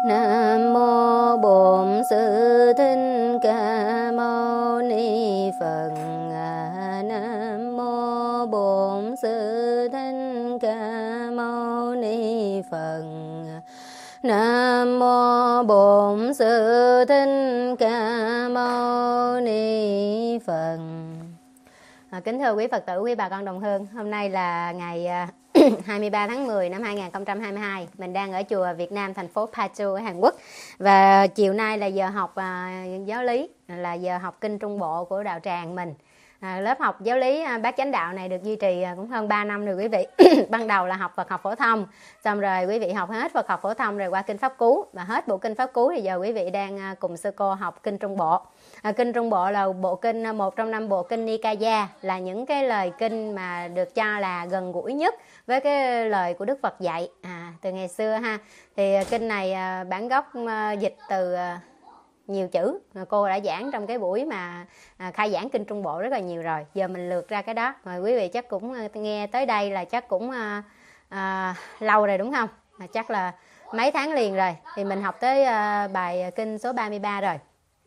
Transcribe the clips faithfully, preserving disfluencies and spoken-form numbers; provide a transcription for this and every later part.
Nam mô Bổn Sư Thích Ca Mâu Ni Phật. Nam mô Bổn Sư Thích Ca Mâu Ni Phật. Nam mô Bổn Sư Thích Ca Mâu Ni Phật. À, kính thưa quý Phật tử, quý bà con đồng hương, hôm nay là ngày hai mươi ba tháng mười năm hai nghìn không trăm hai mươi hai. Mình đang ở chùa Việt Nam, thành phố Paju ở Hàn Quốc. Và chiều nay là giờ học à, giáo lý, là giờ học kinh Trung Bộ của đạo tràng mình. À, lớp học giáo lý à, Bát Chánh Đạo này được duy trì à, cũng hơn ba năm rồi quý vị. Ban đầu là học Phật học phổ thông, xong rồi quý vị học hết Phật học phổ thông rồi qua kinh Pháp Cú, và hết bộ kinh Pháp Cú thì giờ quý vị đang à, cùng sư cô học kinh Trung Bộ. À, kinh Trung Bộ là bộ kinh một trong năm bộ kinh Nikaya, là những cái lời kinh mà được cho là gần gũi nhất với cái lời của Đức Phật dạy à, từ ngày xưa ha. Thì kinh này à, bản gốc à, dịch từ à, nhiều chữ, cô đã giảng trong cái buổi mà à, khai giảng kinh Trung Bộ rất là nhiều rồi. Giờ mình lược ra cái đó, mà quý vị chắc cũng nghe tới đây là chắc cũng à, à, lâu rồi đúng không? À, chắc là mấy tháng liền rồi. Thì mình học tới à, bài kinh số ba mươi ba rồi.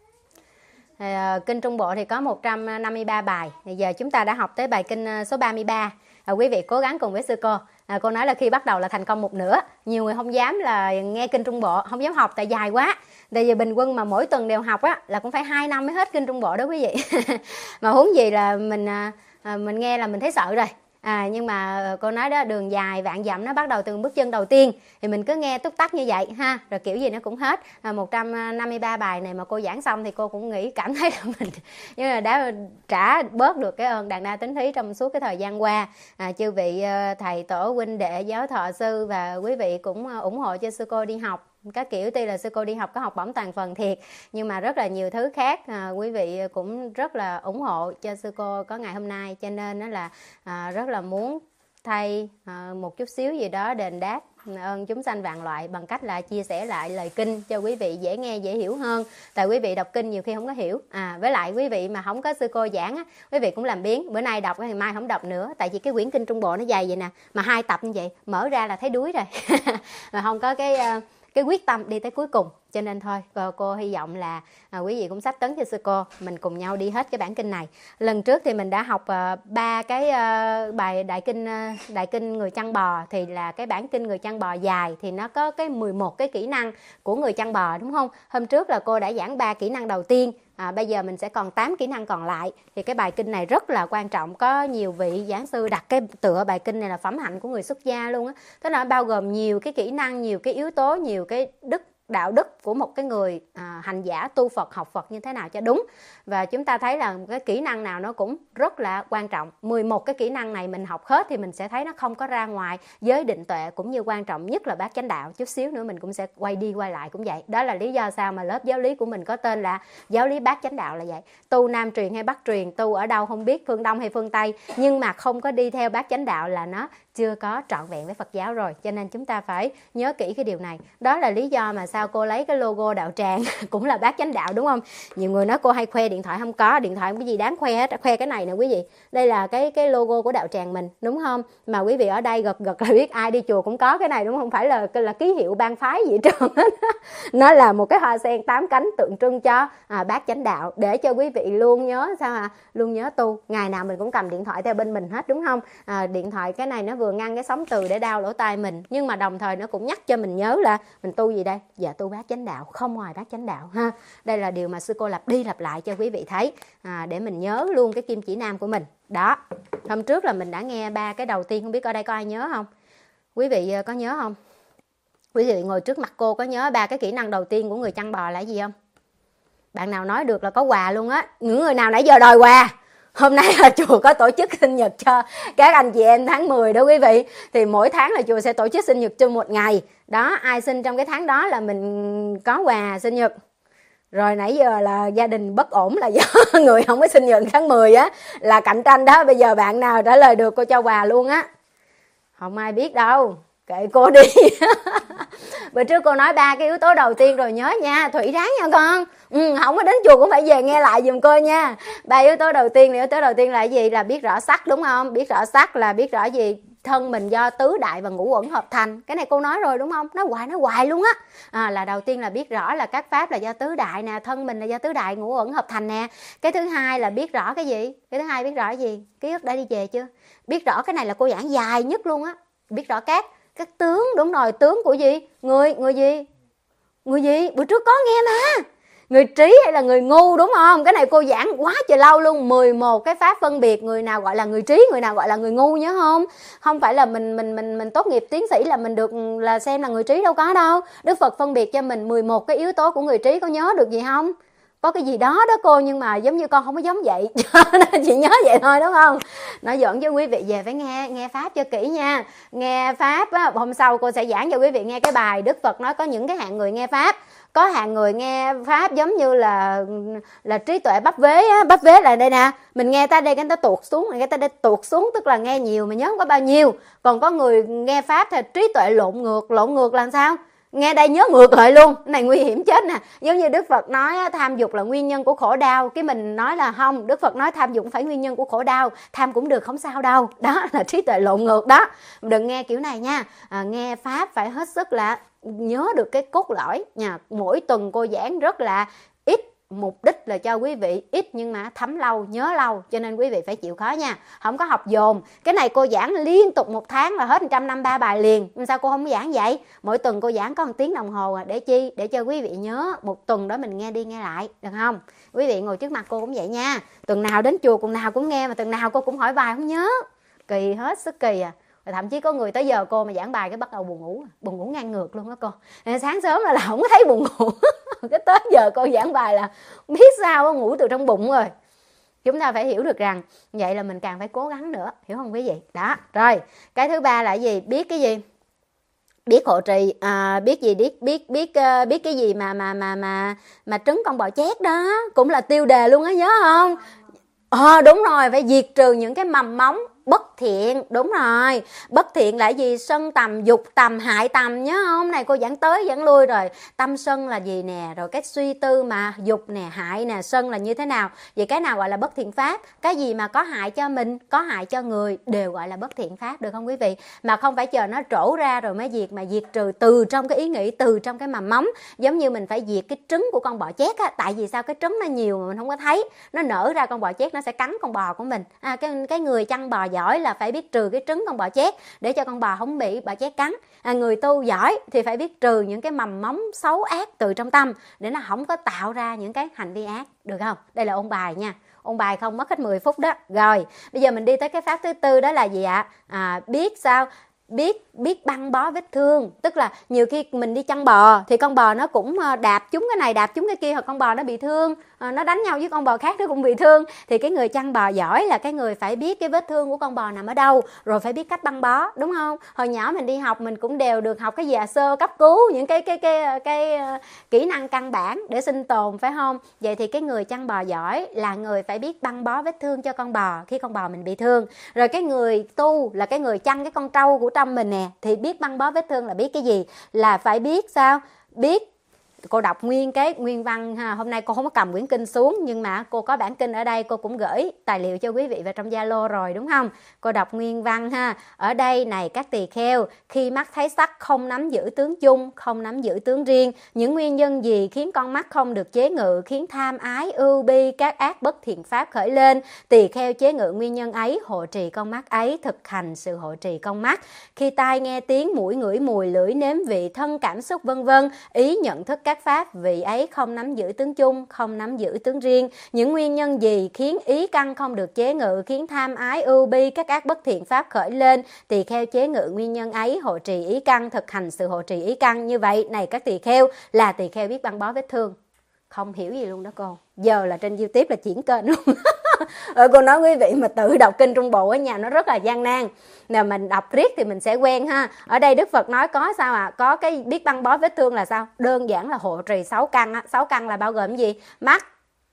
Thì, à, kinh Trung Bộ thì có một trăm năm mươi ba bài. Thì giờ chúng ta đã học tới bài kinh số ba mươi ba. À, quý vị cố gắng cùng với sư cô. À, cô nói là khi bắt đầu là thành công một nửa. Nhiều người không dám là nghe kinh Trung Bộ, không dám học tại dài quá. Tại vì bình quân mà mỗi tuần đều học á là cũng phải hai năm mới hết kinh Trung Bộ đó quý vị. Mà huống gì là mình à, mình nghe là mình thấy sợ rồi. À, nhưng mà cô nói đó, đường dài vạn dặm nó bắt đầu từ bước chân đầu tiên, thì mình cứ nghe túc tắc như vậy ha, rồi kiểu gì nó cũng hết. À, một trăm năm mươi ba bài này mà cô giảng xong thì cô cũng nghĩ cảm thấy là mình nhưng mà đã trả bớt được cái ơn đàn đa tín thí trong suốt cái thời gian qua. À, chư vị thầy tổ huynh đệ giáo thọ sư và quý vị cũng ủng hộ cho sư cô đi học các kiểu. Tuy là sư cô đi học có học bổng toàn phần thiệt, nhưng mà rất là nhiều thứ khác à, quý vị cũng rất là ủng hộ cho sư cô có ngày hôm nay, cho nên đó là à, rất là muốn thay à, một chút xíu gì đó đền đáp ơn chúng sanh vạn loại bằng cách là chia sẻ lại lời kinh cho quý vị dễ nghe dễ hiểu hơn. Tại quý vị đọc kinh nhiều khi không có hiểu, à với lại quý vị mà không có sư cô giảng á, quý vị cũng làm biếng, bữa nay đọc ngày mai không đọc nữa. Tại vì cái quyển kinh Trung Bộ nó dày vậy nè, mà hai tập như vậy mở ra là thấy đuối rồi. Mà không có cái cái quyết tâm đi tới cuối cùng, cho nên thôi cô, cô hy vọng là à, quý vị cũng sách tấn cho sư cô, mình cùng nhau đi hết cái bản kinh này. Lần trước thì mình đã học ba uh, cái uh, bài đại kinh uh, đại kinh người chăn bò, thì là cái bản kinh người chăn bò dài thì nó có cái mười một cái kỹ năng của người chăn bò đúng không? Hôm trước là cô đã giảng ba kỹ năng đầu tiên. À, bây giờ mình sẽ còn tám kỹ năng còn lại. Thì cái bài kinh này rất là quan trọng. Có nhiều vị giảng sư đặt cái tựa bài kinh này là phẩm hạnh của người xuất gia luôn á. Tức là bao gồm nhiều cái kỹ năng, nhiều cái yếu tố, nhiều cái đức, đạo đức của một cái người à, hành giả tu Phật, học Phật như thế nào cho đúng. Và chúng ta thấy là cái kỹ năng nào nó cũng rất là quan trọng. mười một cái kỹ năng này mình học hết thì mình sẽ thấy nó không có ra ngoài giới định tuệ, cũng như quan trọng nhất là Bát Chánh Đạo. Chút xíu nữa mình cũng sẽ quay đi quay lại cũng vậy. Đó là lý do sao mà lớp giáo lý của mình có tên là giáo lý Bát Chánh Đạo là vậy. Tu Nam truyền hay Bắc truyền, tu ở đâu không biết, phương Đông hay phương Tây, nhưng mà không có đi theo Bát Chánh Đạo là nó chưa có trọn vẹn với Phật giáo rồi. Cho nên chúng ta phải nhớ kỹ cái điều này. Đó là lý do mà sao cô lấy cái logo đạo tràng cũng là Bát Chánh Đạo đúng không? Nhiều người nói cô hay khoe điện thoại, không có, điện thoại không có gì đáng khoe hết. Khoe cái này nè quý vị, đây là cái cái logo của đạo tràng mình đúng không? Mà quý vị ở đây gật gật là biết ai đi chùa cũng có cái này đúng không? Phải là là ký hiệu bang phái gì hết trơn. Nó là một cái hoa sen tám cánh tượng trưng cho à, Bát Chánh Đạo, để cho quý vị luôn nhớ sao à, luôn nhớ tu. Ngày nào mình cũng cầm điện thoại theo bên mình hết đúng không? À, điện thoại cái này nó vừa ngăn cái sóng từ để đau lỗ tai mình, nhưng mà đồng thời nó cũng nhắc cho mình nhớ là mình tu gì đây? Dạ tu Bát Chánh Đạo, không ngoài Bát Chánh Đạo ha. Đây là điều mà sư cô lặp đi lặp lại cho quý vị thấy à, để mình nhớ luôn cái kim chỉ nam của mình. Đó, hôm trước là mình đã nghe ba cái đầu tiên, không biết ở đây có ai nhớ không? Quý vị có nhớ không? Quý vị ngồi trước mặt cô có nhớ ba cái kỹ năng đầu tiên của người chăn bò là gì không? Bạn nào nói được là có quà luôn á. Những người nào nãy giờ đòi quà, hôm nay là chùa có tổ chức sinh nhật cho các anh chị em tháng mười đó quý vị. Thì mỗi tháng là chùa sẽ tổ chức sinh nhật cho một ngày. Đó, ai sinh trong cái tháng đó là mình có quà sinh nhật. Rồi nãy giờ là gia đình bất ổn là do người không có sinh nhật tháng mười á, là cạnh tranh đó. Bây giờ bạn nào trả lời được cô cho quà luôn á. Không ai biết đâu, kệ cô đi. Bữa trước cô nói ba cái yếu tố đầu tiên rồi nhớ nha, Thủy ráng nha con. Ừ, không có đến chùa cũng phải về nghe lại giùm cô nha. Ba yếu tố đầu tiên, yếu tố đầu tiên là cái gì? Là biết rõ sắc đúng không? Biết rõ sắc là biết rõ gì? thân mình do tứ đại và ngũ uẩn hợp thành. Cái này cô nói rồi đúng không? Nói hoài nói hoài luôn á. À, là đầu tiên là biết rõ là các pháp là do tứ đại nè, thân mình là do tứ đại ngũ uẩn hợp thành nè. Cái thứ hai là biết rõ cái gì? Cái thứ hai biết rõ cái gì? Ký ức đã đi về chưa? Biết rõ cái này là cô giảng dài nhất luôn á. Biết rõ các các tướng, đúng rồi, tướng của gì? Người người gì? Người gì? Bữa trước có nghe mà. Người trí hay là người ngu, đúng không? Cái này cô giảng quá trời lâu luôn, mười một cái pháp phân biệt người nào gọi là người trí, người nào gọi là người ngu, nhớ không? Không phải là mình mình mình mình tốt nghiệp tiến sĩ là mình được là xem là người trí, đâu có đâu. Đức Phật phân biệt cho mình mười một cái yếu tố của người trí, có nhớ được gì không? Có cái gì đó đó cô, nhưng mà giống như con không có giống vậy cho nên chị nhớ vậy thôi, đúng không? Nói giỡn với quý vị, về phải nghe nghe pháp cho kỹ nha. Nghe pháp á, hôm sau cô sẽ giảng cho quý vị nghe cái bài Đức Phật nói có những cái hạng người nghe pháp. Có hạng người nghe pháp giống như là là trí tuệ bắp vế á, bắp vế là đây nè, mình nghe ta đây cái ta tuột xuống, cái ta đây tuột xuống, tức là nghe nhiều mà nhớ không có bao nhiêu. Còn có người nghe pháp thì trí tuệ lộn ngược, lộn ngược là sao? Nghe đây nhớ ngược lại luôn, cái này nguy hiểm chết nè. Giống như Đức Phật nói tham dục là nguyên nhân của khổ đau, cái mình nói là không, Đức Phật nói tham dục không phải nguyên nhân của khổ đau, tham cũng được không sao đâu. Đó là trí tuệ lộn ngược đó. Đừng nghe kiểu này nha. À, nghe pháp phải hết sức là nhớ được cái cốt lõi nha. Mỗi tuần cô giảng rất là ít, mục đích là cho quý vị ít nhưng mà thấm lâu, nhớ lâu, cho nên quý vị phải chịu khó nha. Không có học dồn. Cái này cô giảng liên tục một tháng là hết một trăm năm ba bài liền. Sao cô không giảng vậy? Mỗi tuần cô giảng có một tiếng đồng hồ à. Để chi? Để cho quý vị nhớ. Một tuần đó mình nghe đi nghe lại, được không? Quý vị ngồi trước mặt cô cũng vậy nha. Tuần nào đến chùa tuần nào cũng nghe, mà tuần nào cô cũng hỏi bài không nhớ. Kỳ hết sức kỳ à. Thậm chí có người tới giờ cô mà giảng bài cái bắt đầu buồn ngủ, buồn ngủ ngang ngược luôn đó cô. Sáng sớm là, là không có thấy buồn ngủ. Cái tới giờ cô giảng bài là biết sao ngủ từ trong bụng rồi. Chúng ta phải hiểu được rằng vậy là mình càng phải cố gắng nữa, hiểu không quý vị? Đó, rồi. Cái thứ ba là gì? Biết cái gì? Biết hộ trì, à, biết gì? Biết biết biết uh, biết cái gì mà mà mà mà mà trứng con bò chét đó, cũng là tiêu đề luôn á, nhớ không? Ờ à, đúng rồi, phải diệt trừ những cái mầm móng bất thiện. Đúng rồi, bất thiện là gì? Sân tầm, dục tầm, hại tầm, nhớ không? Này cô giảng tới giảng lui rồi. Tâm sân là gì nè, rồi cái suy tư mà dục nè, hại nè, sân là như thế nào. Vậy cái nào gọi là bất thiện pháp? Cái gì mà có hại cho mình, có hại cho người đều gọi là bất thiện pháp, được không quý vị? Mà không phải chờ nó trổ ra rồi mới diệt, mà diệt trừ từ trong cái ý nghĩ, từ trong cái mầm móng. Giống như mình phải diệt cái trứng của con bò chét á. Tại vì sao? Cái trứng nó nhiều mà mình không có thấy, nó nở ra con bò chét nó sẽ cắn con bò của mình. À, cái cái người chăn bò giỏi là phải biết trừ cái trứng con bò chét để cho con bò không bị bò chét cắn. À, người tu giỏi thì phải biết trừ những cái mầm móng xấu ác từ trong tâm để nó không có tạo ra những cái hành vi ác, được không? Đây là ôn bài nha. Ôn bài không mất hết mười phút đó. Rồi, bây giờ mình đi tới cái pháp thứ tư, đó là gì ạ? À, biết sao? biết biết băng bó vết thương. Tức là nhiều khi mình đi chăn bò thì con bò nó cũng đạp trúng cái này, đạp trúng cái kia, hoặc con bò nó bị thương, nó đánh nhau với con bò khác nó cũng bị thương. Thì cái người chăn bò giỏi là cái người phải biết cái vết thương của con bò nằm ở đâu, rồi phải biết cách băng bó, đúng không? Hồi nhỏ mình đi học mình cũng đều được học cái gì à, sơ cấp cứu, những cái cái cái cái, cái kỹ năng căn bản để sinh tồn, phải không? Vậy thì cái người chăn bò giỏi là người phải biết băng bó vết thương cho con bò khi con bò mình bị thương. Rồi cái người tu là cái người chăn cái con trâu của trong mình nè, thì biết băng bó vết thương là biết cái gì? Là phải biết sao? Biết, cô đọc nguyên cái nguyên văn ha. Hôm nay cô không có cầm quyển kinh xuống, nhưng mà cô có bản kinh ở đây, cô cũng gửi tài liệu cho quý vị vào trong Zalo rồi, đúng không? Cô đọc nguyên văn ha. Ở đây này các tỳ kheo, khi mắt thấy sắc không nắm giữ tướng chung, không nắm giữ tướng riêng. Những nguyên nhân gì khiến con mắt không được chế ngự, khiến tham ái, ưu bi, các ác bất thiện pháp khởi lên? Tỳ kheo chế ngự nguyên nhân ấy, hộ trì con mắt ấy, thực hành sự hộ trì con mắt. Khi tai nghe tiếng, mũi ngửi mùi, lưỡi nếm vị, thân cảm xúc vân vân, ý nhận thức các pháp, vị ấy không nắm giữ tướng chung, không nắm giữ tướng riêng. Những nguyên nhân gì khiến ý căn không được chế ngự, khiến tham ái, ưu bi, các ác bất thiện pháp khởi lên? Tỳ kheo chế ngự nguyên nhân ấy, hộ trì ý căn, thực hành sự hộ trì ý căn. Như vậy này các tỳ kheo, là tỳ kheo biết băng bó vết thương. Không hiểu gì luôn đó cô. Giờ là trên YouTube là chuyển kênh luôn. Rồi cô nói quý vị mà tự đọc kinh Trung Bộ ở nhà nó rất là gian nan. Nào mình đọc riết thì mình sẽ quen ha. Ở đây Đức Phật nói có sao à? Có cái biết băng bó vết thương là sao? Đơn giản là hộ trì sáu căn á. Sáu căn là bao gồm gì? Mắt,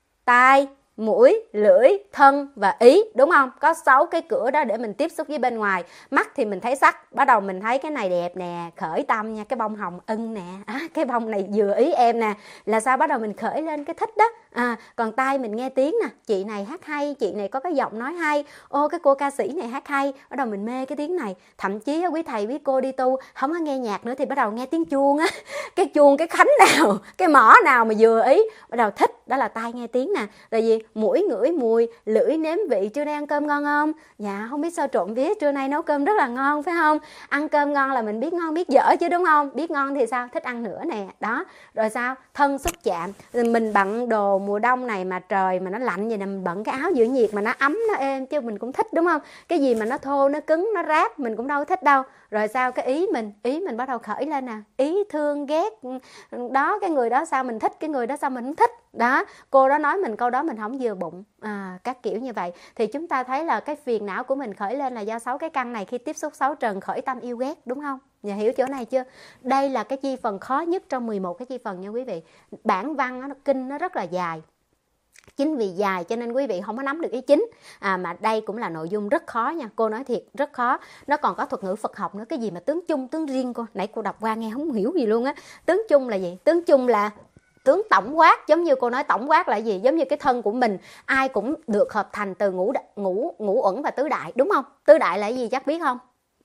tai, mũi, lưỡi, thân và ý, đúng không? Có sáu cái cửa đó để mình tiếp xúc với bên ngoài. Mắt thì mình thấy sắc, bắt đầu mình thấy cái này đẹp nè, khởi tâm nha, cái bông hồng ưng nè, à, cái bông này vừa ý em nè, là sao? Bắt đầu mình khởi lên cái thích đó. À, còn tai mình nghe tiếng nè, chị này hát hay, chị này có cái giọng nói hay, ô cái cô ca sĩ này hát hay, bắt đầu mình mê cái tiếng này. Thậm chí quý thầy quý cô đi tu không có nghe nhạc nữa thì bắt đầu nghe tiếng chuông á, cái chuông cái khánh nào, cái mỏ nào mà vừa ý bắt đầu thích, đó là tai nghe tiếng nè. Tại vì mũi ngửi mùi, lưỡi nếm vị, trưa nay ăn cơm ngon không? Dạ không biết sao trộm vía trưa nay nấu cơm rất là ngon phải không? Ăn cơm ngon là mình biết ngon biết dở chứ đúng không? Biết ngon thì sao? Thích ăn nữa nè. Đó. Rồi sao? Thân xúc chạm. Mình bận đồ mùa đông này mà trời mà nó lạnh vậy nè, mình bận cái áo giữ nhiệt mà nó ấm nó êm chứ mình cũng thích đúng không? Cái gì mà nó thô nó cứng nó ráp mình cũng đâu có thích đâu. Rồi sao? Cái ý mình ý mình bắt đầu khởi lên nè, ý thương ghét đó, cái người đó sao mình thích, cái người đó sao mình không thích. Đó, cô đó nói mình câu đó mình không vừa bụng, à, các kiểu như vậy. Thì chúng ta thấy là cái phiền não của mình khởi lên là do sáu cái căn này khi tiếp xúc sáu trần khởi tâm yêu ghét, đúng không? Nhà hiểu chỗ này chưa? Đây là cái chi phần khó nhất trong mười một cái chi phần nha quý vị. Bản văn nó kinh nó rất là dài. Chính vì dài cho nên quý vị không có nắm được ý chính, à, mà đây cũng là nội dung rất khó nha, cô nói thiệt rất khó. Nó còn có thuật ngữ Phật học nữa, cái gì mà tướng chung tướng riêng, cô nãy cô đọc qua nghe không hiểu gì luôn á. Tướng chung là gì? Tướng chung là tướng tổng quát, giống như cô nói tổng quát là gì? Giống như cái thân của mình ai cũng được hợp thành từ ngũ ngũ ngũ uẩn và tứ đại, đúng không? Tứ đại là gì chắc biết không?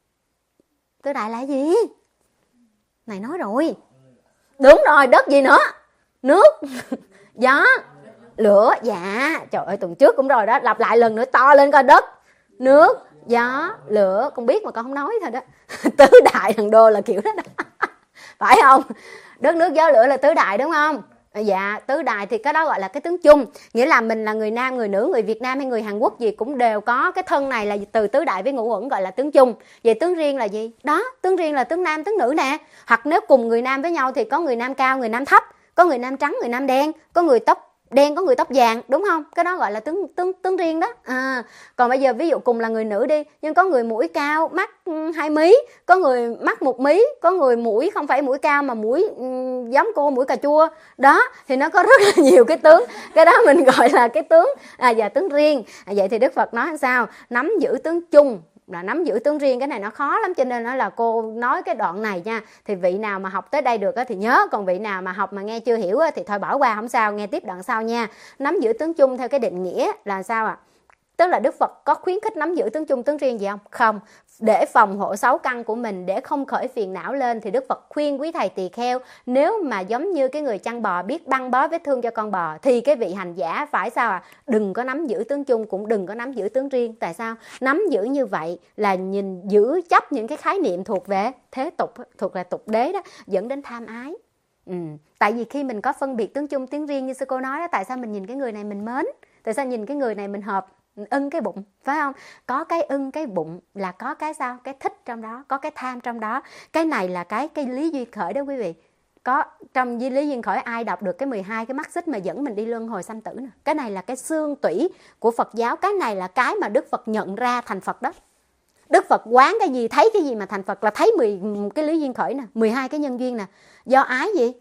Tứ đại là gì? Này nói rồi. Đúng rồi, đất gì nữa? Nước, gió, lửa. Dạ, trời ơi tuần trước cũng rồi đó, lặp lại lần nữa to lên coi. Đất, nước, gió, lửa. Con biết mà con không nói thôi đó. Tứ đại thằng Đô là kiểu đó đó. Phải không? Đất, nước, gió, lửa là tứ đại đúng không? Dạ, tứ đại thì cái đó gọi là cái tướng chung. Nghĩa là mình là người nam, người nữ, người Việt Nam hay người Hàn Quốc gì cũng đều có cái thân này là từ tứ đại với ngũ uẩn, gọi là tướng chung. Vậy tướng riêng là gì? Đó, tướng riêng là tướng nam, tướng nữ nè. Hoặc nếu cùng người nam với nhau thì có người nam cao, người nam thấp, có người nam trắng, người nam đen, có người tóc đen, có người tóc vàng, đúng không? Cái đó gọi là tướng tướng tướng riêng đó. À, còn bây giờ ví dụ cùng là người nữ đi, nhưng có người mũi cao, mắt hai mí, có người mắt một mí, có người mũi không phải mũi cao mà mũi um, giống cô mũi cà chua. Đó, thì nó có rất là nhiều cái tướng. Cái đó mình gọi là cái tướng à, và tướng riêng. À, vậy thì Đức Phật nói sao? Nắm giữ tướng chung là nắm giữ tướng riêng. Cái này nó khó lắm cho nên nó là cô nói cái đoạn này nha. Thì vị nào mà học tới đây được thì nhớ, còn vị nào mà học mà nghe chưa hiểu thì thôi bỏ qua không sao, nghe tiếp đoạn sau nha. Nắm giữ tướng chung theo cái định nghĩa là sao ạ? À? Tức là Đức Phật có khuyến khích nắm giữ tướng chung tướng riêng gì không? Không. Để phòng hộ sáu căn của mình, để không khởi phiền não lên thì Đức Phật khuyên quý thầy tỳ kheo, nếu mà giống như cái người chăn bò biết băng bó vết thương cho con bò thì cái vị hành giả phải sao à? Đừng có nắm giữ tướng chung, cũng đừng có nắm giữ tướng riêng. Tại sao? Nắm giữ như vậy là nhìn giữ chấp những cái khái niệm thuộc về thế tục, thuộc là tục đế đó, dẫn đến tham ái. Ừ. Tại vì khi mình có phân biệt tướng chung tướng riêng như sư cô nói đó, tại sao mình nhìn cái người này mình mến, tại sao nhìn cái người này mình hợp, ưng cái bụng, phải không? Có cái ưng cái bụng là có cái sao? Cái thích trong đó, có cái tham trong đó. Cái này là cái cái lý duyên khởi đó quý vị. Có trong lý duyên khởi ai đọc được cái mười hai cái mắt xích mà dẫn mình đi luân hồi sanh tử nè. Cái này là cái xương tủy của Phật giáo, cái này là cái mà Đức Phật nhận ra thành Phật đó. Đức Phật quán cái gì, thấy cái gì mà thành Phật là thấy mười cái lý duyên khởi nè, mười hai cái nhân duyên nè. Do ái gì?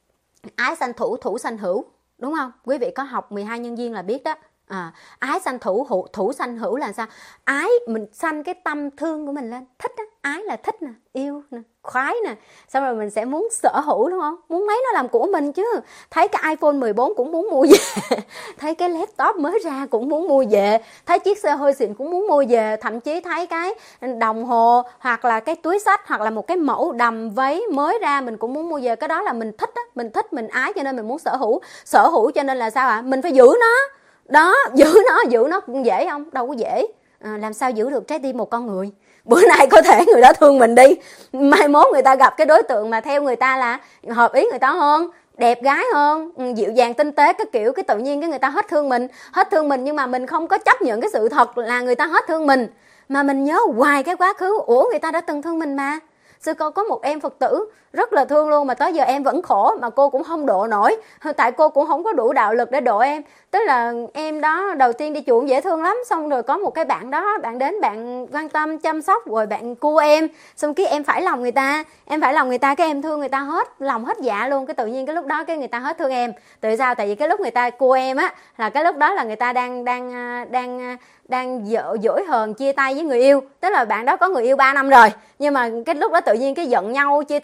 Ái sanh thủ, thủ sanh hữu, đúng không? Quý vị có học mười hai nhân duyên là biết đó. À, ái sanh thủ, hữu, thủ sanh hữu là sao? Ái mình sanh cái tâm thương của mình lên, thích á, ái là thích nè, yêu nè, khoái nè, xong rồi mình sẽ muốn sở hữu, đúng không? Muốn lấy nó làm của mình chứ. Thấy cái iPhone mười bốn cũng muốn mua về, thấy cái laptop mới ra cũng muốn mua về, thấy chiếc xe hơi xịn cũng muốn mua về, thậm chí thấy cái đồng hồ hoặc là cái túi xách hoặc là một cái mẫu đầm váy mới ra mình cũng muốn mua về. Cái đó là mình thích á, mình thích mình ái cho nên mình muốn sở hữu. Sở hữu cho nên là sao ạ? À? Mình phải giữ nó. Đó, giữ nó, giữ nó cũng dễ không? Đâu có dễ. À, làm sao giữ được trái tim một con người? Bữa nay có thể người đó thương mình đi, mai mốt người ta gặp cái đối tượng mà theo người ta là hợp ý người ta hơn, đẹp gái hơn, dịu dàng tinh tế cái kiểu, cái tự nhiên cái người ta hết thương mình, hết thương mình nhưng mà mình không có chấp nhận cái sự thật là người ta hết thương mình, mà mình nhớ hoài cái quá khứ. Ủa người ta đã từng thương mình mà. Sư cô có một em Phật tử rất là thương luôn, mà tới giờ em vẫn khổ mà cô cũng không độ nổi, tại cô cũng không có đủ đạo lực để độ em. Tức là em đó đầu tiên đi chùa dễ thương lắm, xong rồi có một cái bạn đó, bạn đến bạn quan tâm chăm sóc rồi bạn cua em, xong cái em phải lòng người ta, em phải lòng người ta, cái em thương người ta hết lòng hết dạ luôn. Cái tự nhiên cái lúc đó cái người ta hết thương em. Tại sao? Tại vì cái lúc người ta cua em á là cái lúc đó là người ta đang đang đang đang dở dỗi hờn chia tay với người yêu. Tức là bạn đó có người yêu ba năm rồi, nhưng mà cái lúc đó tự nhiên cái giận nhau chia tay với người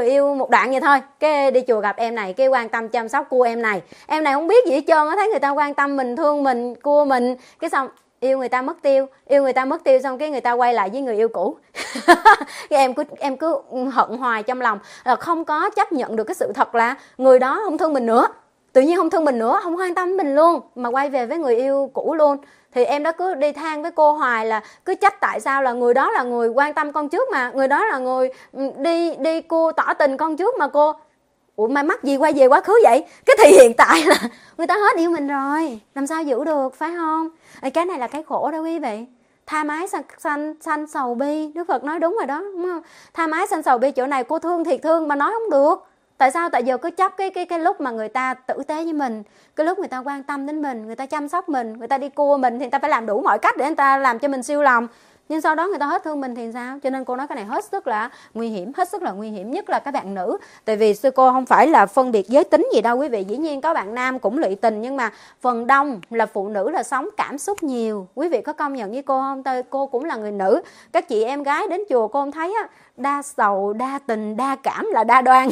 yêu một đoạn vậy thôi, cái đi chùa gặp em này, cái quan tâm chăm sóc cua em này, em này không biết gì hết trơn á, thấy người ta quan tâm mình, thương mình, cua mình, cái xong yêu người ta mất tiêu, yêu người ta mất tiêu xong cái người ta quay lại với người yêu cũ. Cái em cứ em cứ hận hoài trong lòng, là không có chấp nhận được cái sự thật là người đó không thương mình nữa, tự nhiên không thương mình nữa, không quan tâm mình luôn, mà quay về với người yêu cũ luôn. Thì em đó cứ đi than với cô hoài là cứ trách tại sao là người đó là người quan tâm con trước mà, người đó là người đi đi cô tỏ tình con trước mà cô, ủa mà mắc gì quay về quá khứ vậy? Cái thì hiện tại là người ta hết yêu mình rồi, làm sao giữ được, phải không? Cái này là cái khổ đó quý vị. Tha mái sanh, sanh, sanh sầu bi, Đức Phật nói đúng rồi đó, đúng không? Tha mái sanh sầu bi, chỗ này cô thương thiệt thương mà nói không được. Tại sao? Tại giờ cứ chấp cái cái cái lúc mà người ta tử tế với mình, cái lúc người ta quan tâm đến mình, người ta chăm sóc mình, người ta đi cua mình thì người ta phải làm đủ mọi cách để người ta làm cho mình siêu lòng. Nhưng sau đó người ta hết thương mình thì sao? Cho nên cô nói cái này hết sức là nguy hiểm, hết sức là nguy hiểm, nhất là các bạn nữ. Tại vì sư cô không phải là phân biệt giới tính gì đâu quý vị. Dĩ nhiên có bạn nam cũng lụy tình, nhưng mà phần đông là phụ nữ là sống cảm xúc nhiều. Quý vị có công nhận với cô không? Cô cũng là người nữ. Các chị em gái đến chùa cô không thấy á, đa sầu, đa tình, đa cảm là đa đoan.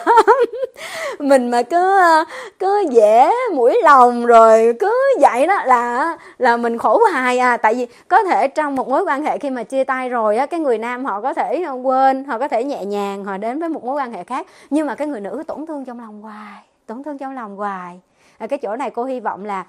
Mình mà cứ cứ dễ mũi lòng rồi cứ vậy đó là là mình khổ hoài à. Tại vì có thể trong một mối quan hệ khi mà chia tay rồi á, cái người nam họ có thể quên, họ có thể nhẹ nhàng, họ đến với một mối quan hệ khác, nhưng mà cái người nữ tổn thương trong lòng hoài, tổn thương trong lòng hoài. À, cái chỗ này cô hy vọng là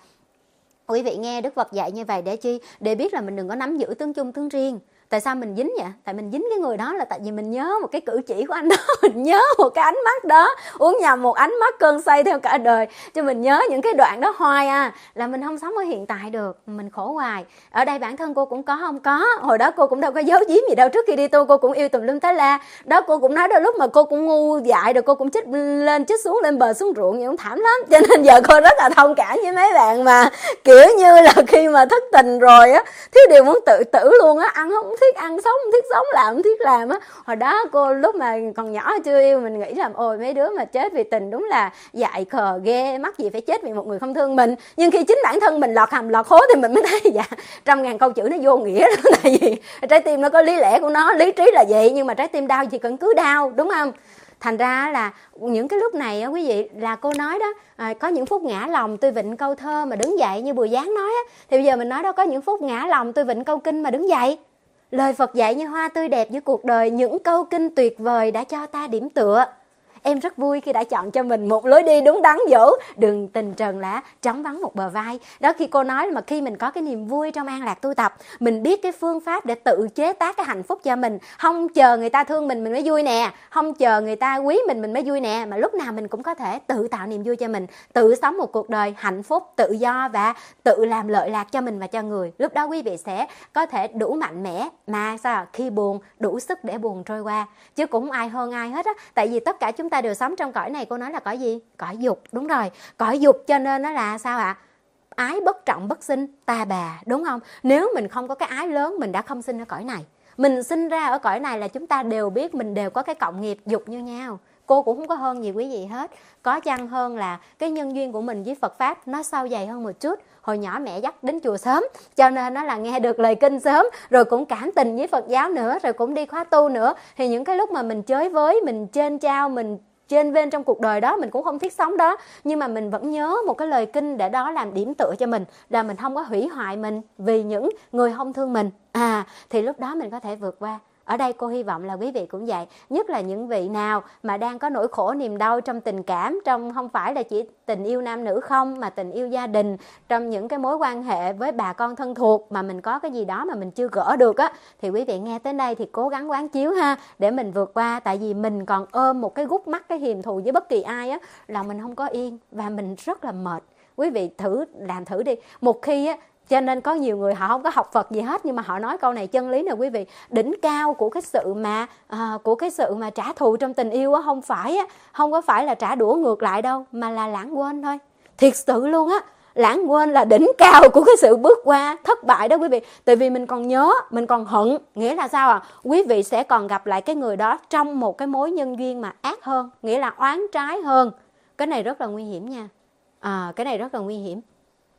quý vị nghe Đức Phật dạy như vậy để chi? Để biết là mình đừng có nắm giữ tướng chung tướng riêng. Tại sao mình dính vậy? Tại mình dính cái người đó là tại vì mình nhớ một cái cử chỉ của anh đó, mình nhớ một cái ánh mắt đó, uống nhầm một ánh mắt cơn say theo cả đời, cho mình nhớ những cái đoạn đó hoài à, là mình không sống ở hiện tại được, mình khổ hoài. Ở đây bản thân cô cũng có không có, hồi đó cô cũng đâu có giấu giếm gì đâu, trước khi đi tu cô cũng yêu tùm lum tá la, đó cô cũng nói đôi lúc mà cô cũng ngu dại rồi cô cũng chích lên chích xuống, lên bờ xuống ruộng, vậy cũng thảm lắm. Cho nên giờ cô rất là thông cảm với mấy bạn mà kiểu như là khi mà thất tình rồi á, thiếu điều muốn tự tử luôn á, ăn không thiết ăn, sống không thiết sống, làm không thiết làm á. Hồi đó cô lúc mà còn nhỏ chưa yêu mình nghĩ là ôi mấy đứa mà chết vì tình đúng là dại khờ ghê, mắc gì phải chết vì một người không thương mình. Nhưng khi chính bản thân mình lọt hầm lọt hố thì mình mới thấy dạ trăm ngàn câu chữ nó vô nghĩa đó. Tại vì trái tim nó có lý lẽ của nó, lý trí là vậy, nhưng mà trái tim đau thì cần cứ đau, đúng không? Thành ra là những cái lúc này quý vị, là cô nói đó, à, có những phút ngã lòng tôi vịnh câu thơ mà đứng dậy, như Bùi Giáng nói á, thì bây giờ mình nói đó, có những phút ngã lòng tôi vịnh câu kinh mà đứng dậy. Lời Phật dạy như hoa tươi đẹp giữa cuộc đời, những câu kinh tuyệt vời đã cho ta điểm tựa. Em rất vui khi đã chọn cho mình một lối đi đúng đắn dỗ, đường tình trần lá trống vắng một bờ vai. Đó, khi cô nói mà khi mình có cái niềm vui trong an lạc tu tập, mình biết cái phương pháp để tự chế tác cái hạnh phúc cho mình, không chờ người ta thương mình mình mới vui nè, không chờ người ta quý mình mình mới vui nè, mà lúc nào mình cũng có thể tự tạo niềm vui cho mình, tự sống một cuộc đời hạnh phúc, tự do và tự làm lợi lạc cho mình và cho người. Lúc đó quý vị sẽ có thể đủ mạnh mẽ, mà sao khi buồn đủ sức để buồn trôi qua, chứ cũng không ai hơn ai hết á. Tại vì tất cả chúng ta đều sống trong cõi này, cô nói là cõi gì? Cõi dục, đúng rồi, cõi dục, cho nên nó là sao ạ? À? Ái bất trọng bất sinh, ta bà, đúng không? Nếu mình không có cái ái lớn, mình đã không sinh ở cõi này. Mình sinh ra ở cõi này là chúng ta đều biết mình đều có cái cộng nghiệp dục như nhau. Cô cũng không có hơn gì quý vị hết. Có chăng hơn là cái nhân duyên của mình với Phật Pháp nó sâu dày hơn một chút. Hồi nhỏ mẹ dắt đến chùa sớm, cho nên nó là nghe được lời kinh sớm, rồi cũng cảm tình với Phật giáo nữa, rồi cũng đi khóa tu nữa. Thì những cái lúc mà mình chới với, mình trên trao, mình trên bên trong cuộc đời đó, mình cũng không thiết sống đó, nhưng mà mình vẫn nhớ một cái lời kinh để đó làm điểm tựa cho mình, là mình không có hủy hoại mình vì những người không thương mình. À, thì lúc đó mình có thể vượt qua. Ở đây cô hy vọng là quý vị cũng vậy, nhất là những vị nào mà đang có nỗi khổ niềm đau trong tình cảm, trong không phải là chỉ tình yêu nam nữ không, mà tình yêu gia đình, trong những cái mối quan hệ với bà con thân thuộc mà mình có cái gì đó mà mình chưa gỡ được á, thì quý vị nghe tới đây thì cố gắng quán chiếu ha, để mình vượt qua. Tại vì mình còn ôm một cái gút mắt, cái hiềm thù với bất kỳ ai á, là mình không có yên và mình rất là mệt. Quý vị thử làm thử đi. Một khi á, cho nên có nhiều người họ không có học Phật gì hết, nhưng mà họ nói câu này chân lý nè quý vị. Đỉnh cao của cái sự mà à, của cái sự mà trả thù trong tình yêu á, không phải á, không có phải là trả đũa ngược lại đâu, mà là lãng quên thôi. Thiệt sự luôn á, lãng quên là đỉnh cao của cái sự bước qua thất bại đó quý vị. Tại vì mình còn nhớ, mình còn hận, nghĩa là sao à? Quý vị sẽ còn gặp lại cái người đó trong một cái mối nhân duyên mà ác hơn, nghĩa là oán trái hơn. Cái này rất là nguy hiểm nha. À, cái này rất là nguy hiểm.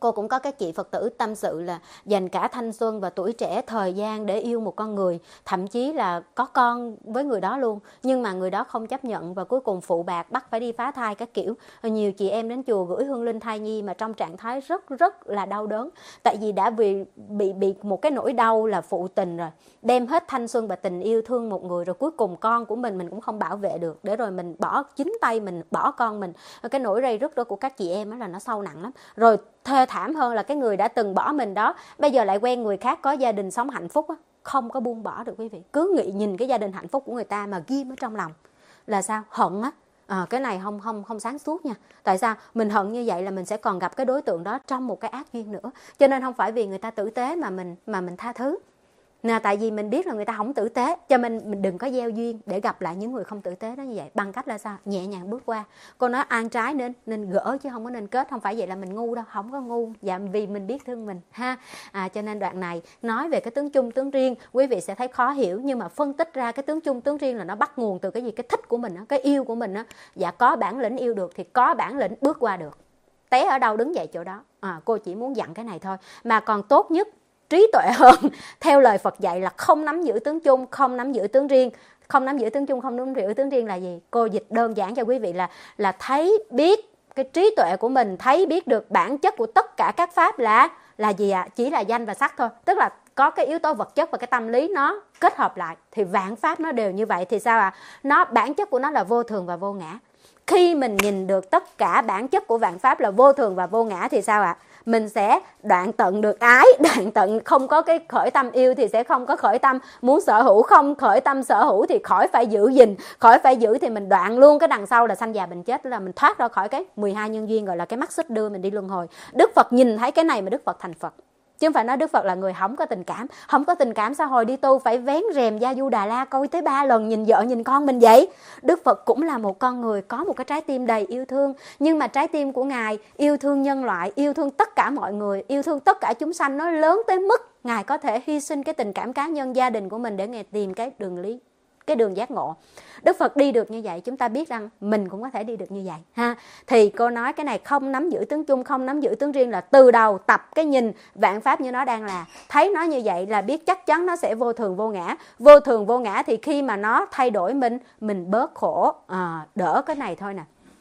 Cô cũng có cái chị Phật tử tâm sự là dành cả thanh xuân và tuổi trẻ, thời gian để yêu một con người, thậm chí là có con với người đó luôn, nhưng mà người đó không chấp nhận và cuối cùng phụ bạc bắt phải đi phá thai các kiểu. Nhiều chị em đến chùa gửi hương linh thai nhi mà trong trạng thái rất rất là đau đớn, tại vì đã bị bị bị một cái nỗi đau là phụ tình rồi, đem hết thanh xuân và tình yêu thương một người, rồi cuối cùng con của mình mình cũng không bảo vệ được, để rồi mình bỏ chính tay mình bỏ con mình. Cái nỗi ray rứt đó của các chị em đó là nó sâu nặng lắm. Rồi thê thảm hơn là cái người đã từng bỏ mình đó bây giờ lại quen người khác, có gia đình sống hạnh phúc á, không có buông bỏ được quý vị. Cứ nghĩ nhìn cái gia đình hạnh phúc của người ta mà ghim ở trong lòng là sao? Hận á. À, cái này không không không sáng suốt nha. Tại sao? Mình hận như vậy là mình sẽ còn gặp cái đối tượng đó trong một cái ác duyên nữa. Cho nên không phải vì người ta tử tế mà mình mà mình tha thứ. Nè, tại vì mình biết là người ta không tử tế, cho mình mình đừng có gieo duyên để gặp lại những người không tử tế đó như vậy. Bằng cách là sao? Nhẹ nhàng bước qua. Cô nói an trái nên nên gỡ chứ không có nên kết. Không phải vậy là mình ngu đâu, không có ngu. Dạ, vì mình biết thương mình ha. À, cho nên đoạn này nói về cái tướng chung tướng riêng, quý vị sẽ thấy khó hiểu, nhưng mà phân tích ra cái tướng chung tướng riêng là nó bắt nguồn từ cái gì? Cái thích của mình, cái yêu của mình á. Dạ, có bản lĩnh yêu được thì có bản lĩnh bước qua được. Té ở đâu đứng dậy chỗ đó. À, cô chỉ muốn dặn cái này thôi. Mà còn tốt nhất, trí tuệ hơn, theo lời Phật dạy là không nắm giữ tướng chung, không nắm giữ tướng riêng. Không nắm giữ tướng chung, không nắm giữ tướng riêng là gì? Cô dịch đơn giản cho quý vị là là thấy biết cái trí tuệ của mình, thấy biết được bản chất của tất cả các pháp là là gì ạ? À? Chỉ là danh và sắc thôi. Tức là có cái yếu tố vật chất và cái tâm lý nó kết hợp lại thì vạn pháp nó đều như vậy thì sao ạ? À? Nó bản chất của nó là vô thường và vô ngã. Khi mình nhìn được tất cả bản chất của vạn pháp là vô thường và vô ngã thì sao ạ? À? Mình sẽ đoạn tận được ái, đoạn tận không có cái khởi tâm yêu thì sẽ không có khởi tâm muốn sở hữu, không khởi tâm sở hữu thì khỏi phải giữ gìn, khỏi phải giữ thì mình đoạn luôn cái đằng sau là sanh già bệnh chết, là mình thoát ra khỏi cái mười hai nhân duyên gọi là cái mắt xích đưa mình đi luân hồi. Đức Phật nhìn thấy cái này mà Đức Phật thành Phật. Chứ không phải nói Đức Phật là người không có tình cảm. Không có tình cảm sao hồi đi tu phải vén rèm Gia Du Đà La coi tới ba lần nhìn vợ nhìn con mình vậy. Đức Phật cũng là một con người có một cái trái tim đầy yêu thương. Nhưng mà trái tim của Ngài yêu thương nhân loại, yêu thương tất cả mọi người, yêu thương tất cả chúng sanh, nó lớn tới mức Ngài có thể hy sinh cái tình cảm cá nhân gia đình của mình để Ngài tìm cái đường lý, cái đường giác ngộ. Đức Phật đi được như vậy, chúng ta biết rằng mình cũng có thể đi được như vậy ha. Thì cô nói cái này không nắm giữ tướng chung, không nắm giữ tướng riêng là từ đầu tập cái nhìn vạn pháp như nó đang là, thấy nó như vậy là biết chắc chắn nó sẽ vô thường vô ngã. Vô thường vô ngã thì khi mà nó thay đổi mình, mình bớt khổ, à, đỡ cái này thôi nè.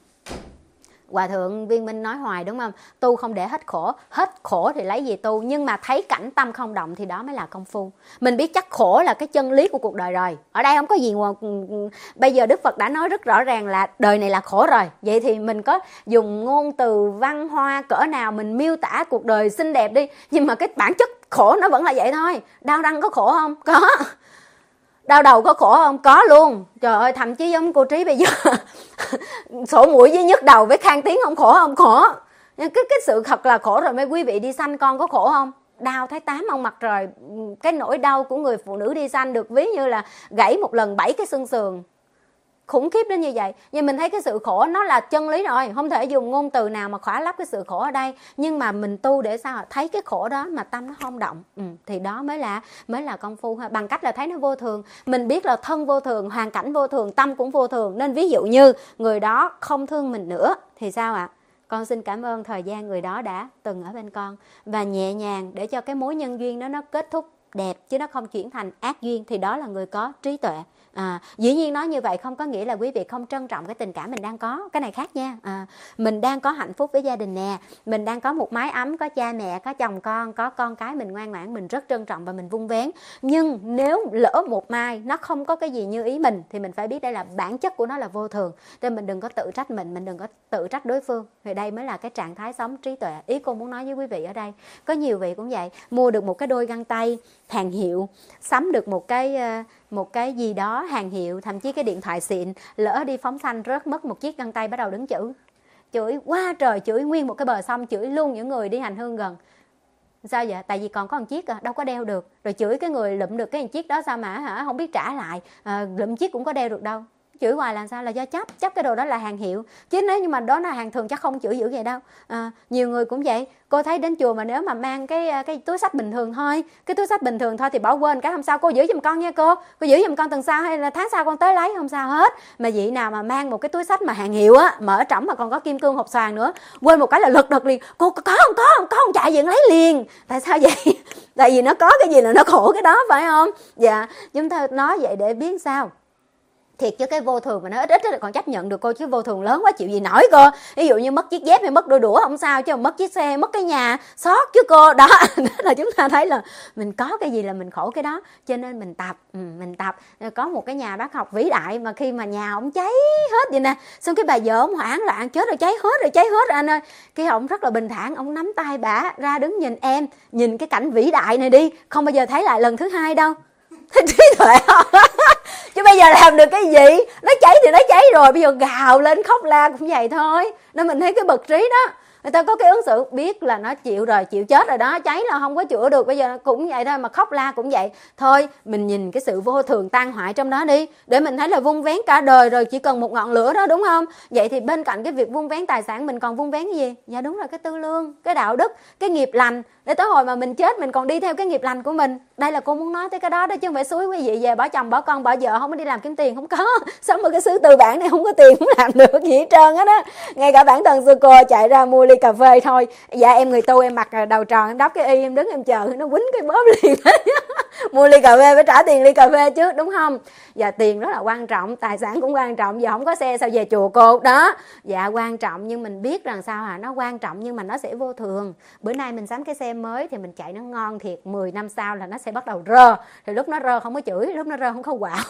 Hòa thượng Viên Minh nói hoài đúng không? Tu không để hết khổ, hết khổ thì lấy gì tu, nhưng mà thấy cảnh tâm không động thì đó mới là công phu. Mình biết chắc khổ là cái chân lý của cuộc đời rồi. Ở đây không có gì ngoài, bây giờ Đức Phật đã nói rất rõ ràng là đời này là khổ rồi. Vậy thì mình có dùng ngôn từ văn hoa cỡ nào mình miêu tả cuộc đời xinh đẹp đi, nhưng mà cái bản chất khổ nó vẫn là vậy thôi. Đau răng có khổ không? Có. Đau đầu có khổ không? Có luôn. Trời ơi, thậm chí giống cô Trí bây giờ sổ mũi với nhức đầu với khang tiếng không khổ không? Khổ. Cái, cái sự thật là khổ rồi. Mấy quý vị đi sanh con có khổ không? Đau thấy tám ông mặt trời. Cái nỗi đau của người phụ nữ đi sanh được ví như là gãy một lần bảy cái xương sườn. Khủng khiếp đến như vậy. Nhưng mình thấy cái sự khổ nó là chân lý rồi, không thể dùng ngôn từ nào mà khỏa lấp cái sự khổ ở đây. Nhưng mà mình tu để sao? Thấy cái khổ đó mà tâm nó không động, ừ, thì đó mới là mới là công phu ha. Bằng cách là thấy nó vô thường. Mình biết là thân vô thường, hoàn cảnh vô thường, tâm cũng vô thường. Nên ví dụ như người đó không thương mình nữa thì sao ạ? À? Con xin cảm ơn thời gian người đó đã từng ở bên con, và nhẹ nhàng để cho cái mối nhân duyên đó nó kết thúc đẹp chứ nó không chuyển thành ác duyên, thì đó là người có trí tuệ. À, dĩ nhiên nói như vậy không có nghĩa là quý vị không trân trọng cái tình cảm mình đang có, cái này khác nha. À, mình đang có hạnh phúc với gia đình nè, mình đang có một mái ấm, có cha mẹ, có chồng con, có con cái mình ngoan ngoãn, mình rất trân trọng và mình vun vén. Nhưng nếu lỡ một mai nó không có cái gì như ý mình thì mình phải biết đây là bản chất của nó là vô thường. Nên mình đừng có tự trách mình, mình đừng có tự trách đối phương. Thì đây mới là cái trạng thái sống trí tuệ. Ý cô muốn nói với quý vị ở đây. Có nhiều vị cũng vậy, mua được một cái đôi găng tay hàng hiệu, sắm được một cái một cái gì đó hàng hiệu, thậm chí cái điện thoại xịn, lỡ đi phóng sanh rớt mất một chiếc găng tay, bắt đầu đứng chửi, chửi quá trời, chửi nguyên một cái bờ sông, chửi luôn những người đi hành hương gần. Sao vậy? Tại vì còn có một chiếc à, đâu có đeo được. Rồi chửi cái người lụm được cái chiếc đó sao mà hả không biết trả lại, à, lụm chiếc cũng có đeo được đâu. Chửi hoài là sao? Là do chấp, chấp cái đồ đó là hàng hiệu. Chứ nếu như mà đó là hàng thường chắc không chửi dữ vậy đâu. À, nhiều người cũng vậy. Cô thấy đến chùa mà nếu mà mang cái cái túi sách bình thường thôi, cái túi sách bình thường thôi thì bỏ quên cái không sao, cô giữ giùm con nha cô. Cô giữ giùm con tuần sau hay là tháng sau con tới lấy, không sao hết. Mà vị nào mà mang một cái túi sách mà hàng hiệu á, mở trỏng mà còn có kim cương hộp xoàn nữa, quên một cái là lật đật liền. Cô có không? Có không? Có không? Chạy về lấy liền. Tại sao vậy? Tại vì nó có cái gì là nó khổ cái đó, phải không? Dạ, chúng ta nói vậy để biết sao. Thiệt chứ cái vô thường mà nó ít ít là còn chấp nhận được cô, chứ vô thường lớn quá chịu gì nổi cô. Ví dụ như mất chiếc dép hay mất đôi đũa không sao, chứ mà mất chiếc xe, mất cái nhà sót chứ cô. Đó là chúng ta thấy là mình có cái gì là mình khổ cái đó. Cho nên mình tập, ừ, mình tập. Có một cái nhà bác học vĩ đại mà khi mà nhà ông cháy hết vậy nè, xong cái bà vợ ông hoảng loạn, chết rồi, cháy hết rồi, cháy hết rồi anh ơi. Cái ông rất là bình thản, ông nắm tay bả ra đứng nhìn em, nhìn cái cảnh vĩ đại này đi, không bao giờ thấy lại lần thứ hai đâu. Trí tuệ không? Chứ bây giờ làm được cái gì? Nó cháy thì nó cháy rồi, bây giờ gào lên khóc la cũng vậy thôi. Nên mình thấy cái bậc trí đó, người ta có cái ứng xử biết là nó chịu rồi, chịu chết rồi đó, cháy là không có chữa được, bây giờ cũng vậy thôi, mà khóc la cũng vậy thôi. Mình nhìn cái sự vô thường tan hoại trong đó đi, để mình thấy là vun vén cả đời rồi, chỉ cần một ngọn lửa đó, đúng không? Vậy thì bên cạnh cái việc vun vén tài sản, mình còn vun vén cái gì? Dạ đúng là cái tư lương, cái đạo đức, cái nghiệp lành, để tới hồi mà mình chết mình còn đi theo cái nghiệp lành của mình. Đây là cô muốn nói tới cái đó đó, chứ không phải xúi quý vị về bỏ chồng bỏ con bỏ vợ không có đi làm kiếm tiền, không có. Sống ở cái xứ tư bản này không có tiền không làm được gì hết trơn á đó. Ngay cả bản thân sư cô chạy ra mua ly cà phê thôi, dạ em người tu em mặc đầu tròn em đắp cái y em đứng em chờ nó quýnh cái bóp liền. Mua ly cà phê phải trả tiền ly cà phê chứ, đúng không? Và tiền rất là quan trọng, tài sản cũng quan trọng. Giờ không có xe sao về chùa cô đó. Dạ quan trọng, nhưng mình biết rằng sao hả, nó quan trọng nhưng mà nó sẽ vô thường. Bữa nay mình sắm cái xe mới thì mình chạy nó ngon thiệt, mười năm sau là nó sẽ bắt đầu rơ. Thì lúc nó rơ không có chửi, lúc nó rơ không có quạo.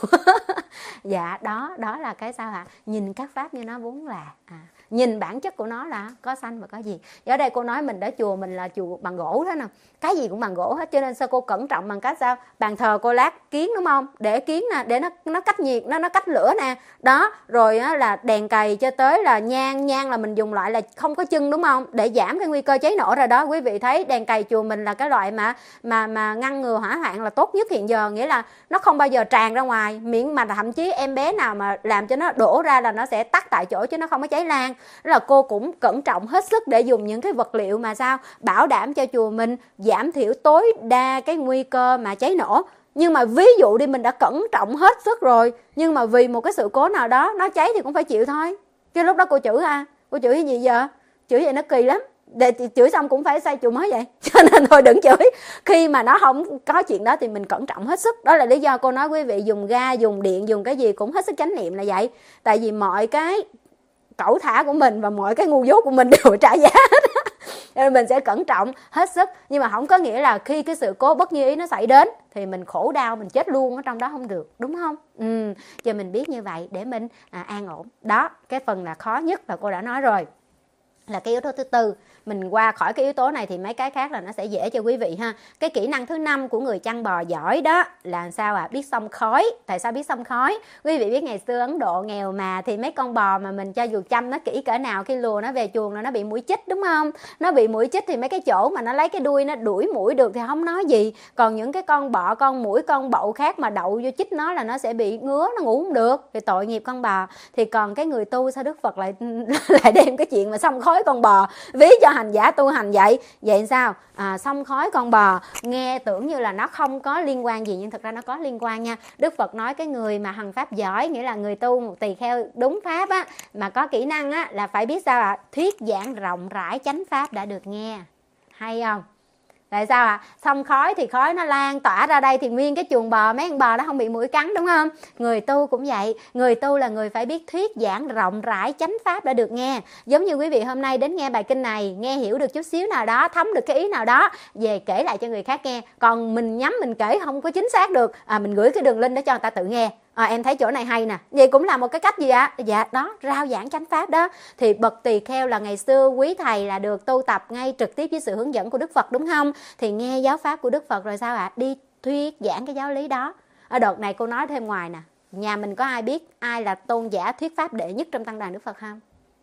Dạ đó, đó là cái sao hả, nhìn các pháp như nó vốn là à, nhìn bản chất của nó là có sanh và có diệt. Ở đây cô nói mình ở chùa mình là chùa bằng gỗ thế nào, cái gì cũng bằng gỗ hết, cho nên sao cô cẩn trọng bằng cách sao? Bàn thờ cô lát kiến đúng không, để kiến nè, để nó nó cách nhiệt, nó nó cách lửa nè đó. Rồi á, là đèn cầy cho tới là nhang, nhang là mình dùng loại là không có chân đúng không, để giảm cái nguy cơ cháy nổ ra đó. Quý vị thấy đèn cầy chùa mình là cái loại mà mà mà ngăn ngừa hỏa hoạn là tốt nhất hiện giờ, nghĩa là nó không bao giờ tràn ra ngoài, miễn mà thậm chí em bé nào mà làm cho nó đổ ra là nó sẽ tắt tại chỗ chứ nó không có cháy lan. Đó là cô cũng cẩn trọng hết sức để dùng những cái vật liệu mà sao bảo đảm cho chùa mình giảm thiểu tối đa cái nguy cơ mà cháy nổ. Nhưng mà ví dụ đi, mình đã cẩn trọng hết sức rồi, nhưng mà vì một cái sự cố nào đó nó cháy thì cũng phải chịu thôi. Cái lúc đó cô chửi à, cô chửi cái gì giờ? Chửi vậy nó kỳ lắm, để chửi xong cũng phải xây chùa mới vậy. Cho nên thôi đừng chửi. Khi mà nó không có chuyện đó thì mình cẩn trọng hết sức. Đó là lý do cô nói quý vị dùng ga, dùng điện, dùng cái gì cũng hết sức chánh niệm là vậy. Tại vì mọi cái cẩu thả của mình và mọi cái ngu dốt của mình đều trả giá hết. Nên mình sẽ cẩn trọng hết sức. Nhưng mà không có nghĩa là khi cái sự cố bất như ý nó xảy đến thì mình khổ đau, mình chết luôn ở trong đó, không được, đúng không? Ừ, cho mình biết như vậy để mình à, an ổn. Đó, cái phần là khó nhất là cô đã nói rồi, là cái yếu tố thứ tư. Mình qua khỏi cái yếu tố này thì mấy cái khác là nó sẽ dễ cho quý vị ha. Cái kỹ năng thứ năm của người chăn bò giỏi đó là sao à? Biết xông khói. Tại sao biết xông khói? Quý vị biết ngày xưa Ấn Độ nghèo mà, thì mấy con bò mà mình cho dù chăm nó kỹ cỡ nào, khi lùa nó về chuồng là nó bị muỗi chích, đúng không? Nó bị muỗi chích thì mấy cái chỗ mà nó lấy cái đuôi nó đuổi muỗi được thì không nói gì. Còn những cái con bọ, con muỗi, con bậu khác mà đậu vô chích nó là nó sẽ bị ngứa, nó ngủ không được, thì tội nghiệp con bò. Thì còn cái người tu sao Đức Phật lại lại đem cái chuyện mà xông khói con bò ví cho hành giả tu hành vậy. Vậy sao? À, xông khói con bò nghe tưởng như là nó không có liên quan gì, nhưng thực ra nó có liên quan nha. Đức Phật nói cái người mà hành pháp giỏi, nghĩa là người tu một tỳ kheo đúng pháp á, mà có kỹ năng á, là phải biết sao ạ? À? Thuyết giảng rộng rãi chánh pháp đã được nghe. Hay không? Tại sao ạ? À? Xông khói thì khói nó lan tỏa ra đây thì nguyên cái chuồng bò, mấy con bò nó không bị muỗi cắn, đúng không? Người tu cũng vậy. Người tu là người phải biết thuyết giảng rộng rãi chánh pháp đã được nghe. Giống như quý vị hôm nay đến nghe bài kinh này, nghe hiểu được chút xíu nào đó, thấm được cái ý nào đó, về kể lại cho người khác nghe. Còn mình nhắm mình kể không có chính xác được, à, mình gửi cái đường link đó cho người ta tự nghe. À, em thấy chỗ này hay nè, vậy cũng là một cái cách gì ạ? À? Dạ đó, rao giảng chánh pháp đó. Thì bậc tỳ kheo là ngày xưa quý thầy là được tu tập ngay trực tiếp với sự hướng dẫn của Đức Phật, đúng không? Thì nghe giáo pháp của Đức Phật rồi sao ạ? À? Đi thuyết giảng cái giáo lý đó. Ở đợt này cô nói thêm ngoài nè, nhà mình có ai biết ai là tôn giả thuyết pháp đệ nhất trong tăng đoàn Đức Phật không?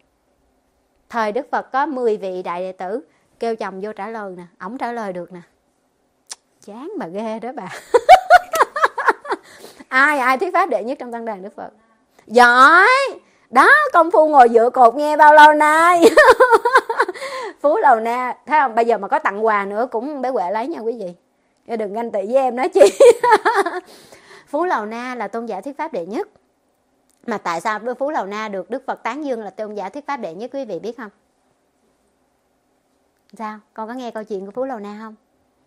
Thời Đức Phật có mười vị đại đệ tử, kêu chồng vô trả lời nè, ổng trả lời được nè. Chán bà ghê đó bà. Ai ai thuyết pháp đệ nhất trong tăng đoàn Đức Phật? Giỏi. Đó, công phu ngồi dựa cột nghe bao lâu nay. Phú Lầu Na, thấy không? Bây giờ mà có tặng quà nữa cũng bé Huệ lấy nha quý vị. Đừng ganh tị với em nói chi. Phú Lầu Na là tôn giả thuyết pháp đệ nhất. Mà tại sao Phú Lầu Na được Đức Phật tán dương là tôn giả thuyết pháp đệ nhất, quý vị biết không? Sao? Con có nghe câu chuyện của Phú Lầu Na không?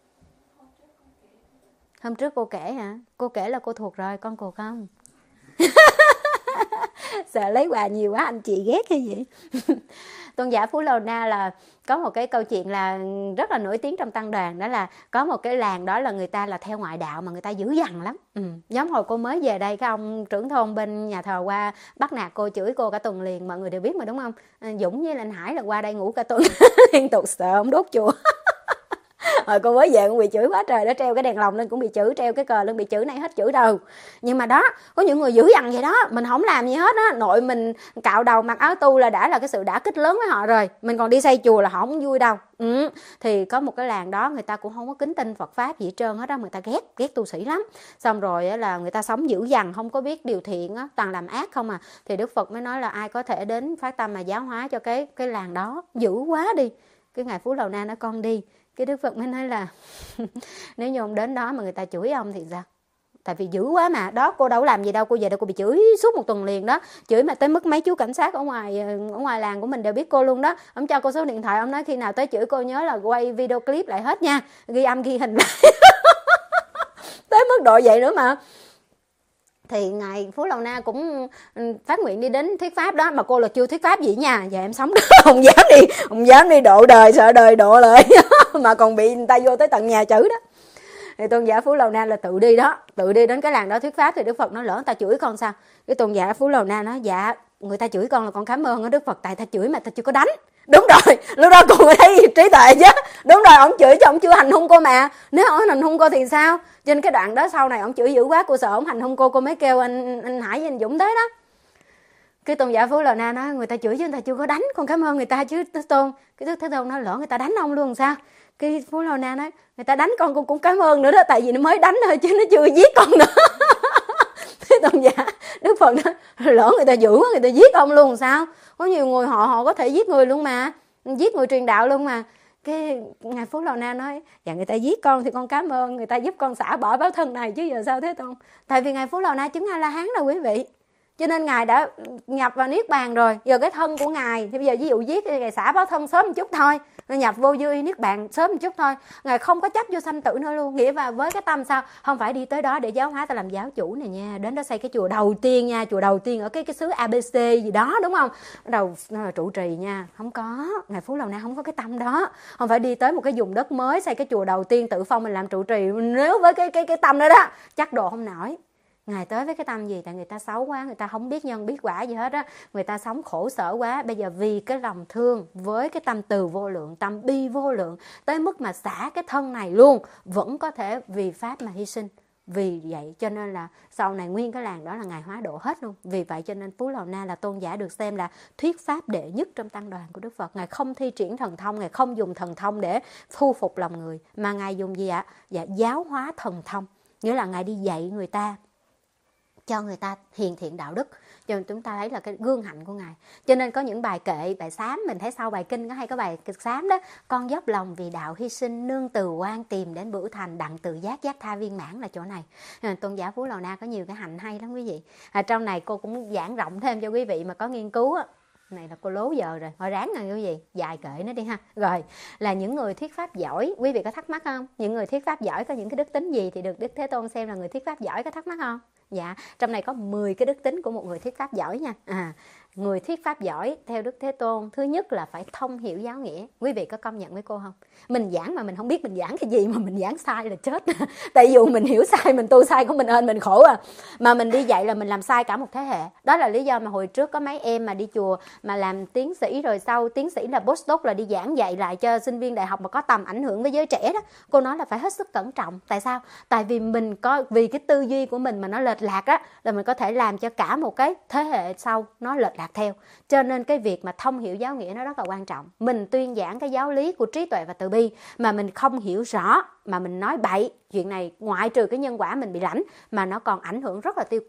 Hôm trước cô kể hả? Cô kể là cô thuộc rồi, con thuộc không? Sợ lấy quà nhiều quá anh chị ghét hay gì. Tôn giả Phú Lầu Na là có một cái câu chuyện là rất là nổi tiếng trong tăng đoàn. Đó là có một cái làng đó là người ta là theo ngoại đạo mà người ta dữ dằn lắm. ừ. Giống hồi cô mới về đây, cái ông trưởng thôn bên nhà thờ qua bắt nạt cô, chửi cô cả tuần liền. Mọi người đều biết mà đúng không? Dũng với anh Hải là qua đây ngủ cả tuần liên tục, sợ ông đốt chùa. Rồi cô mới về cũng bị chửi quá trời, đó treo cái đèn lồng lên cũng bị chửi, treo cái cờ lên bị chửi, này hết chửi đầu. Nhưng mà đó, có những người dữ dằn vậy đó, mình không làm gì hết á, nội mình cạo đầu mặc áo tu là đã là cái sự đả kích lớn với họ rồi, mình còn đi xây chùa là họ không vui đâu. ừ. Thì có một cái làng đó người ta cũng không có kính tin Phật pháp gì hết trơn hết đó, người ta ghét ghét tu sĩ lắm. Xong rồi là người ta sống dữ dằn, không có biết điều thiện á, toàn làm ác không à. Thì Đức Phật mới nói là ai có thể đến phát tâm mà giáo hóa cho cái cái làng đó, dữ quá đi. Cái ngài Phú Lầu Na nói con đi. Cái Đức Phật mới nói là nếu như ông đến đó mà người ta chửi ông thì sao? Tại vì dữ quá mà. Đó, cô đâu có làm gì đâu, cô về đâu cô bị chửi suốt một tuần liền đó. Chửi mà tới mức mấy chú cảnh sát ở ngoài ở ngoài làng của mình đều biết cô luôn đó. Ông cho cô số điện thoại, ông nói khi nào tới chửi cô nhớ là quay video clip lại hết nha, ghi âm ghi hình lại. Tới mức độ vậy nữa mà. Thì ngài Phú Lầu Na cũng phát nguyện đi đến thuyết pháp đó, mà cô là chưa thuyết pháp gì nha. Giờ em sống đó, không dám đi, không dám đi độ đời, sợ đời độ lại. Mà còn bị người ta vô tới tận nhà chửi đó. Thì tôn giả Phú Lầu Na là tự đi đó, tự đi đến cái làng đó thuyết pháp. Thì Đức Phật nói lỡ người ta chửi con sao? Cái tôn giả Phú Lầu Na nói dạ người ta chửi con là con cảm ơn đó Đức Phật, tại ta chửi mà ta chưa có đánh. Đúng rồi, lúc đó cô mới thấy trí tuệ chứ. Đúng rồi, ông chửi chứ ông chưa hành hung cô mà. Nếu ông hành hung cô thì sao? Trên cái đoạn đó sau này ông chửi dữ quá, cô sợ ông hành hung cô, cô mới kêu anh anh Hải với anh Dũng tới đó. Cái tôn giả Phú Lầu Na nói người ta chửi chứ người ta chưa có đánh, con cảm ơn người ta chứ Thế Tôn. Cái Đức Thế Tôn nói lỡ người ta đánh ông luôn sao? Cái Phú Lầu Na nói người ta đánh con con cũng cảm ơn nữa đó, tại vì nó mới đánh thôi chứ nó chưa giết con nữa. Thế tôn giả Đức Phật nói lỡ người ta dữ quá, người ta giết ông luôn sao? Có nhiều người họ họ có thể giết người luôn mà, giết người truyền đạo luôn mà. Cái ngài Phú Lầu Na nói dạ người ta giết con thì con cảm ơn, người ta giúp con xả bỏ báo thân này chứ giờ sao Thế Tôn. Tại vì ngài Phú Lầu Na chứng A La Hán rồi quý vị, cho nên ngài đã nhập vào niết bàn rồi. Giờ cái thân của ngài thì bây giờ ví dụ giết thì ngài xả báo thân sớm một chút thôi, nhập vô dư niết bàn sớm một chút thôi, ngài không có chấp vô sanh tử nữa luôn. Nghĩa và với cái tâm sao không phải đi tới đó để giáo hóa ta làm giáo chủ này nha, đến đó xây cái chùa đầu tiên nha, chùa đầu tiên ở cái cái xứ a bê xê gì đó đúng không, đầu trụ trì nha, không có. Ngài Phú Lầu Na không có cái tâm đó, không phải đi tới một cái vùng đất mới xây cái chùa đầu tiên tự phong mình làm trụ trì. Nếu với cái cái cái tâm đó đó chắc độ không nổi. Ngài tới với cái tâm gì? Tại người ta xấu quá, người ta không biết nhân biết quả gì hết á, người ta sống khổ sở quá. Bây giờ vì cái lòng thương với cái tâm từ vô lượng, tâm bi vô lượng, tới mức mà xả cái thân này luôn, vẫn có thể vì pháp mà hy sinh. Vì vậy cho nên là sau này nguyên cái làng đó là ngài hóa độ hết luôn. Vì vậy cho nên Phú Lầu Na là tôn giả được xem là thuyết pháp đệ nhất trong tăng đoàn của Đức Phật. Ngài không thi triển thần thông, ngài không dùng thần thông để thu phục lòng người, mà ngài dùng gì ạ? Dạ, giáo hóa thần thông, nghĩa là ngài đi dạy người ta, cho người ta hiền thiện đạo đức. Cho nên chúng ta thấy là cái gương hạnh của ngài. Cho nên có những bài kệ, bài sám, mình thấy sau bài kinh có hay có bài sám đó, con dốc lòng vì đạo hy sinh, nương từ quan tìm đến bửu thành, đặng tự giác giác tha viên mãn là chỗ này. Nên tôn giả Phú Lầu Na có nhiều cái hạnh hay lắm quý vị. À, trong này cô cũng giảng rộng thêm cho quý vị mà có nghiên cứu á. Này là cô lố giờ rồi, thôi ráng rồi quý vị, dài kệ nó đi ha. Rồi, là những người thuyết pháp giỏi, quý vị có thắc mắc không? Những người thuyết pháp giỏi có những cái đức tính gì thì được Đức Thế Tôn xem là người thuyết pháp giỏi, có thắc mắc không? Dạ, trong này có mười cái đức tính của một người thuyết pháp giỏi nha. À, người thuyết pháp giỏi theo Đức Thế Tôn, thứ nhất là phải thông hiểu giáo nghĩa. Quý vị có công nhận với cô không? Mình giảng mà mình không biết mình giảng cái gì, mà mình giảng sai là chết. Tại dù mình hiểu sai, mình tu sai của mình ơn mình khổ à. Mà mình đi dạy là mình làm sai cả một thế hệ. Đó là lý do mà hồi trước có mấy em mà đi chùa mà làm tiến sĩ, rồi sau tiến sĩ là postdoc, là đi giảng dạy lại cho sinh viên đại học mà có tầm ảnh hưởng với giới trẻ đó. Cô nói là phải hết sức cẩn trọng. Tại sao? Tại vì mình có, vì cái tư duy của mình mà nó lệch lạc á, là mình có thể làm cho cả một cái thế hệ sau nó lệch lạc theo. Cho nên cái việc mà thông hiểu giáo nghĩa nó rất là quan trọng. Mình tuyên giảng cái giáo lý của trí tuệ và từ bi mà mình không hiểu rõ, mà mình nói bậy, chuyện này ngoại trừ cái nhân quả mình bị lãnh, mà nó còn ảnh hưởng rất là tiêu cực.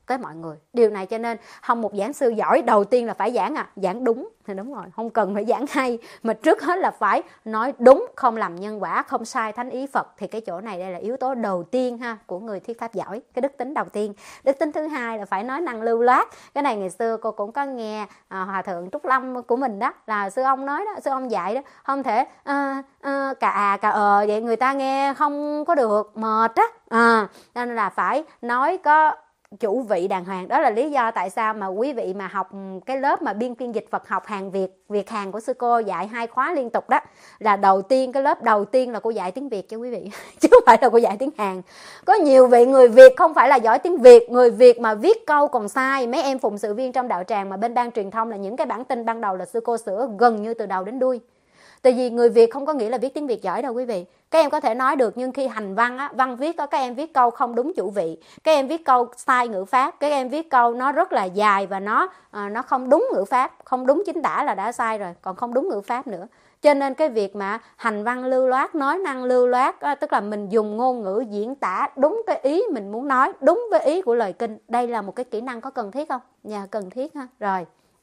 tới mọi người. Điều này cho nên không, một giảng sư giỏi đầu tiên là phải giảng à giảng đúng thì đúng rồi, không cần phải giảng hay, mà trước hết là phải nói đúng, không làm nhân quả, không sai thánh ý Phật. Thì cái chỗ này đây là yếu tố đầu tiên ha của người thuyết pháp giỏi, cái đức tính đầu tiên. Đức tính thứ hai là phải nói năng lưu loát. Cái này ngày xưa cô cũng có nghe à, hòa thượng Trúc Lâm của mình đó, là sư ông nói đó, sư ông dạy đó, không thể à, à, cà à cà ờ vậy người ta nghe không có được, mệt á. À, nên là phải nói có chủ vị đàng hoàng. Đó là lý do tại sao mà quý vị mà học cái lớp mà biên phiên dịch Phật học Hàn Việt, Việt Hàn của sư cô dạy hai khóa liên tục đó, là đầu tiên, cái lớp đầu tiên là cô dạy tiếng Việt cho quý vị chứ không phải là cô dạy tiếng Hàn. Có nhiều vị người Việt không phải là giỏi tiếng Việt, người Việt mà viết câu còn sai. Mấy em phụng sự viên trong đạo tràng mà bên ban truyền thông là những cái bản tin ban đầu là sư cô sửa gần như từ đầu đến đuôi. Tại vì người Việt không có nghĩa là viết tiếng Việt giỏi đâu quý vị. Các em có thể nói được, nhưng khi hành văn á, văn viết có các em viết câu không đúng chủ vị, các em viết câu sai ngữ pháp, các em viết câu nó rất là dài và nó à, nó không đúng ngữ pháp, không đúng chính tả là đã sai rồi, còn không đúng ngữ pháp nữa. Cho nên cái việc mà hành văn lưu loát, nói năng lưu loát á, tức là mình dùng ngôn ngữ diễn tả đúng cái ý mình muốn nói, đúng với ý của lời kinh. Đây là một cái kỹ năng có cần thiết không? Dạ cần thiết ha. Rồi.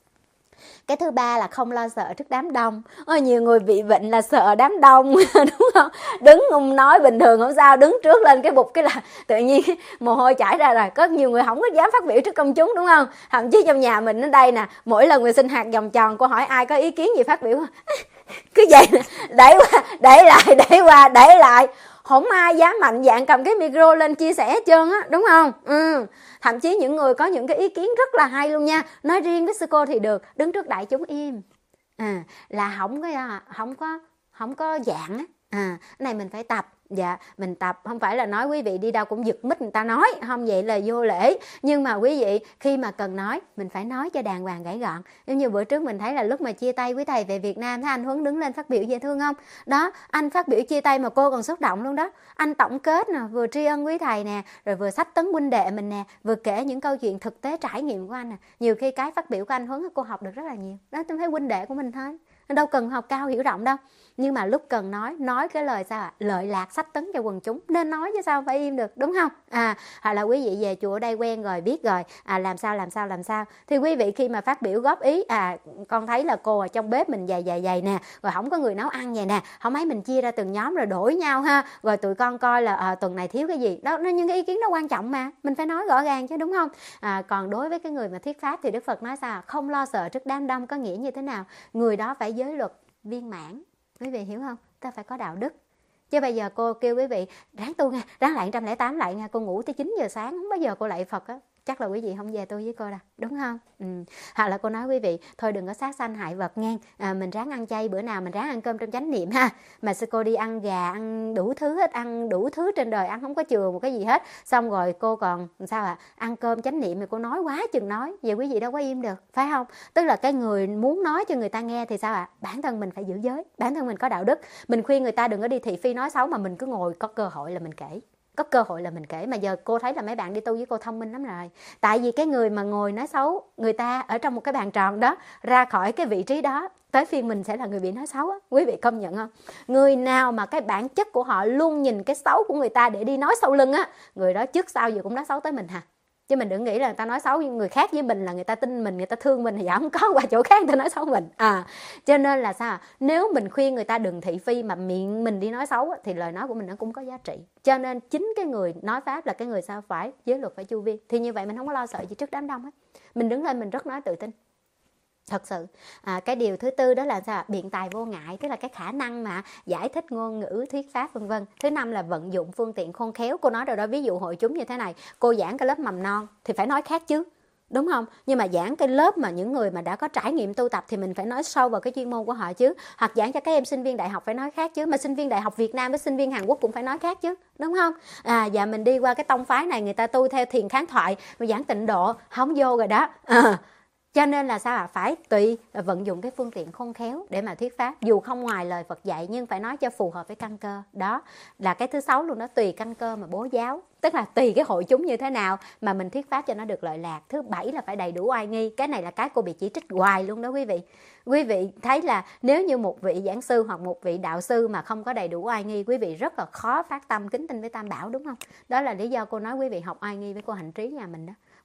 Cái thứ ba là không lo sợ trước đám đông. Ôi, nhiều người bị bệnh là sợ đám đông đúng không? Đứng nói bình thường không sao, đứng trước lên cái bục cái là tự nhiên mồ hôi chảy ra rồi. Có nhiều người không có dám phát biểu trước công chúng đúng không? Thậm chí trong nhà mình ở đây nè, mỗi lần người sinh hoạt vòng tròn cô hỏi ai có ý kiến gì phát biểu cứ vậy nè, đẩy qua đẩy lại đẩy qua đẩy lại, không ai dám mạnh dạn cầm cái micro lên chia sẻ hết trơn á, đúng không? Ừ. Thậm chí những người có những cái ý kiến rất là hay luôn nha, nói riêng với sư cô thì được, đứng trước đại chúng im à, là không có không có không có dạng á. À, cái này mình phải tập. Dạ, mình tập, không phải là nói quý vị đi đâu cũng giật mít người ta nói, không vậy là vô lễ. Nhưng mà quý vị khi mà cần nói, mình phải nói cho đàng hoàng gãy gọn. Giống như bữa trước mình thấy là lúc mà chia tay với thầy về Việt Nam, thấy anh Huấn đứng lên phát biểu dễ thương không? Đó, anh phát biểu chia tay mà cô còn xúc động luôn đó. Anh tổng kết nè, vừa tri ân quý thầy nè, rồi vừa sách tấn huynh đệ mình nè, vừa kể những câu chuyện thực tế trải nghiệm của anh nè. Nhiều khi cái phát biểu của anh Huấn cô học được rất là nhiều. Đó, tôi thấy huynh đệ của mình thôi. Đâu cần học cao hiểu rộng đâu, nhưng mà lúc cần nói nói cái lời sao ạ, lợi lạc sách tấn cho quần chúng, nên nói chứ sao phải im được, đúng không? À, hoặc là quý vị về chùa ở đây quen rồi, biết rồi à, làm sao làm sao làm sao thì quý vị khi mà phát biểu góp ý, à con thấy là cô ở trong bếp mình dày dày dày nè, rồi không có người nấu ăn vậy nè, không mấy mình chia ra từng nhóm rồi đổi nhau ha, rồi tụi con coi là à, tuần này thiếu cái gì đó, nó những cái ý kiến đó quan trọng mà mình phải nói rõ ràng chứ, đúng không? À, còn đối với cái người mà thuyết pháp thì Đức Phật nói sao? Không lo sợ trước đám đông có nghĩa như thế nào? Người đó phải giới luật viên mãn, quý vị hiểu không? Ta phải có đạo đức. Chứ bây giờ cô kêu quý vị ráng tu nha, ráng lại một trăm lẻ tám lại nha, cô ngủ tới chín giờ sáng không bao giờ cô lạy Phật á, chắc là quý vị không về tu với cô đâu, đúng không? Ừ. Hoặc là cô nói quý vị thôi đừng có sát sanh hại vật nghe, à, mình ráng ăn chay, bữa nào mình ráng ăn cơm trong chánh niệm ha. Mà sư cô đi ăn gà, ăn đủ thứ hết, ăn đủ thứ trên đời, ăn không có chừa một cái gì hết, xong rồi cô còn sao ạ, à? Ăn cơm chánh niệm thì cô nói quá chừng nói, vậy quý vị đâu có im được, phải không? Tức là cái người muốn nói cho người ta nghe thì sao ạ? À? Bản thân mình phải giữ giới, bản thân mình có đạo đức, mình khuyên người ta đừng có đi thị phi nói xấu, mà mình cứ ngồi có cơ hội là mình kể. Có cơ hội là mình kể. Mà giờ cô thấy là mấy bạn đi tu với cô thông minh lắm rồi. Tại vì cái người mà ngồi nói xấu người ta ở trong một cái bàn tròn đó, ra khỏi cái vị trí đó, tới phiên mình sẽ là người bị nói xấu á. Quý vị công nhận không? Người nào mà cái bản chất của họ luôn nhìn cái xấu của người ta để đi nói sau lưng á, người đó trước sau gì cũng nói xấu tới mình hả? Chứ mình đừng nghĩ là người ta nói xấu người khác với mình là người ta tin mình, người ta thương mình, thì dạ không có, qua chỗ khác người ta nói xấu mình. À, cho nên là sao? Nếu mình khuyên người ta đừng thị phi mà miệng mình đi nói xấu thì lời nói của mình nó cũng có giá trị. Cho nên chính cái người nói pháp là cái người sao phải giới luật phải chu viên. Thì như vậy mình không có lo sợ gì trước đám đông hết. Mình đứng lên mình rất nói tự tin. Thật sự. À, cái điều thứ tư đó là sao? Biện tài vô ngại, tức là cái khả năng mà giải thích ngôn ngữ, thuyết pháp vân vân. Thứ năm là vận dụng phương tiện khôn khéo. Cô nói rồi đó, ví dụ hội chúng như thế này, cô giảng cái lớp mầm non thì phải nói khác chứ, đúng không? Nhưng mà giảng cái lớp mà những người mà đã có trải nghiệm tu tập thì mình phải nói sâu vào cái chuyên môn của họ chứ. Hoặc giảng cho các em sinh viên đại học phải nói khác chứ. Mà sinh viên đại học Việt Nam với sinh viên Hàn Quốc cũng phải nói khác chứ, đúng không? À, và mình đi qua cái tông phái này người ta tu theo thiền kháng thoại, mà giảng tịnh độ không vô rồi đó. À, cho nên là sao ạ? À? Phải tùy vận dụng cái phương tiện khôn khéo để mà thuyết pháp, dù không ngoài lời Phật dạy nhưng phải nói cho phù hợp với căn cơ. Đó là cái thứ sáu luôn đó, tùy căn cơ mà bố giáo, tức là tùy cái hội chúng như thế nào mà mình thuyết pháp cho nó được lợi lạc. Thứ bảy là phải đầy đủ oai nghi. Cái này là cái cô bị chỉ trích hoài luôn đó quý vị. Quý vị thấy là nếu như một vị giảng sư hoặc một vị đạo sư mà không có đầy đủ oai nghi, quý vị rất là khó phát tâm kính tinh với Tam Bảo, đúng không? Đó là lý do cô nói quý vị học oai nghi với cô Hạnh Trí nhà mình đó.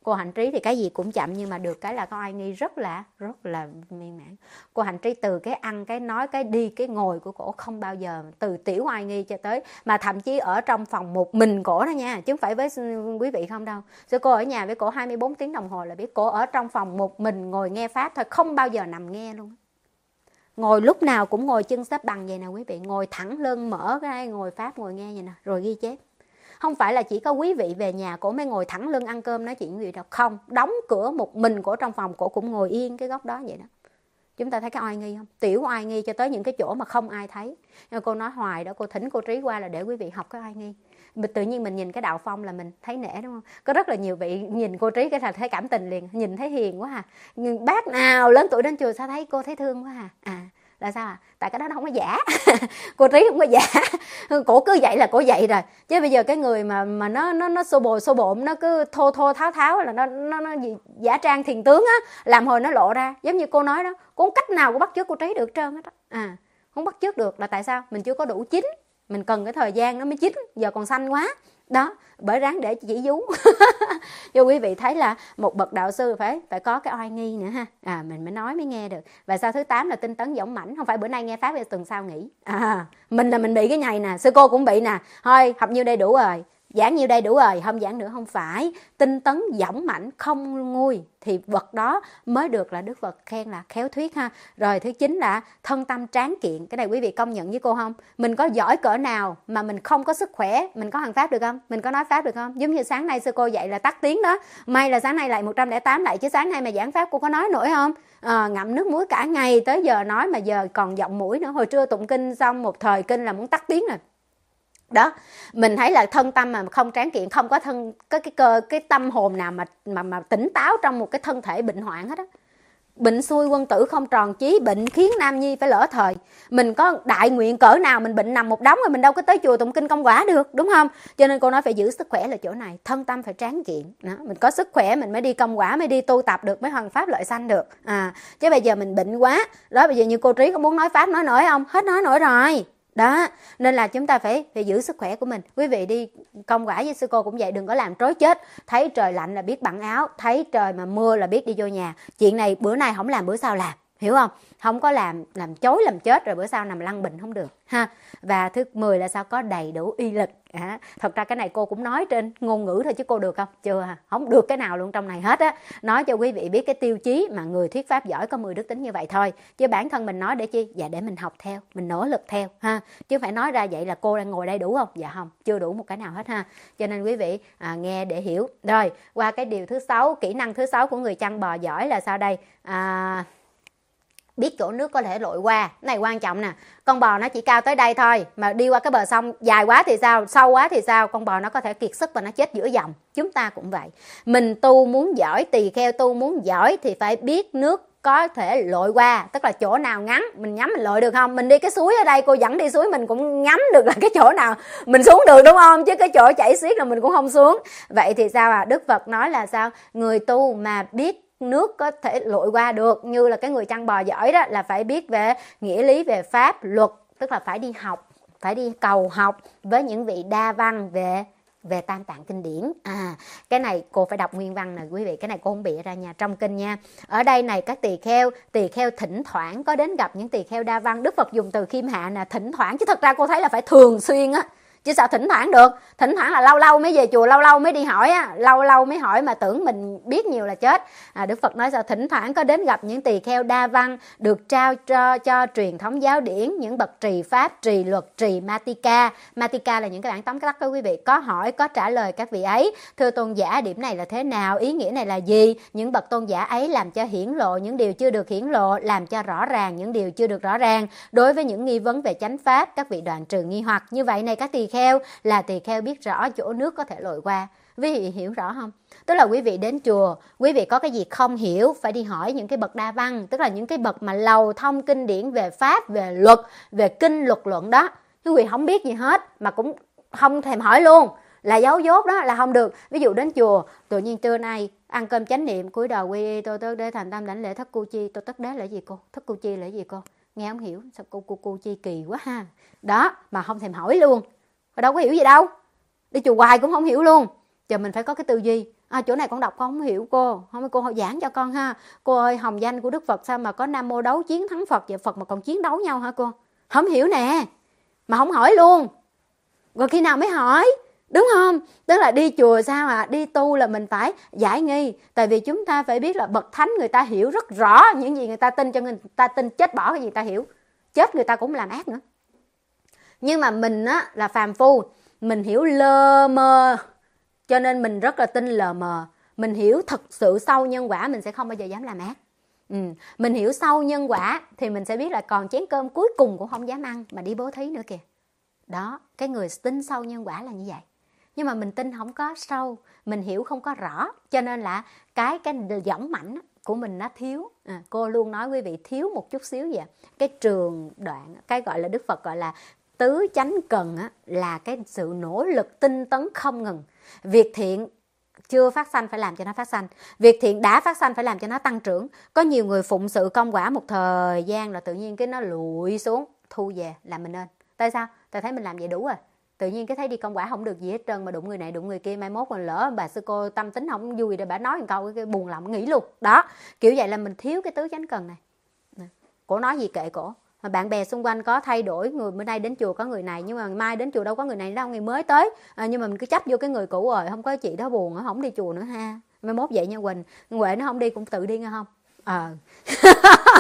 Cô Hạnh Trí thì cái gì cũng chậm, nhưng mà được cái là có oai nghi rất là rất là miên mãn. Cô Hạnh Trí từ cái ăn, cái nói, cái đi, cái ngồi của cổ không bao giờ, từ tiểu oai nghi cho tới, mà thậm chí ở trong phòng một mình cổ đó nha, chứ không phải với quý vị không đâu. Sư cô ở nhà với cổ hai mươi bốn tiếng đồng hồ là biết cổ ở trong phòng một mình ngồi nghe pháp thôi, không bao giờ nằm nghe luôn. Ngồi lúc nào cũng ngồi chân xếp bằng vậy nè quý vị, ngồi thẳng lưng, mở cái ngồi pháp, ngồi nghe vậy nè, rồi ghi chép. Không phải là chỉ có quý vị về nhà cổ mới ngồi thẳng lưng ăn cơm nói chuyện gì đâu, không, đóng cửa một mình cổ trong phòng, cổ cũng ngồi yên cái góc đó vậy đó. Chúng ta thấy cái oai nghi không? Tiểu oai nghi cho tới những cái chỗ mà không ai thấy. Nhưng cô nói hoài đó, cô thỉnh cô Trí qua là để quý vị học cái oai nghi. Tự nhiên mình nhìn cái đạo phong là mình thấy nể, đúng không? Có rất là nhiều vị nhìn cô Trí cái là thấy cảm tình liền, nhìn thấy hiền quá à. Nhưng bác nào lớn tuổi đến chùa sao thấy cô thấy thương quá à. À, là sao à? Tại cái đó nó không có giả. Cô Trí không có giả. Cổ cứ vậy là cổ vậy rồi. Chứ bây giờ cái người mà mà nó nó nó xô bồ xô bộn, nó cứ thô thô tháo tháo là nó nó nó gì giả trang thiền tướng á, làm hồi nó lộ ra. Giống như cô nói đó, cô không cách nào cô bắt chước cô Trí được trơn hết á. À, không bắt chước được là tại sao? Mình chưa có đủ chín. Mình cần cái thời gian nó mới chín, giờ còn xanh quá. Đó, bởi ráng để chỉ vú. Cho quý vị thấy là một bậc đạo sư phải phải có cái oai nghi nữa ha. À, mình mới nói mới nghe được. Và sao thứ tám là tinh tấn dũng mãnh, không phải bữa nay nghe pháp thì tuần sau nghỉ. À, mình là mình bị cái này nè, sư cô cũng bị nè. Thôi, học nhiêu đây đủ rồi, giảng nhiêu đây đủ rồi, không giảng nữa không phải. Tinh tấn dũng mãnh không nguôi thì vật đó mới được là Đức Phật khen là khéo thuyết ha. Rồi thứ chín là thân tâm tráng kiện. Cái này quý vị công nhận với cô không? Mình có giỏi cỡ nào mà mình không có sức khỏe, mình có hành pháp được không? Mình có nói pháp được không? Giống như sáng nay sư cô dạy là tắt tiếng đó, may là sáng nay lại một trăm lẻ tám lại, chứ sáng nay mà giảng pháp cô có nói nổi không? À, ngậm nước muối cả ngày tới giờ nói mà giờ còn giọng mũi nữa. Hồi trưa tụng kinh xong một thời kinh là muốn tắt tiếng rồi. Đó, mình thấy là thân tâm mà không tráng kiện, không có thân cái cái cơ cái tâm hồn nào mà mà mà tỉnh táo trong một cái thân thể bệnh hoạn hết á. Bệnh xui quân tử không tròn chí, bệnh khiến nam nhi phải lỡ thời. Mình có đại nguyện cỡ nào mình bệnh nằm một đống rồi mình đâu có tới chùa tụng kinh công quả được, đúng không? Cho nên cô nói phải giữ sức khỏe là chỗ này, thân tâm phải tráng kiện. Đó, mình có sức khỏe mình mới đi công quả, mới đi tu tập được, mới hoằng pháp lợi sanh được. À, chứ bây giờ mình bệnh quá, đó bây giờ như cô Trí có muốn nói pháp nói nổi không? Hết nói nổi rồi. Đó, nên là chúng ta phải phải giữ sức khỏe của mình. Quý vị đi công quả với sư cô cũng vậy, đừng có làm trối chết. Thấy trời lạnh là biết bận áo, thấy trời mà mưa là biết đi vô nhà. Chuyện này bữa nay không làm bữa sau làm, hiểu không? Không có làm làm chối làm chết rồi bữa sau nằm lăn bệnh không được ha. Và thứ mười là sao? Có đầy đủ y lực. À, thật ra cái này cô cũng nói trên ngôn ngữ thôi chứ cô được không? Chưa, không được cái nào luôn trong này hết á. Nói cho quý vị biết cái tiêu chí mà người thuyết pháp giỏi có mười đức tính như vậy thôi. Chứ bản thân mình nói để chi? Dạ để mình học theo, mình nỗ lực theo ha. Chứ phải nói ra vậy là cô đang ngồi đây đủ không? Dạ không, chưa đủ một cái nào hết ha. Cho nên quý vị à, nghe để hiểu. Rồi, qua cái điều thứ sáu, kỹ năng thứ sáu của người chăn bò giỏi là sao đây? À, biết chỗ nước có thể lội qua. Cái này quan trọng nè. Con bò nó chỉ cao tới đây thôi, mà đi qua cái bờ sông dài quá thì sao, sâu quá thì sao, con bò nó có thể kiệt sức và nó chết giữa dòng. Chúng ta cũng vậy. Mình tu muốn giỏi, tỳ kheo tu muốn giỏi thì phải biết nước có thể lội qua, tức là chỗ nào ngắn mình nhắm mình lội được không? Mình đi cái suối ở đây, cô dẫn đi suối mình cũng ngắm được là cái chỗ nào mình xuống được, đúng không? Chứ cái chỗ chảy xiết là mình cũng không xuống. Vậy thì sao à? Đức Phật nói là sao? Người tu mà biết nước có thể lội qua được, như là cái người chăn bò giỏi đó, là phải biết về nghĩa lý, về pháp luật, tức là phải đi học, phải đi cầu học với những vị đa văn về về tam tạng kinh điển. À, cái này cô phải đọc nguyên văn nè quý vị, cái này cô không bịa ra nha, trong kinh nha. Ở đây này các tỳ kheo, tỳ kheo thỉnh thoảng có đến gặp những tỳ kheo đa văn. Đức Phật dùng từ khiêm hạ nè, thỉnh thoảng, chứ thật ra cô thấy là phải thường xuyên á. Chứ sao thỉnh thoảng được? Thỉnh thoảng là lâu lâu mới về chùa, lâu lâu mới đi hỏi á, lâu lâu mới hỏi mà tưởng mình biết nhiều là chết. À, Đức Phật nói sao? Thỉnh thoảng có đến gặp những tỳ kheo đa văn, được trao cho, cho truyền thống giáo điển, những bậc trì pháp, trì luật, trì Matika. Matika là những cái bản tóm tắt đó quý vị. Có hỏi, có trả lời các vị ấy. Thưa tôn giả, điểm này là thế nào? Ý nghĩa này là gì? Những bậc tôn giả ấy làm cho hiển lộ những điều chưa được hiển lộ, làm cho rõ ràng những điều chưa được rõ ràng. Đối với những nghi vấn về chánh pháp, các vị đoạn trừ nghi hoặc. Như vậy này các tỳ kheo là tỳ kheo biết rõ chỗ nước có thể lội qua. Quý vị hiểu rõ không? Tức là quý vị đến chùa, quý vị có cái gì không hiểu phải đi hỏi những cái bậc đa văn, tức là những cái bậc mà lầu thông kinh điển về pháp, về luật, về kinh luật luận đó. Quý vị không biết gì hết mà cũng không thèm hỏi luôn, là dấu dốt đó, là không được. Ví dụ đến chùa, tự nhiên trưa nay ăn cơm chánh niệm, cúi đầu quy y tôi tất đế thành tâm đảnh lễ thất cu chi. Tôi tất đế là gì cô? Thất cu chi là gì cô? Nghe không hiểu, sao cô cu cu chi kỳ quá ha. Đó, mà không thèm hỏi luôn. Đâu có hiểu gì đâu. Đi chùa hoài cũng không hiểu luôn. Giờ mình phải có cái tư duy. À, chỗ này con đọc con không hiểu cô, không cô giảng cho con ha. Cô ơi, hồng danh của Đức Phật sao mà có Nam Mô đấu chiến thắng Phật, vậy Phật mà còn chiến đấu nhau hả cô? Không hiểu nè, mà không hỏi luôn. Rồi khi nào mới hỏi, đúng không? Tức là đi chùa sao à, đi tu là mình phải giải nghi. Tại vì chúng ta phải biết là bậc thánh người ta hiểu rất rõ những gì người ta tin, cho người ta tin chết bỏ cái gì ta hiểu. Chết người ta cũng làm ác nữa. Nhưng mà mình á là phàm phu, mình hiểu lơ mơ, cho nên mình rất là tin lờ mờ. Mình hiểu thật sự sâu nhân quả, mình sẽ không bao giờ dám làm ác. Ừ. Mình hiểu sâu nhân quả thì mình sẽ biết là còn chén cơm cuối cùng cũng không dám ăn mà đi bố thí nữa kìa. Đó, cái người tin sâu nhân quả là như vậy. Nhưng mà mình tin không có sâu, mình hiểu không có rõ, cho nên là cái cái dẫn mạnh của mình nó thiếu. À, cô luôn nói quý vị thiếu một chút xíu vậy. Cái trường đoạn, cái gọi là Đức Phật gọi là tứ chánh cần á, là cái sự nỗ lực tinh tấn không ngừng. Việc thiện chưa phát sanh phải làm cho nó phát sanh, việc thiện đã phát sanh phải làm cho nó tăng trưởng. Có nhiều người phụng sự công quả một thời gian là tự nhiên cái nó lụi xuống, thu về làm mình nên. Tại sao? Tại thấy mình làm vậy đủ rồi, tự nhiên cái thấy đi công quả không được gì hết trơn, mà đụng người này đụng người kia, mai mốt còn lỡ bà sư cô tâm tính không vui để bà nói một câu cái buồn lòng nghỉ luôn. Đó, kiểu vậy là mình thiếu cái tứ chánh cần này. Cổ nói gì kệ cổ. Mà bạn bè xung quanh có thay đổi, người bữa nay đến chùa có người này, nhưng mà mai đến chùa đâu có người này đâu, người mới tới. À, nhưng mà mình cứ chấp vô cái người cũ rồi, không có chị đó buồn, nó không đi chùa nữa ha. Mai mốt vậy nha Quỳnh, Huệ nó không đi cũng tự đi nghe không? Ờ. À.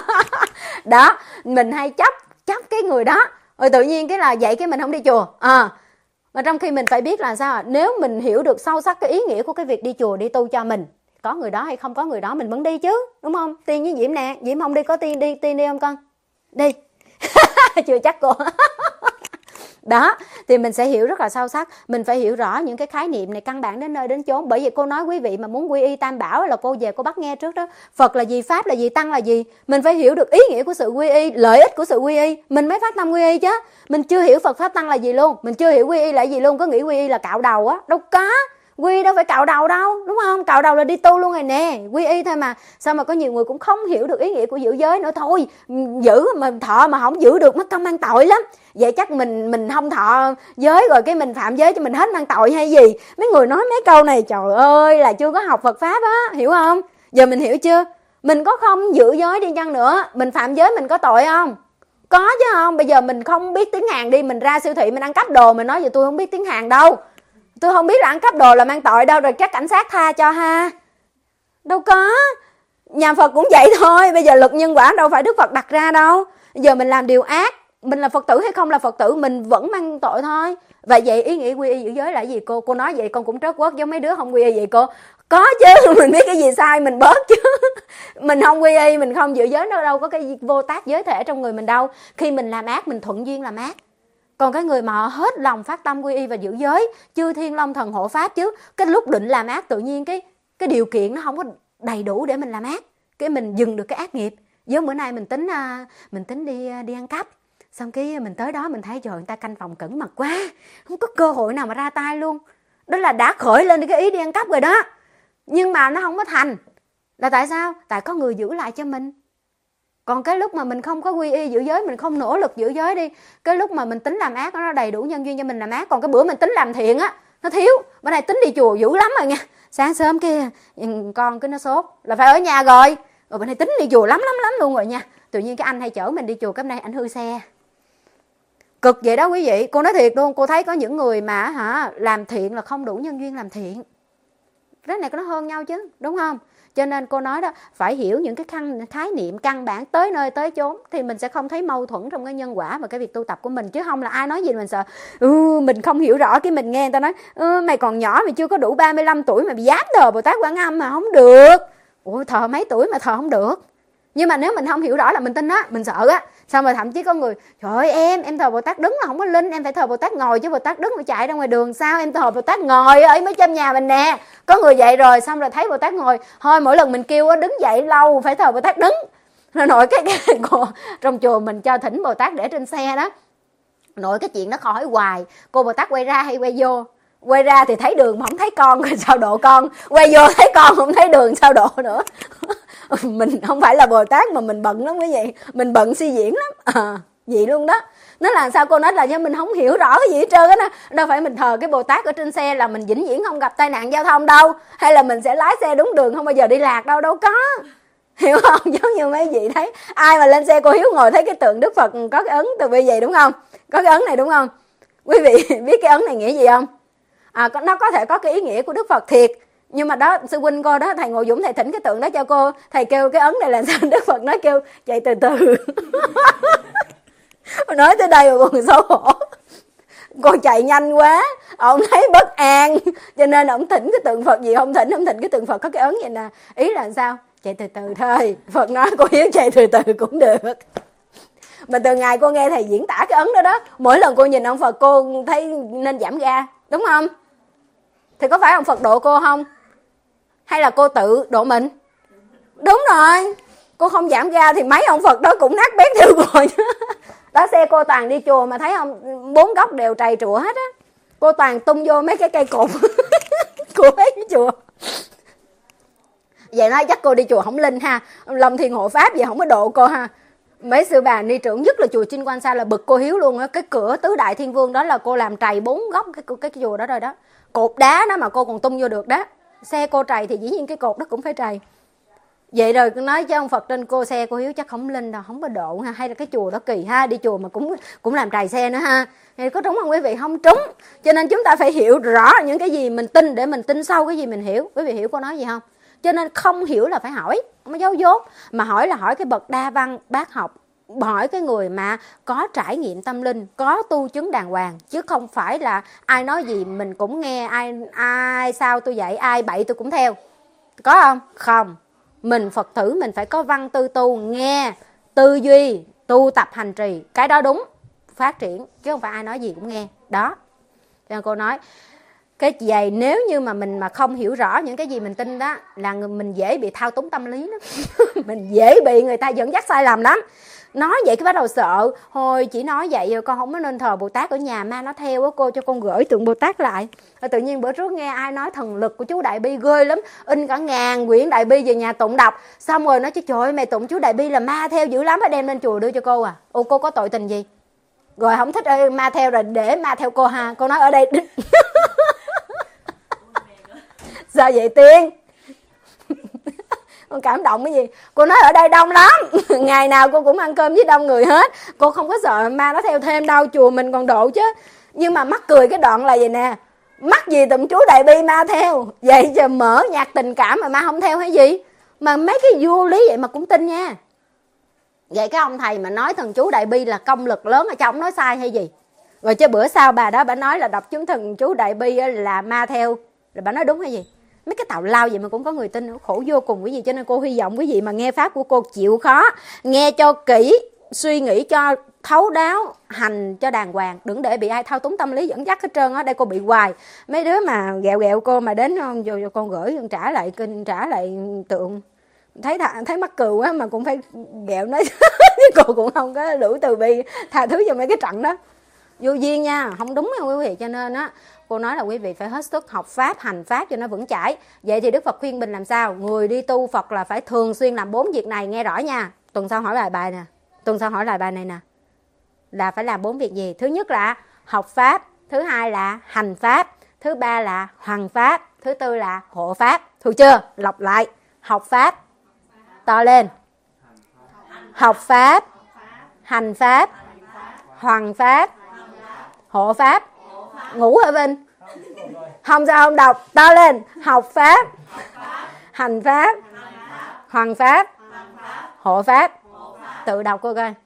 Đó, mình hay chấp chấp cái người đó, rồi tự nhiên cái là vậy cái mình không đi chùa. À. Mà trong khi mình phải biết là sao, nếu mình hiểu được sâu sắc cái ý nghĩa của cái việc đi chùa đi tu cho mình, có người đó hay không có người đó mình vẫn đi chứ, đúng không? Tiên với Diễm nè, Diễm không đi có Tiên đi, Tiên đi không con? Đi. Chưa chắc cô. Đó, thì mình sẽ hiểu rất là sâu sắc. Mình phải hiểu rõ những cái khái niệm này căn bản đến nơi đến chốn. Bởi vì cô nói quý vị mà muốn quy y Tam Bảo là cô về cô bắt nghe trước đó. Phật là gì, Pháp là gì, Tăng là gì. Mình phải hiểu được ý nghĩa của sự quy y, lợi ích của sự quy y, mình mới phát tâm quy y chứ. Mình chưa hiểu Phật Pháp Tăng là gì luôn, mình chưa hiểu quy y là gì luôn, có nghĩ quy y là cạo đầu á, đâu có. Quy y đâu phải cạo đầu đâu, đúng không? Cạo đầu là đi tu luôn rồi nè, quy y thôi mà. Sao mà có nhiều người cũng không hiểu được ý nghĩa của giữ giới nữa. Thôi, giữ mà thọ mà không giữ được mất công mang tội lắm. Vậy chắc mình mình không thọ giới rồi cái mình phạm giới cho mình hết mang tội hay gì. Mấy người nói mấy câu này trời ơi là chưa có học Phật Pháp á, hiểu không? Giờ mình hiểu chưa? Mình có không giữ giới đi chăng nữa, mình phạm giới mình có tội không? Có chứ không? Bây giờ mình không biết tiếng Hàn đi, mình ra siêu thị mình ăn cắp đồ, mình nói giờ tôi không biết tiếng Hàn đâu, tôi không biết là ăn cắp đồ là mang tội đâu, rồi các cảnh sát tha cho ha. Đâu có. Nhà Phật cũng vậy thôi. Bây giờ luật nhân quả đâu phải Đức Phật đặt ra đâu. Giờ mình làm điều ác, mình là Phật tử hay không là Phật tử, mình vẫn mang tội thôi. Và vậy ý nghĩa quy y giữ giới là gì cô? Cô nói vậy con cũng trớt quớt giống mấy đứa không quy y vậy cô. Có chứ, mình biết cái gì sai mình bớt chứ. Mình không quy y, mình không giữ giới đâu, đâu có cái vô tác giới thể trong người mình đâu. Khi mình làm ác mình thuận duyên làm ác. Còn cái người mà họ hết lòng phát tâm quy y và giữ giới, chư thiên long thần hộ pháp chứ, cái lúc định làm ác tự nhiên cái cái điều kiện nó không có đầy đủ để mình làm ác, cái mình dừng được cái ác nghiệp. Giống bữa nay mình tính mình tính đi đi ăn cắp, xong cái mình tới đó mình thấy trời người ta canh phòng cẩn mật quá, không có cơ hội nào mà ra tay luôn. Đó là đã khởi lên cái ý đi ăn cắp rồi đó, nhưng mà nó không có thành. Là tại sao? Tại có người giữ lại cho mình. Còn cái lúc mà mình không có quy y giữ giới, mình không nỗ lực giữ giới đi, cái lúc mà mình tính làm ác nó đầy đủ nhân duyên cho mình làm ác. Còn cái bữa mình tính làm thiện á, nó thiếu. Bữa nay tính đi chùa dữ lắm rồi nha, sáng sớm kia con cái nó sốt là phải ở nhà rồi. Rồi bữa nay tính đi chùa lắm lắm lắm luôn rồi nha. Tự nhiên cái anh hay chở mình đi chùa, cái hôm nay anh hư xe. Cực vậy đó quý vị. Cô nói thiệt luôn, cô thấy có những người mà hả làm thiện là không đủ nhân duyên làm thiện. Cái này nó hơn nhau chứ, đúng không? Cho nên cô nói đó, phải hiểu những cái khái niệm căn bản tới nơi tới chốn thì mình sẽ không thấy mâu thuẫn trong cái nhân quả và cái việc tu tập của mình. Chứ không là ai nói gì mình sợ, ừ, mình không hiểu rõ cái mình nghe người ta nói, ừ, mày còn nhỏ mày chưa có đủ ba mươi lăm tuổi mà dám thờ Bồ Tát Quan Âm mà không được. Ủa thờ mấy tuổi mà thờ không được? Nhưng mà nếu mình không hiểu rõ là mình tin á, mình sợ á. Xong rồi thậm chí có người, trời ơi em, em thờ Bồ Tát đứng là không có linh, em phải thờ Bồ Tát ngồi chứ Bồ Tát đứng mà chạy ra ngoài đường sao, em thờ Bồ Tát ngồi ở mấy trong nhà mình nè. Có người vậy rồi, xong rồi thấy Bồ Tát ngồi, thôi mỗi lần mình kêu đứng dậy lâu phải thờ Bồ Tát đứng. Rồi nội cái, cái cô, trong chùa mình cho thỉnh Bồ Tát để trên xe đó. Nội cái chuyện nó khỏi hoài, cô Bồ Tát quay ra hay quay vô? Quay ra thì thấy đường mà không thấy con rồi sao độ con, quay vô thấy con không thấy đường sao độ nữa. Mình không phải là Bồ Tát mà mình bận lắm quý vị, mình bận suy diễn lắm. À. Vậy luôn đó. Nó là sao? Cô nói là do mình không hiểu rõ cái gì hết trơn á. Đâu phải mình thờ cái Bồ Tát ở trên xe là mình vĩnh viễn không gặp tai nạn giao thông đâu, hay là mình sẽ lái xe đúng đường không bao giờ đi lạc đâu. Đâu có, hiểu không? Giống như mấy vị thấy ai mà lên xe cô Hiếu ngồi thấy cái tượng Đức Phật có cái ấn từ bi vậy đúng không? Có cái ấn này đúng không? Quý vị biết cái ấn này nghĩa gì không? À, nó có thể có cái ý nghĩa của Đức Phật thiệt, nhưng mà đó sư huynh cô đó, thầy Ngộ Dũng thầy thỉnh cái tượng đó cho cô, thầy kêu cái ấn này là sao? Đức Phật nói kêu chạy từ từ. Nói tới đây mà còn xấu hổ, cô chạy nhanh quá, ông thấy bất an cho nên ông thỉnh cái tượng Phật gì không thỉnh, ông thỉnh cái tượng Phật có cái ấn vậy nè. Ý là sao? Chạy từ từ thôi. Phật nói cô Hiếu chạy từ từ cũng được. Mà từ ngày cô nghe thầy diễn tả cái ấn đó đó, mỗi lần cô nhìn ông Phật cô thấy nên giảm ga, đúng không? Thì có phải ông Phật độ cô không? Hay là cô tự độ mình? Đúng rồi. Cô không giảm ga thì mấy ông Phật đó cũng nát bét theo rồi. Đó, xe cô toàn đi chùa mà thấy không, bốn góc đều trầy trụa hết á. Cô toàn tung vô mấy cái cây cột của mấy cái chùa. Vậy nói chắc cô đi chùa không linh ha, Long Thiên Hộ Pháp vậy không có độ cô ha. Mấy sư bà ni trưởng nhất là chùa Chinh Quan Sa là bực cô Hiếu luôn á. Cái cửa Tứ Đại Thiên Vương đó là cô làm trầy bốn góc cái, cái, cái chùa đó rồi đó. Cột đá đó mà cô còn tung vô được đó. Xe cô trầy thì dĩ nhiên cái cột đó cũng phải trầy. Vậy rồi nói cho ông Phật trên cô xe cô Hiếu chắc không linh đâu, không có độ ha. Hay là cái chùa đó kỳ ha, đi chùa mà cũng cũng làm trầy xe nữa ha. Thì có trúng không quý vị? Không trúng. Cho nên chúng ta phải hiểu rõ những cái gì mình tin để mình tin sâu cái gì mình hiểu. Quý vị hiểu cô nói gì không? Cho nên không hiểu là phải hỏi, không có giấu dốt. Mà hỏi là hỏi cái bậc đa văn bác học, hỏi cái người mà có trải nghiệm tâm linh, có tu chứng đàng hoàng, chứ không phải là ai nói gì mình cũng nghe, ai ai sao tôi dạy, ai bậy tôi cũng theo. Có không? Không. Mình Phật tử mình phải có văn tư tu, nghe, tư duy, tu tập hành trì, cái đó đúng, phát triển, chứ không phải ai nói gì cũng nghe. Đó. Cho nên cô nói cái vậy, nếu như mà mình mà không hiểu rõ những cái gì mình tin đó là mình dễ bị thao túng tâm lý lắm. Mình dễ bị người ta dẫn dắt sai lầm lắm. Nói vậy cái bắt đầu sợ, thôi chỉ nói vậy rồi con không có nên thờ Bồ Tát ở nhà, ma nó theo á cô, cho con gửi tượng Bồ Tát lại. Rồi tự nhiên bữa trước nghe ai nói thần lực của chú Đại Bi ghê lắm, in cả ngàn quyển Đại Bi về nhà tụng đọc, xong rồi nói chứ trời ơi mày tụng chú Đại Bi là ma theo dữ lắm, phải đem lên chùa đưa cho cô à. Ô cô có tội tình gì? Rồi không thích ơi, ma theo rồi để ma theo cô ha. Cô nói ở đây sao vậy Tiên? Con cảm động cái gì? Cô nói ở đây đông lắm. Ngày nào cô cũng ăn cơm với đông người hết. Cô không có sợ ma nó theo thêm đâu, chùa mình còn độ chứ. Nhưng mà mắc cười cái đoạn là vậy nè, mắc gì tụm chú Đại Bi ma theo. Vậy giờ mở nhạc tình cảm mà ma không theo hay gì? Mà mấy cái vô lý vậy mà cũng tin nha. Vậy cái ông thầy mà nói thần chú Đại Bi là công lực lớn ở trong, nói sai hay gì? Rồi chứ bữa sau bà đó bà nói là đọc chứng thần chú Đại Bi là ma theo, là bà nói đúng hay gì? Mấy cái tào lao vậy mà cũng có người tin, khổ vô cùng quý vị. Cho nên cô hy vọng quý vị mà nghe pháp của cô chịu khó, nghe cho kỹ, suy nghĩ cho thấu đáo, hành cho đàng hoàng, đừng để bị ai thao túng tâm lý dẫn dắt hết trơn á. Đây cô bị hoài mấy đứa mà ghẹo ghẹo cô mà đến vô, vô con gửi trả lại kinh, trả lại tượng, thấy thà, thấy mắc cười quá mà cũng phải ghẹo nói. Chứ cô cũng không có đủ từ bi tha thứ cho mấy cái trận đó, vô duyên nha, không đúng nha quý vị. Cho nên á cô nói là quý vị phải hết sức học pháp, hành pháp cho nó vững chãi. Vậy thì Đức Phật khuyên mình làm sao? Người đi tu Phật là phải thường xuyên làm bốn việc này, nghe rõ nha. Tuần sau hỏi lại bài nè, tuần sau hỏi lại bài này nè, là phải làm bốn việc gì? Thứ nhất là học pháp, thứ hai là hành pháp, thứ ba là hoằng pháp, thứ tư là hộ pháp. Thuộc chưa? Lọc lại. Học pháp, to lên. Học pháp, hành pháp, hoằng pháp, hộ pháp. Ngủ hả Vinh? Không sao không đọc, to lên. Học pháp, hành pháp, hoằng pháp, hộ pháp. Tự đọc cô coi.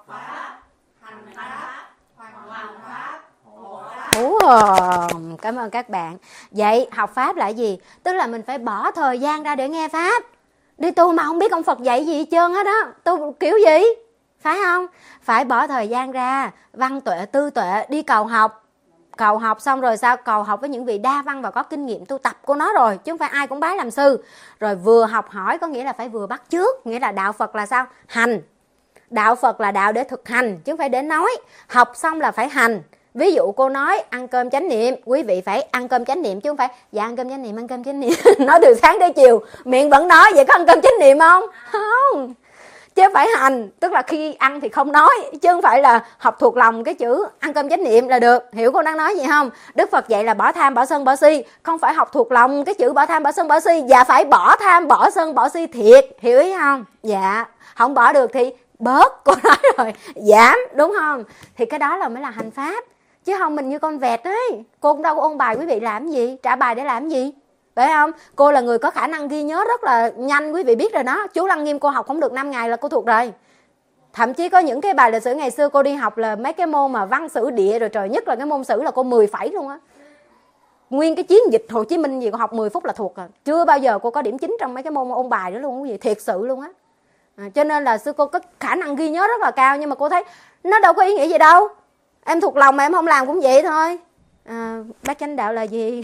Ủa, cảm ơn các bạn. Vậy học pháp là gì? Tức là mình phải bỏ thời gian ra để nghe pháp. Đi tu mà không biết ông Phật dạy gì hết trơn hết đó, tu kiểu gì? Phải không? Phải bỏ thời gian ra, văn tuệ, tư tuệ, đi cầu học. Cầu học xong rồi sao? Cầu học với những vị đa văn và có kinh nghiệm tu tập của nó rồi, chứ không phải ai cũng bái làm sư. Rồi vừa học hỏi có nghĩa là phải vừa bắt chước. Nghĩa là đạo Phật là sao? Hành. Đạo Phật là đạo để thực hành, chứ không phải để nói. Học xong là phải hành. Ví dụ cô nói ăn cơm chánh niệm, quý vị phải ăn cơm chánh niệm, chứ không phải dạ ăn cơm chánh niệm, ăn cơm chánh niệm. Nói từ sáng tới chiều, miệng vẫn nói, vậy có ăn cơm chánh niệm không? Không. chứ không phải hành. Tức là khi ăn thì không nói, chứ không phải là học thuộc lòng cái chữ ăn cơm chánh niệm là được. Hiểu cô đang nói gì không? Đức Phật dạy là bỏ tham, bỏ sân, bỏ si, không phải học thuộc lòng cái chữ bỏ tham, bỏ sân, bỏ si, và phải bỏ tham, bỏ sân, bỏ si thiệt. Hiểu ý không? Dạ. Không bỏ được thì bớt, cô nói rồi, giảm, đúng không? Thì cái đó là mới là hành pháp. Chứ không mình như con vẹt ấy. Cô cũng đâu có ôn bài quý vị làm gì, trả bài để làm gì, phải không? Cô là người có khả năng ghi nhớ rất là nhanh, quý vị biết rồi đó. Chú Lăng Nghiêm cô học không được năm ngày là cô thuộc rồi. Thậm chí có những cái bài lịch sử ngày xưa cô đi học là mấy cái môn mà văn sử địa rồi trời, nhất là cái môn sử là cô mười phẩy luôn á. Nguyên cái chiến dịch Hồ Chí Minh gì cô học mười phút là thuộc rồi. Chưa bao giờ cô có điểm chín trong mấy cái môn ôn bài đó luôn, quý vị, thiệt sự luôn á. À, cho nên là xưa cô có khả năng ghi nhớ rất là cao, nhưng mà cô thấy nó đâu có ý nghĩa gì đâu. Em thuộc lòng mà em không làm cũng vậy thôi. À, bác chánh đạo là gì?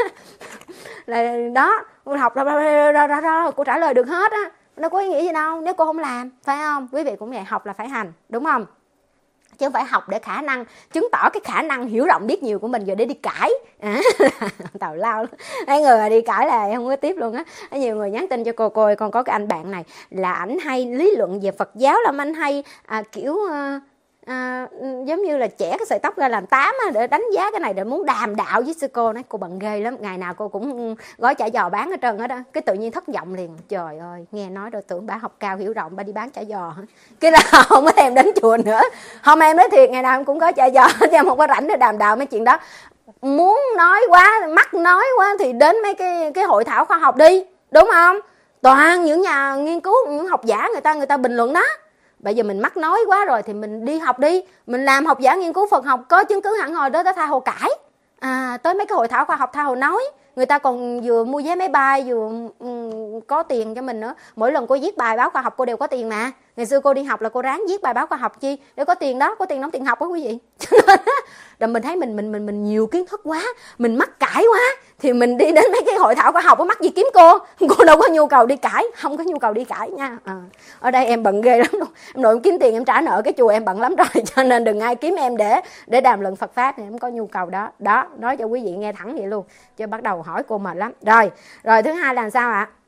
Là đó, cô học ra, ra, ra, ra, ra, cô trả lời được hết á. Nó có ý nghĩa gì đâu nếu cô không làm, phải không? Quý vị cũng vậy, học là phải hành, đúng không? Chứ không phải học để khả năng chứng tỏ cái khả năng hiểu rộng biết nhiều của mình rồi để đi cãi. À, tào lao lắm. Mấy người mà đi cãi là em không có tiếp luôn á. Nhiều người nhắn tin cho cô, cô ơi, con có cái anh bạn này là ảnh hay lý luận về Phật giáo, làm anh hay à, kiểu à, à, giống như là chẻ cái sợi tóc ra làm tám á, để đánh giá cái này, để muốn đàm đạo với sư cô. Nói cô bận ghê lắm, ngày nào cô cũng gói chả giò bán hết trơn hết á. Cái tự nhiên thất vọng liền, trời ơi, nghe nói rồi tưởng bà học cao hiểu rộng, bà đi bán chả giò. Cái là không có thèm đến chùa nữa. Không, em nói thiệt, ngày nào em cũng có chả giò, chứ em không có rảnh để đàm đạo mấy chuyện đó. Muốn nói quá, mắc nói quá thì đến mấy cái cái hội thảo khoa học đi, đúng không? Toàn những nhà nghiên cứu, những học giả người ta người ta bình luận đó. Bây giờ mình mắc nói quá rồi thì mình đi học đi, mình làm học giả nghiên cứu Phật học, có chứng cứ hẳn hồi đó tới tha hồ cãi. À, tới mấy cái hội thảo khoa học tha hồ nói. Người ta còn vừa mua vé máy bay, vừa um, có tiền cho mình nữa. Mỗi lần cô viết bài báo khoa học cô đều có tiền mà. Ngày xưa cô đi học là cô ráng viết bài báo khoa học chi để có tiền đó, có tiền đóng tiền học đó quý vị. Rồi mình thấy mình mình mình mình nhiều kiến thức quá, mình mắc cãi quá thì mình đi đến mấy cái hội thảo khoa học có mắc gì kiếm cô. Cô đâu có nhu cầu đi cãi, không có nhu cầu đi cãi nha. À, ở đây em bận ghê lắm luôn. Em nội em kiếm tiền em trả nợ cái chùa em bận lắm rồi, cho nên đừng ai kiếm em để để đàm luận Phật pháp, thì em có nhu cầu đó. Đó, nói cho quý vị nghe thẳng vậy luôn. Chứ bắt đầu hỏi cô mệt lắm. Rồi, rồi thứ hai là sao ạ?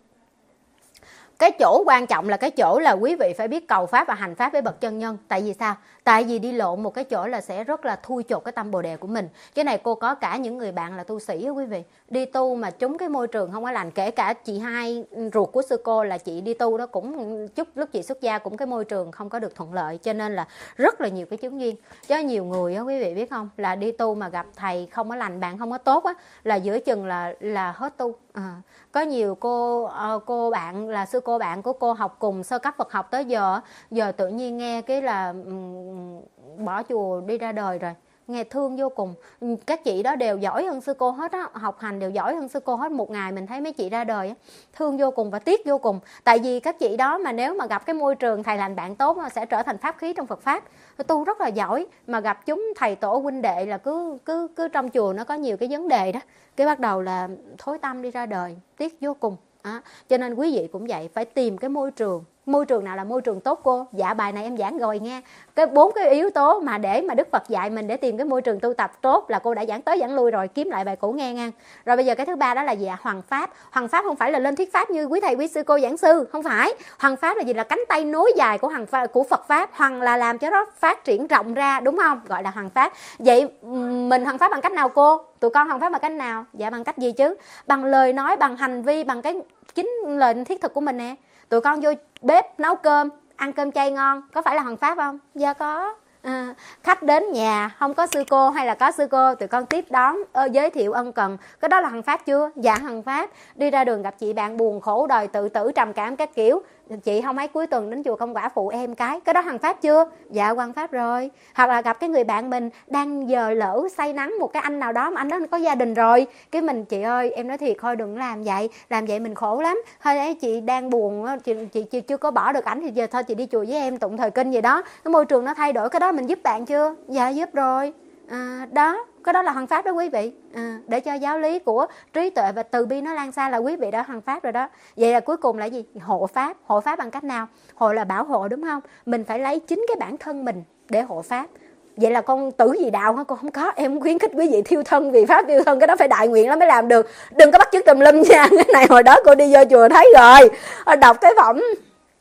Cái chỗ quan trọng là cái chỗ là quý vị phải biết cầu pháp và hành pháp với bậc chân nhân. Tại vì sao? Tại vì đi lộn một cái chỗ là sẽ rất là thui chột cái tâm bồ đề của mình. Cái này cô có cả những người bạn là tu sĩ đó quý vị. Đi tu mà trúng cái môi trường không có lành. Kể cả chị hai ruột của sư cô là chị đi tu đó, cũng chút lúc chị xuất gia cũng cái môi trường không có được thuận lợi. Cho nên là rất là nhiều cái chướng duyên. Cho nhiều người đó quý vị biết không, là đi tu mà gặp thầy không có lành, bạn không có tốt á, là giữa chừng là là hết tu. À, có nhiều cô cô bạn là sư cô bạn của cô học cùng sơ cấp Phật học tới giờ, giờ tự nhiên nghe cái là um, bỏ chùa đi ra đời rồi. Nghe thương vô cùng. Các chị đó đều giỏi hơn sư cô hết á, học hành đều giỏi hơn sư cô hết. Một ngày mình thấy mấy chị ra đời á, thương vô cùng và tiếc vô cùng. Tại vì các chị đó mà nếu mà gặp cái môi trường thầy lành bạn tốt sẽ trở thành pháp khí trong Phật pháp, tu rất là giỏi. Mà gặp chúng thầy tổ huynh đệ là cứ cứ cứ trong chùa nó có nhiều cái vấn đề đó, cái bắt đầu là thối tâm đi ra đời, tiếc vô cùng. À, cho nên quý vị cũng vậy, phải tìm cái môi trường. Môi trường nào là môi trường tốt cô? Dạ bài này em giảng rồi nghe. Cái bốn cái yếu tố mà để mà Đức Phật dạy mình để tìm cái môi trường tu tập tốt là cô đã giảng tới giảng lui rồi, kiếm lại bài cũ nghe nha. Rồi bây giờ cái thứ ba đó là gì ạ? Hoằng pháp. Hoằng pháp không phải là lên thuyết pháp như quý thầy quý sư cô giảng sư, không phải. Hoằng pháp là gì? Là cánh tay nối dài của hoằng pháp, của Phật pháp. Hoằng là làm cho nó phát triển rộng ra, đúng không? Gọi là hoằng pháp. Vậy mình hoằng pháp bằng cách nào cô? Tụi con hoằng pháp bằng cách nào? Dạ bằng cách gì chứ? Bằng lời nói, bằng hành vi, bằng cái chính lời thiết thực của mình nè. Tụi con vô bếp nấu cơm, ăn cơm chay ngon, có phải là hoằng pháp không? Dạ có. À, khách đến nhà không có sư cô hay là có sư cô, tụi con tiếp đón, ơ, giới thiệu ân cần, cái đó là hoằng pháp chưa? Dạ hoằng pháp. Đi ra đường gặp chị bạn buồn khổ đời tự tử trầm cảm các kiểu, chị không mấy cuối tuần đến chùa Công Quả phụ em cái, cái đó hoằng pháp chưa? Dạ hoằng pháp rồi. Hoặc là gặp cái người bạn mình đang giờ lỡ say nắng một cái anh nào đó mà anh đó có gia đình rồi, cái mình chị ơi em nói thiệt thôi đừng làm vậy, làm vậy mình khổ lắm, thôi ấy chị đang buồn, chị, chị, chị chưa có bỏ được ảnh thì giờ thôi chị đi chùa với em tụng thời kinh gì đó, cái môi trường nó thay đổi, cái đó mình giúp bạn chưa? Dạ giúp rồi. À, đó, cái đó là hoằng pháp đó quý vị. À, để cho giáo lý của trí tuệ và từ bi nó lan xa là quý vị đã hoằng pháp rồi đó. Vậy là cuối cùng là gì? Hộ pháp. Hộ pháp bằng cách nào? Hộ là bảo hộ, đúng không? Mình phải lấy chính cái bản thân mình để hộ pháp. Vậy là con tử gì đạo hả? Con không có. Em khuyến khích quý vị thiêu thân vì pháp thiêu thân, cái đó phải đại nguyện lắm mới làm được. Đừng có bắt chước tùm lum nha. Cái này hồi đó cô đi vô chùa thấy rồi, đọc cái phẩm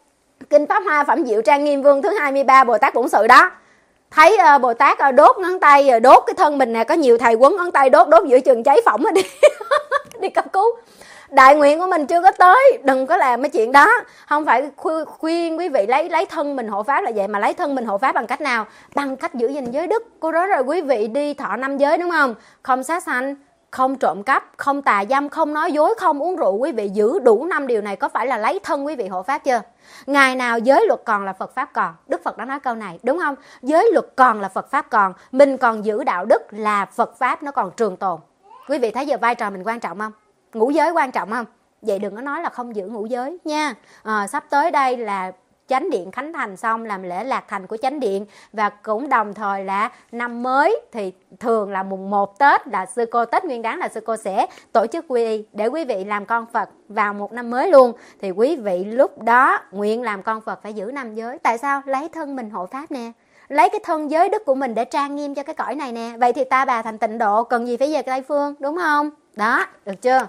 Kinh Pháp Hoa Phẩm Diệu Trang Nghiêm Vương thứ hai mươi ba Bồ Tát Bổn Sự đó. Thấy uh, Bồ Tát uh, đốt ngón tay, uh, đốt cái thân mình nè, có nhiều thầy quấn ngón tay đốt, đốt giữa chừng cháy phỏng đi đi cấp cứu. Đại nguyện của mình chưa có tới, đừng có làm cái chuyện đó. Không phải khuyên quý vị lấy lấy thân mình hộ pháp là vậy, mà lấy thân mình hộ pháp bằng cách nào? Bằng cách giữ gìn giới đức. Cô nói rồi, quý vị đi thọ năm giới đúng không? Không sát sanh, không trộm cắp, không tà dâm, không nói dối, không uống rượu. Quý vị giữ đủ năm điều này, có phải là lấy thân quý vị hộ pháp chưa? Ngày nào giới luật còn là Phật Pháp còn. Đức Phật đã nói câu này đúng không? Giới luật còn là Phật Pháp còn. Mình còn giữ đạo đức là Phật Pháp nó còn trường tồn. Quý vị thấy giờ vai trò mình quan trọng không? Ngũ giới quan trọng không? Vậy đừng có nói là không giữ ngũ giới nha. À, sắp tới đây là Chánh Điện khánh thành xong, làm lễ lạc thành của Chánh Điện, và cũng đồng thời là năm mới, thì thường là mùng một Tết là sư cô, Tết Nguyên Đán là sư cô sẽ tổ chức quy y để quý vị làm con Phật vào một năm mới luôn. Thì quý vị lúc đó nguyện làm con Phật phải giữ năm giới. Tại sao? Lấy thân mình hộ pháp nè, lấy cái thân giới đức của mình để trang nghiêm cho cái cõi này nè. Vậy thì ta bà thành tịnh độ cần gì phải về Tây Phương, đúng không? Đó, được chưa?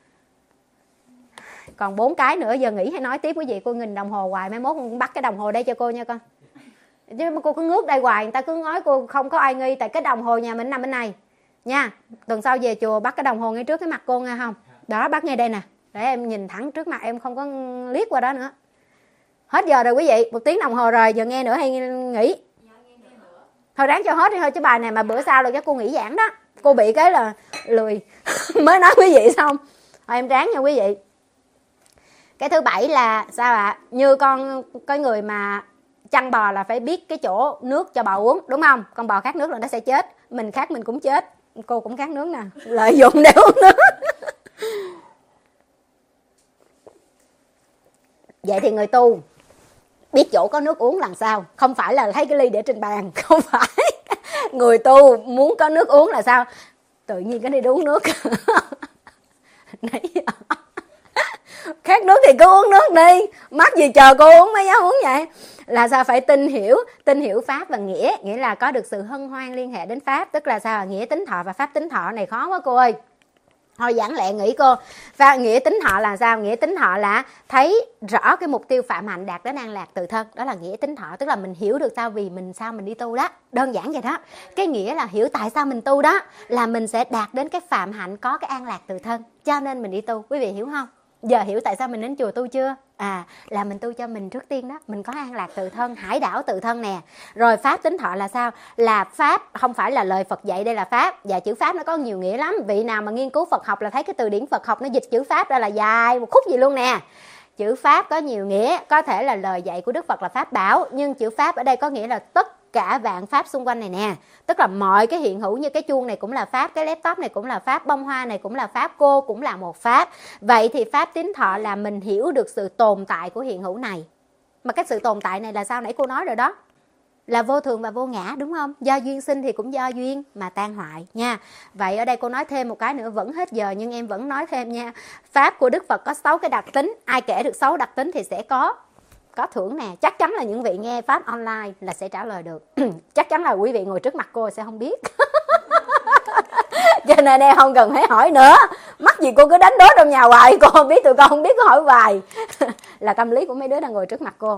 Còn bốn cái nữa, giờ nghỉ hay nói tiếp quý vị? Cô nhìn đồng hồ hoài, mai mốt con bắt cái đồng hồ đây cho cô nha con. Chứ mà cô cứ ngước đây hoài, người ta cứ nói cô không có ai nghi, tại cái đồng hồ nhà mình nằm bên này nha. Tuần sau về chùa bắt cái đồng hồ ngay trước cái mặt cô nghe không? Đó, bắt ngay đây nè, để em nhìn thẳng trước mặt em, không có liếc qua đó nữa. Hết giờ rồi quý vị, một tiếng đồng hồ rồi, giờ nghe nữa hay nghỉ? Thôi ráng cho hết đi thôi, chứ bài này mà bữa sau rồi chắc cô nghỉ giảng đó. Cô bị cái là lười mới nói quý vị xong. Thôi em ráng nha quý vị. Cái thứ bảy là sao ạ? À? Như con cái người mà chăn bò là phải biết cái chỗ nước cho bò uống, đúng không? Con bò khát nước là nó sẽ chết, mình khát mình cũng chết. Cô cũng khát nước nè, lợi dụng để uống nước. Vậy thì người tu biết chỗ có nước uống làm sao? Không phải là thấy cái ly để trên bàn, không phải. Người tu muốn có nước uống là sao? Tự nhiên cái đi để uống nước. Nãy giờ khát nước thì cứ uống nước đi, mắc gì chờ cô uống mới dám uống vậy. Là sao? Phải tin hiểu, tin hiểu pháp và nghĩa, nghĩa là có được sự hân hoan liên hệ đến pháp. Tức là sao? Nghĩa tính thọ và pháp tính thọ này khó quá cô ơi. Thôi giảng lẹ nghĩ cô. Và nghĩa tính thọ là sao? Nghĩa tính thọ là thấy rõ cái mục tiêu phạm hạnh đạt đến an lạc tự thân. Đó là nghĩa tính thọ. Tức là mình hiểu được sao vì mình sao mình đi tu đó. Đơn giản vậy đó. Cái nghĩa là hiểu tại sao mình tu đó, là mình sẽ đạt đến cái phạm hạnh có cái an lạc tự thân, cho nên mình đi tu. Quý vị hiểu không? Giờ hiểu tại sao mình đến chùa tu chưa? À, là mình tu cho mình trước tiên đó. Mình có an lạc tự thân, hải đảo tự thân nè. Rồi pháp tính thọ là sao? Là pháp, không phải là lời Phật dạy đây là pháp. Và chữ pháp nó có nhiều nghĩa lắm. Vị nào mà nghiên cứu Phật học là thấy cái từ điển Phật học nó dịch chữ pháp ra là dài một khúc gì luôn nè. Chữ pháp có nhiều nghĩa. Có thể là lời dạy của Đức Phật là pháp bảo, nhưng chữ pháp ở đây có nghĩa là tất cả vạn pháp xung quanh này nè. Tức là mọi cái hiện hữu, như cái chuông này cũng là pháp, cái laptop này cũng là pháp, bông hoa này cũng là pháp, cô cũng là một pháp. Vậy thì pháp tính thọ là mình hiểu được sự tồn tại của hiện hữu này. Mà cái sự tồn tại này là sao? Nãy cô nói rồi đó, là vô thường và vô ngã, đúng không? Do duyên sinh thì cũng do duyên mà tan hoại nha. Vậy ở đây cô nói thêm một cái nữa, vẫn hết giờ nhưng em vẫn nói thêm nha. Pháp của Đức Phật có sáu cái đặc tính. Ai kể được sáu đặc tính thì sẽ có có thưởng nè. Chắc chắn là những vị nghe pháp online là sẽ trả lời được. Chắc chắn là quý vị ngồi trước mặt cô sẽ không biết. Cho nên em không cần phải hỏi nữa. Mắc gì cô cứ đánh đố trong nhà hoài, cô không biết, tụi con không biết, cứ hỏi hoài. Là tâm lý của mấy đứa đang ngồi trước mặt cô.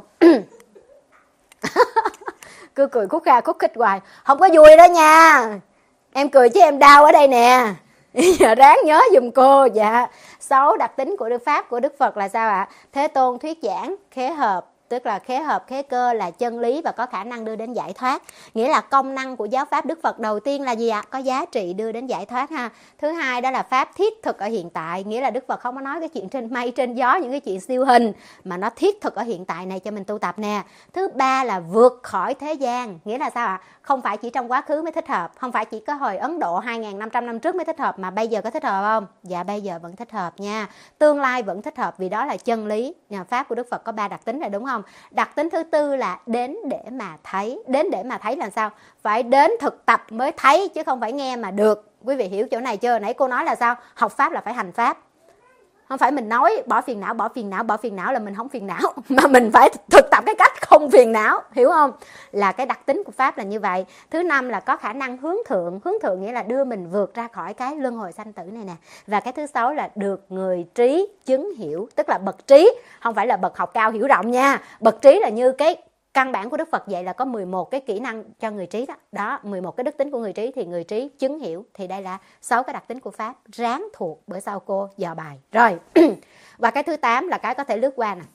Cứ cười khúc kha khúc khích hoài, không có vui đó nha. Em cười chứ em đau ở đây nè. Giờ ráng nhớ giùm cô. Dạ, sáu đặc tính của Đức Pháp của Đức Phật là sao ạ? Thế Tôn thuyết giảng khế hợp, tức là khế hợp khế cơ là chân lý và có khả năng đưa đến giải thoát. Nghĩa là công năng của giáo pháp Đức Phật đầu tiên là gì ạ? Có giá trị đưa đến giải thoát ha. Thứ hai đó là pháp thiết thực ở hiện tại, nghĩa là Đức Phật không có nói cái chuyện trên mây trên gió, những cái chuyện siêu hình, mà nó thiết thực ở hiện tại này cho mình tu tập nè. Thứ ba là vượt khỏi thế gian, nghĩa là sao ạ? Không phải chỉ trong quá khứ mới thích hợp, không phải chỉ có hồi Ấn Độ hai nghìn năm trăm năm trước mới thích hợp, mà bây giờ có thích hợp không? Dạ bây giờ vẫn thích hợp nha. Tương lai vẫn thích hợp, vì đó là chân lý. Nhà pháp của Đức Phật có ba đặc tính rồi, đúng không? Đặc tính thứ tư là đến để mà thấy. Đến để mà thấy là sao? Phải đến thực tập mới thấy, chứ không phải nghe mà được. Quý vị hiểu chỗ này chưa? Nãy cô nói là sao? Học pháp là phải hành pháp. Không phải mình nói bỏ phiền não, bỏ phiền não, bỏ phiền não là mình không phiền não, mà mình phải thực tập cái cách không phiền não, hiểu không? Là cái đặc tính của Pháp là như vậy. Thứ năm là có khả năng hướng thượng. Hướng thượng nghĩa là đưa mình vượt ra khỏi cái luân hồi sanh tử này nè. Và cái thứ sáu là được người trí chứng hiểu, tức là bậc trí, không phải là bậc học cao hiểu rộng nha. Bậc trí là như cái căn bản của Đức Phật dạy là có mười một cái kỹ năng cho người trí đó. Đó, mười một cái đức tính của người trí thì người trí chứng hiểu. Thì đây là sáu cái đặc tính của Pháp, ráng thuộc bữa sau cô dò bài. Rồi, và cái thứ tám là cái có thể lướt qua nè.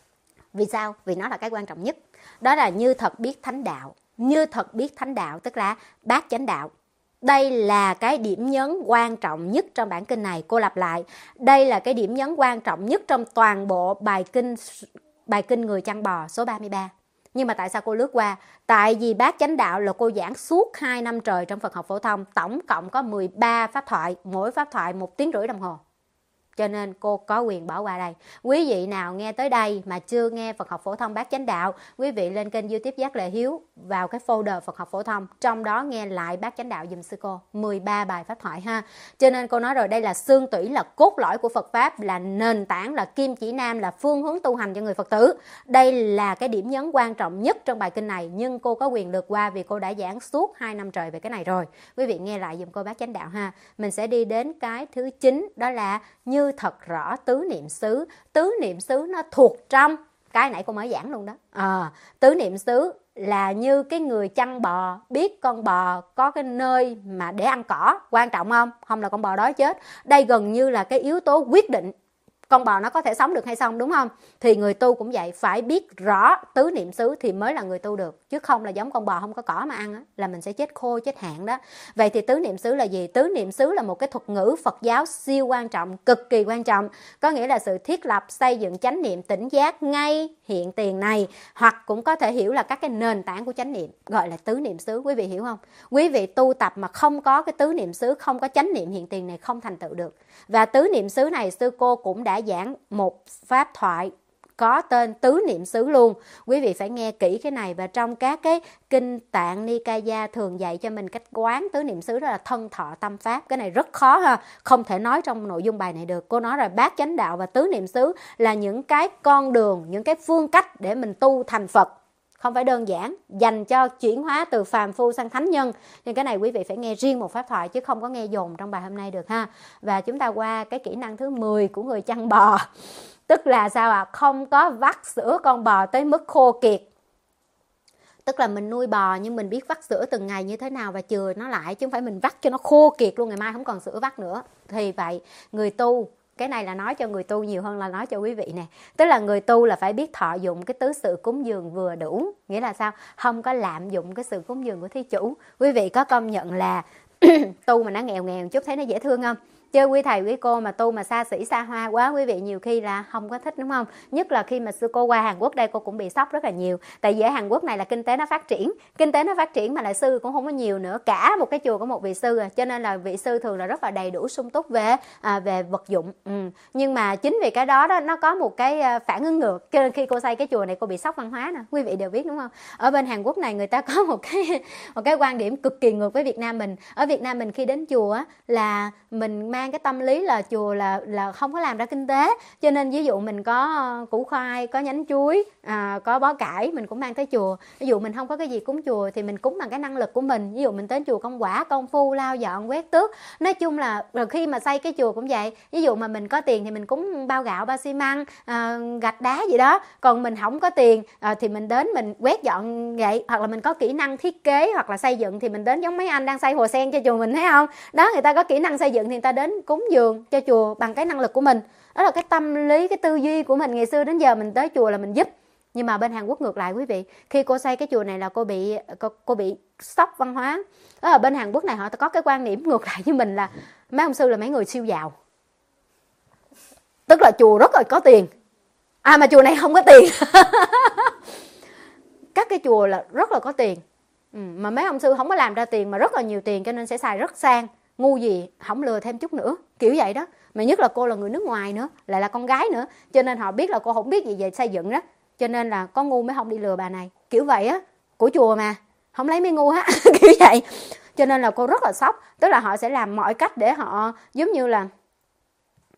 Vì sao? Vì nó là cái quan trọng nhất. Đó là như thật biết thánh đạo. Như thật biết thánh đạo tức là bát chánh đạo. Đây là cái điểm nhấn quan trọng nhất trong bản kinh này. Cô lặp lại, đây là cái điểm nhấn quan trọng nhất trong toàn bộ bài kinh bài kinh Người Chăn Bò số ba mươi ba. Nhưng mà tại sao cô lướt qua? Tại vì bát chánh đạo là cô giảng suốt hai năm trời trong Phật học phổ thông. Tổng cộng có mười ba pháp thoại, mỗi pháp thoại một tiếng rưỡi đồng hồ. Cho nên cô có quyền bỏ qua đây. Quý vị nào nghe tới đây mà chưa nghe Phật học phổ thông bát chánh đạo, quý vị lên kênh YouTube Giác Lệ Hiếu, vào cái folder Phật học phổ thông, trong đó nghe lại bát chánh đạo giùm sư cô, mười ba bài pháp thoại ha. Cho nên cô nói rồi, đây là xương tủy, là cốt lõi của Phật Pháp, là nền tảng, là kim chỉ nam, là phương hướng tu hành cho người Phật tử. Đây là cái điểm nhấn quan trọng nhất trong bài kinh này, nhưng cô có quyền lược qua vì cô đã giảng suốt hai năm trời về cái này rồi. Quý vị nghe lại giùm cô bát chánh đạo ha. Mình sẽ đi đến cái thứ chín, đó là như thật rõ tứ niệm xứ. Tứ niệm xứ nó thuộc trong cái nãy cô mới giảng luôn đó. À, tứ niệm xứ là như cái người chăn bò, biết con bò có cái nơi mà để ăn cỏ, quan trọng không? Không là con bò đói chết. Đây gần như là cái yếu tố quyết định con bò nó có thể sống được hay không, đúng không? Thì người tu cũng vậy, phải biết rõ tứ niệm xứ thì mới là người tu được. Chứ không là giống con bò không có cỏ mà ăn á, là mình sẽ chết khô, chết hạn đó. Vậy thì tứ niệm xứ là gì? Tứ niệm xứ là một cái thuật ngữ Phật giáo siêu quan trọng, cực kỳ quan trọng. Có nghĩa là sự thiết lập, xây dựng chánh niệm tỉnh giác ngay hiện tiền này. Hoặc cũng có thể hiểu là các cái nền tảng của chánh niệm, gọi là tứ niệm xứ. Quý vị hiểu không? Quý vị tu tập mà không có cái tứ niệm xứ, không có chánh niệm hiện tiền này, không thành tựu được. Và tứ niệm xứ này sư cô cũng đã giảng một pháp thoại có tên tứ niệm xứ luôn. Quý vị phải nghe kỹ cái này. Và trong các cái kinh Tạng Nikaya thường dạy cho mình cách quán tứ niệm xứ, đó là thân thọ tâm pháp. Cái này rất khó ha, không thể nói trong nội dung bài này được. Cô nói là bát chánh đạo và tứ niệm xứ là những cái con đường, những cái phương cách để mình tu thành Phật. Không phải đơn giản dành cho chuyển hóa từ phàm phu sang thánh nhân. Nhưng cái này quý vị phải nghe riêng một pháp thoại chứ không có nghe dồn trong bài hôm nay được ha. Và chúng ta qua cái kỹ năng thứ mười của người chăn bò. Tức là sao ạ? À? Không có vắt sữa con bò tới mức khô kiệt. Tức là mình nuôi bò nhưng mình biết vắt sữa từng ngày như thế nào và chừa nó lại, chứ không phải mình vắt cho nó khô kiệt luôn, ngày mai không còn sữa vắt nữa. Thì vậy, người tu, cái này là nói cho người tu nhiều hơn là nói cho quý vị nè. Tức là người tu là phải biết thọ dụng cái tứ sự cúng dường vừa đủ. Nghĩa là sao? Không có lạm dụng cái sự cúng dường của thí chủ. Quý vị có công nhận là tu mà nó nghèo nghèo chút thấy nó dễ thương không? Chứ quý thầy quý cô mà tu mà xa xỉ xa hoa quá, quý vị nhiều khi là không có thích, đúng không? Nhất là khi mà sư cô qua Hàn Quốc đây, cô cũng bị sốc rất là nhiều. Tại vì ở Hàn Quốc này là kinh tế nó phát triển, kinh tế nó phát triển mà lại sư cũng không có nhiều nữa, cả một cái chùa có một vị sư à. Cho nên là vị sư thường là rất là đầy đủ sung túc về à, về vật dụng. Ừ. Nhưng mà chính vì cái đó đó nó có một cái phản ứng ngược. Cho nên khi cô xây cái chùa này cô bị sốc văn hóa nè, quý vị đều biết đúng không? Ở bên Hàn Quốc này người ta có một cái một cái quan điểm cực kỳ ngược với Việt Nam mình. Ở Việt Nam mình khi đến chùa á, là mình mang cái tâm lý là chùa là là không có làm ra kinh tế, cho nên ví dụ mình có củ khoai, có nhánh chuối, à, có bó cải mình cũng mang tới chùa. Ví dụ mình không có cái gì cúng chùa thì mình cúng bằng cái năng lực của mình. Ví dụ mình đến chùa công quả, công phu, lau dọn, quét tước. Nói chung là rồi khi mà xây cái chùa cũng vậy. Ví dụ mà mình có tiền thì mình cúng bao gạo, bao xi măng, à, gạch đá gì đó. Còn mình không có tiền à, thì mình đến mình quét dọn vậy. Hoặc là mình có kỹ năng thiết kế hoặc là xây dựng thì mình đến giống mấy anh đang xây hồ sen cho chùa mình, thấy không? Đó, người ta có kỹ năng xây dựng thì người ta đến cúng dường cho chùa bằng cái năng lực của mình. Đó là cái tâm lý, cái tư duy của mình ngày xưa đến giờ mình tới chùa là mình giúp. Nhưng mà bên Hàn Quốc ngược lại quý vị. Khi cô xây cái chùa này là cô bị cô, cô bị sốc văn hóa. Đó là bên Hàn Quốc này họ có cái quan điểm ngược lại với mình là mấy ông sư là mấy người siêu giàu. Tức là chùa rất là có tiền. À mà chùa này không có tiền. Các cái chùa là rất là có tiền. Ừ, mà mấy ông sư không có làm ra tiền mà rất là nhiều tiền cho nên sẽ xài rất sang. Ngu gì không lừa thêm chút nữa, kiểu vậy đó. Mà nhất là cô là người nước ngoài nữa, lại là con gái nữa, cho nên họ biết là cô không biết gì về xây dựng đó, cho nên là có ngu mới không đi lừa bà này, kiểu vậy á. Của chùa mà không lấy mấy ngu á. Kiểu vậy. Cho nên là cô rất là sốc. Tức là họ sẽ làm mọi cách để họ giống như là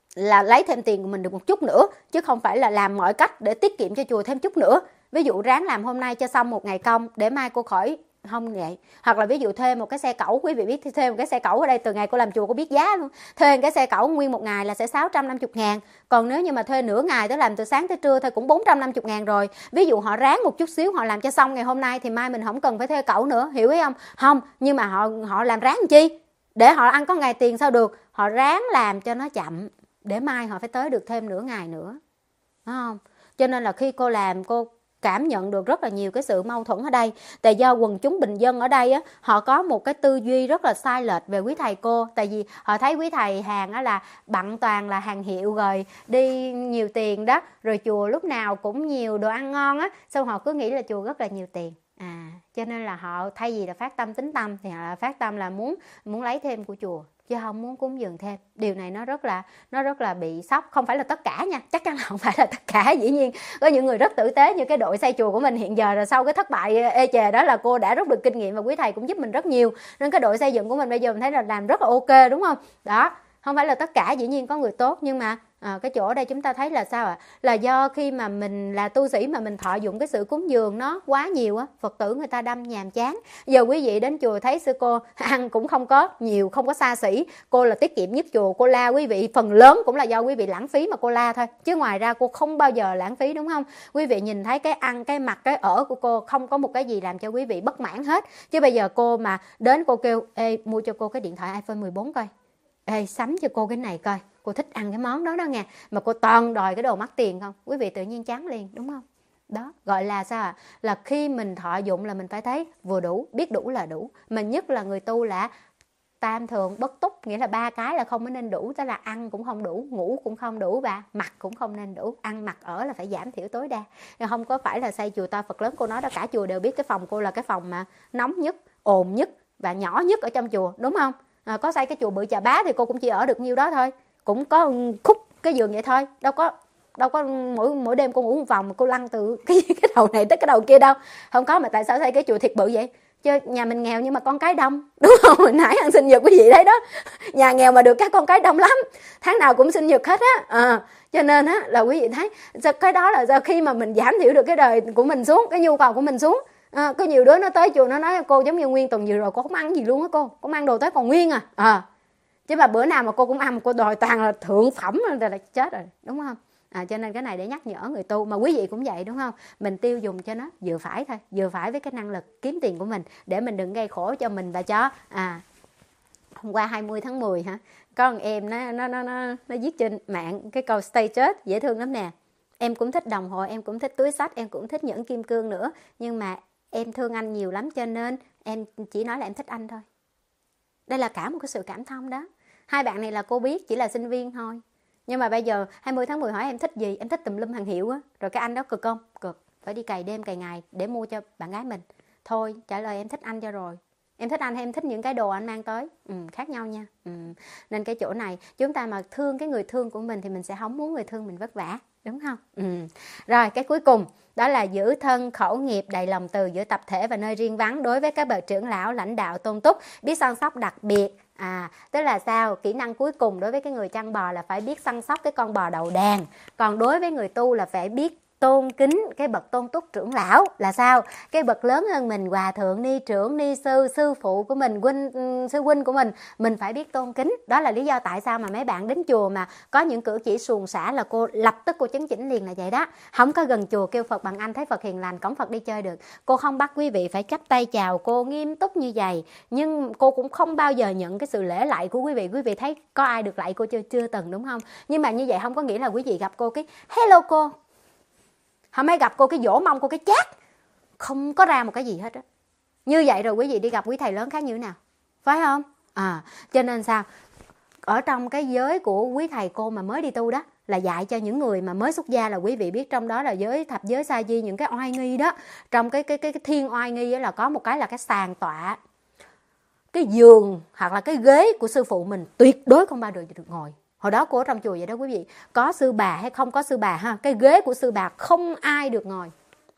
là lấy thêm tiền của mình được một chút nữa, chứ không phải là làm mọi cách để tiết kiệm cho chùa thêm chút nữa. Ví dụ ráng làm hôm nay cho xong một ngày công để mai cô khỏi không vậy. Hoặc là ví dụ thuê một cái xe cẩu, quý vị biết thuê một cái xe cẩu ở đây từ ngày cô làm chùa cô biết giá luôn. Thuê một cái xe cẩu nguyên một ngày là sẽ sáu trăm năm mươi ngàn. Còn nếu như mà thuê nửa ngày tới làm từ sáng tới trưa thôi cũng bốn trăm năm mươi ngàn rồi. Ví dụ họ ráng một chút xíu, họ làm cho xong ngày hôm nay thì mai mình không cần phải thuê cẩu nữa, hiểu ý không? Không, nhưng mà họ họ làm ráng làm chi? Để họ ăn có ngày tiền sao được? Họ ráng làm cho nó chậm để mai họ phải tới được thêm nửa ngày nữa, đúng không? Cho nên là khi cô làm, cô cảm nhận được rất là nhiều cái sự mâu thuẫn ở đây. Tại do quần chúng bình dân ở đây á, họ có một cái tư duy rất là sai lệch về quý thầy cô. Tại vì họ thấy quý thầy hàng á là bận toàn là hàng hiệu rồi đi nhiều tiền đó, rồi chùa lúc nào cũng nhiều đồ ăn ngon á, xong họ cứ nghĩ là chùa rất là nhiều tiền. À, cho nên là họ thay vì là phát tâm tính tâm thì họ phát tâm là muốn muốn lấy thêm của chùa, chứ không muốn cúng dường thêm. Điều này nó rất là nó rất là bị sốc. Không phải là tất cả nha, chắc chắn là không phải là tất cả. Dĩ nhiên có những người rất tử tế như cái đội xây chùa của mình hiện giờ, rồi sau cái thất bại ê chề đó là cô đã rút được kinh nghiệm và quý thầy cũng giúp mình rất nhiều, nên cái đội xây dựng của mình bây giờ mình thấy là làm rất là ok, đúng không? Đó, không phải là tất cả, dĩ nhiên có người tốt, nhưng mà à, cái chỗ ở đây chúng ta thấy là sao ạ? À? Là do khi mà mình là tu sĩ mà mình thọ dụng cái sự cúng dường nó quá nhiều á, Phật tử người ta đâm nhàm chán. Giờ quý vị đến chùa thấy sư cô ăn cũng không có nhiều, không có xa xỉ, cô là tiết kiệm nhất chùa, cô la quý vị phần lớn cũng là do quý vị lãng phí mà cô la thôi, chứ ngoài ra cô không bao giờ lãng phí, đúng không? Quý vị nhìn thấy cái ăn, cái mặc, cái ở của cô không có một cái gì làm cho quý vị bất mãn hết. Chứ bây giờ cô mà đến cô kêu ê mua cho cô cái điện thoại iPhone mười bốn coi, ê sắm cho cô cái này coi, cô thích ăn cái món đó đó nghe, mà cô toàn đòi cái đồ mắc tiền không, quý vị tự nhiên chán liền, đúng không? Đó gọi là sao ạ? À? Là khi mình thọ dụng là mình phải thấy vừa đủ, biết đủ là đủ. Mà nhất là người tu là tam thường bất túc, nghĩa là ba cái là không có nên đủ, tức là ăn cũng không đủ, ngủ cũng không đủ và mặc cũng không nên đủ. Ăn mặc ở là phải giảm thiểu tối đa, không có phải là xây chùa to Phật lớn. Cô nói đó, cả chùa đều biết cái phòng cô là cái phòng mà nóng nhất, ồn nhất và nhỏ nhất ở trong chùa, đúng không? À, có xây cái chùa bự Chà Bá thì cô cũng chỉ ở được nhiêu đó thôi, cũng có khúc cái giường vậy thôi, đâu có đâu có mỗi mỗi đêm cô ngủ một phòng mà cô lăn từ cái cái đầu này tới cái đầu kia đâu, không có. Mà tại sao xây cái chùa thiệt bự vậy? Chứ nhà mình nghèo nhưng mà con cái đông, đúng không? Hồi nãy ăn sinh nhật quý vị đấy đó, nhà nghèo mà được các con cái đông lắm, tháng nào cũng sinh nhật hết á. À, cho nên á là quý vị thấy cái đó là do khi mà mình giảm thiểu được cái đời của mình xuống, cái nhu cầu của mình xuống. À, có nhiều đứa nó tới chùa nó nói cô giống như Nguyên tuần vừa rồi cô không ăn gì luôn á, cô không ăn đồ tới còn nguyên à. À chứ mà bữa nào mà cô cũng ăn, cô đòi toàn là thượng phẩm rồi là chết rồi, đúng không? À, cho nên cái này để nhắc nhở người tu, mà quý vị cũng vậy, đúng không? Mình tiêu dùng cho nó vừa phải thôi, vừa phải với cái năng lực kiếm tiền của mình, để mình đừng gây khổ cho mình và cho. À, hôm qua hai mươi tháng mười hả, có một em nó nó nó nó, nó viết trên mạng cái câu stay chết dễ thương lắm nè. Em cũng thích đồng hồ, em cũng thích túi xách, em cũng thích nhẫn kim cương nữa, nhưng mà em thương anh nhiều lắm cho nên em chỉ nói là em thích anh thôi. Đây là cả một cái sự cảm thông đó. Hai bạn này là cô biết chỉ là sinh viên thôi, nhưng mà bây giờ hai mươi tháng mười hỏi em thích gì, em thích tùm lum hàng hiệu á, rồi cái anh đó cực không? Cực, phải đi cày đêm cày ngày để mua cho bạn gái mình. Thôi trả lời em thích anh cho rồi. Em thích anh hay em thích những cái đồ anh mang tới? Ừ, khác nhau nha. Ừ. Nên cái chỗ này chúng ta mà thương cái người thương của mình thì mình sẽ không muốn người thương mình vất vả, đúng không? Ừ. Rồi cái cuối cùng đó là giữ thân khẩu nghiệp đầy lòng từ giữa tập thể và nơi riêng vắng đối với các bậc trưởng lão lãnh đạo tôn túc, biết săn sóc đặc biệt. À, tức là sao? Kỹ năng cuối cùng đối với cái người chăn bò là phải biết săn sóc cái con bò đầu đàn. Còn đối với người tu là phải biết tôn kính cái bậc tôn túc trưởng lão là sao? Cái bậc lớn hơn mình, hòa thượng, ni trưởng, ni sư, sư phụ của mình, huynh, sư huynh của mình, mình phải biết tôn kính. Đó là lý do tại sao mà mấy bạn đến chùa mà có những cử chỉ suồng sã là cô lập tức cô chấn chỉnh liền là vậy đó. Không có gần chùa kêu Phật bằng anh, thấy Phật hiền lành, cổng Phật đi chơi được. Cô không bắt quý vị phải chắp tay chào cô nghiêm túc như vậy, nhưng cô cũng không bao giờ nhận cái sự lễ lạy của quý vị. Quý vị thấy có ai được lạy cô chưa? Chưa từng, đúng không? Nhưng mà như vậy không có nghĩa là quý vị gặp cô cái hello cô, hôm nay gặp cô cái vỗ mông cô cái chát, không có ra một cái gì hết á. Như vậy rồi quý vị đi gặp quý thầy lớn khác như thế nào, phải không? À, cho nên sao? Ở trong cái giới của quý thầy cô mà mới đi tu đó, là dạy cho những người mà mới xuất gia, là quý vị biết trong đó là giới thập giới sa di, những cái oai nghi đó. Trong cái cái cái, cái thiên oai nghi là có một cái là cái sàn tọa, cái giường hoặc là cái ghế của sư phụ mình tuyệt đối không bao giờ được ngồi. Hồi đó cô ở trong chùa vậy đó quý vị, có sư bà hay không có sư bà ha, cái ghế của sư bà không ai được ngồi,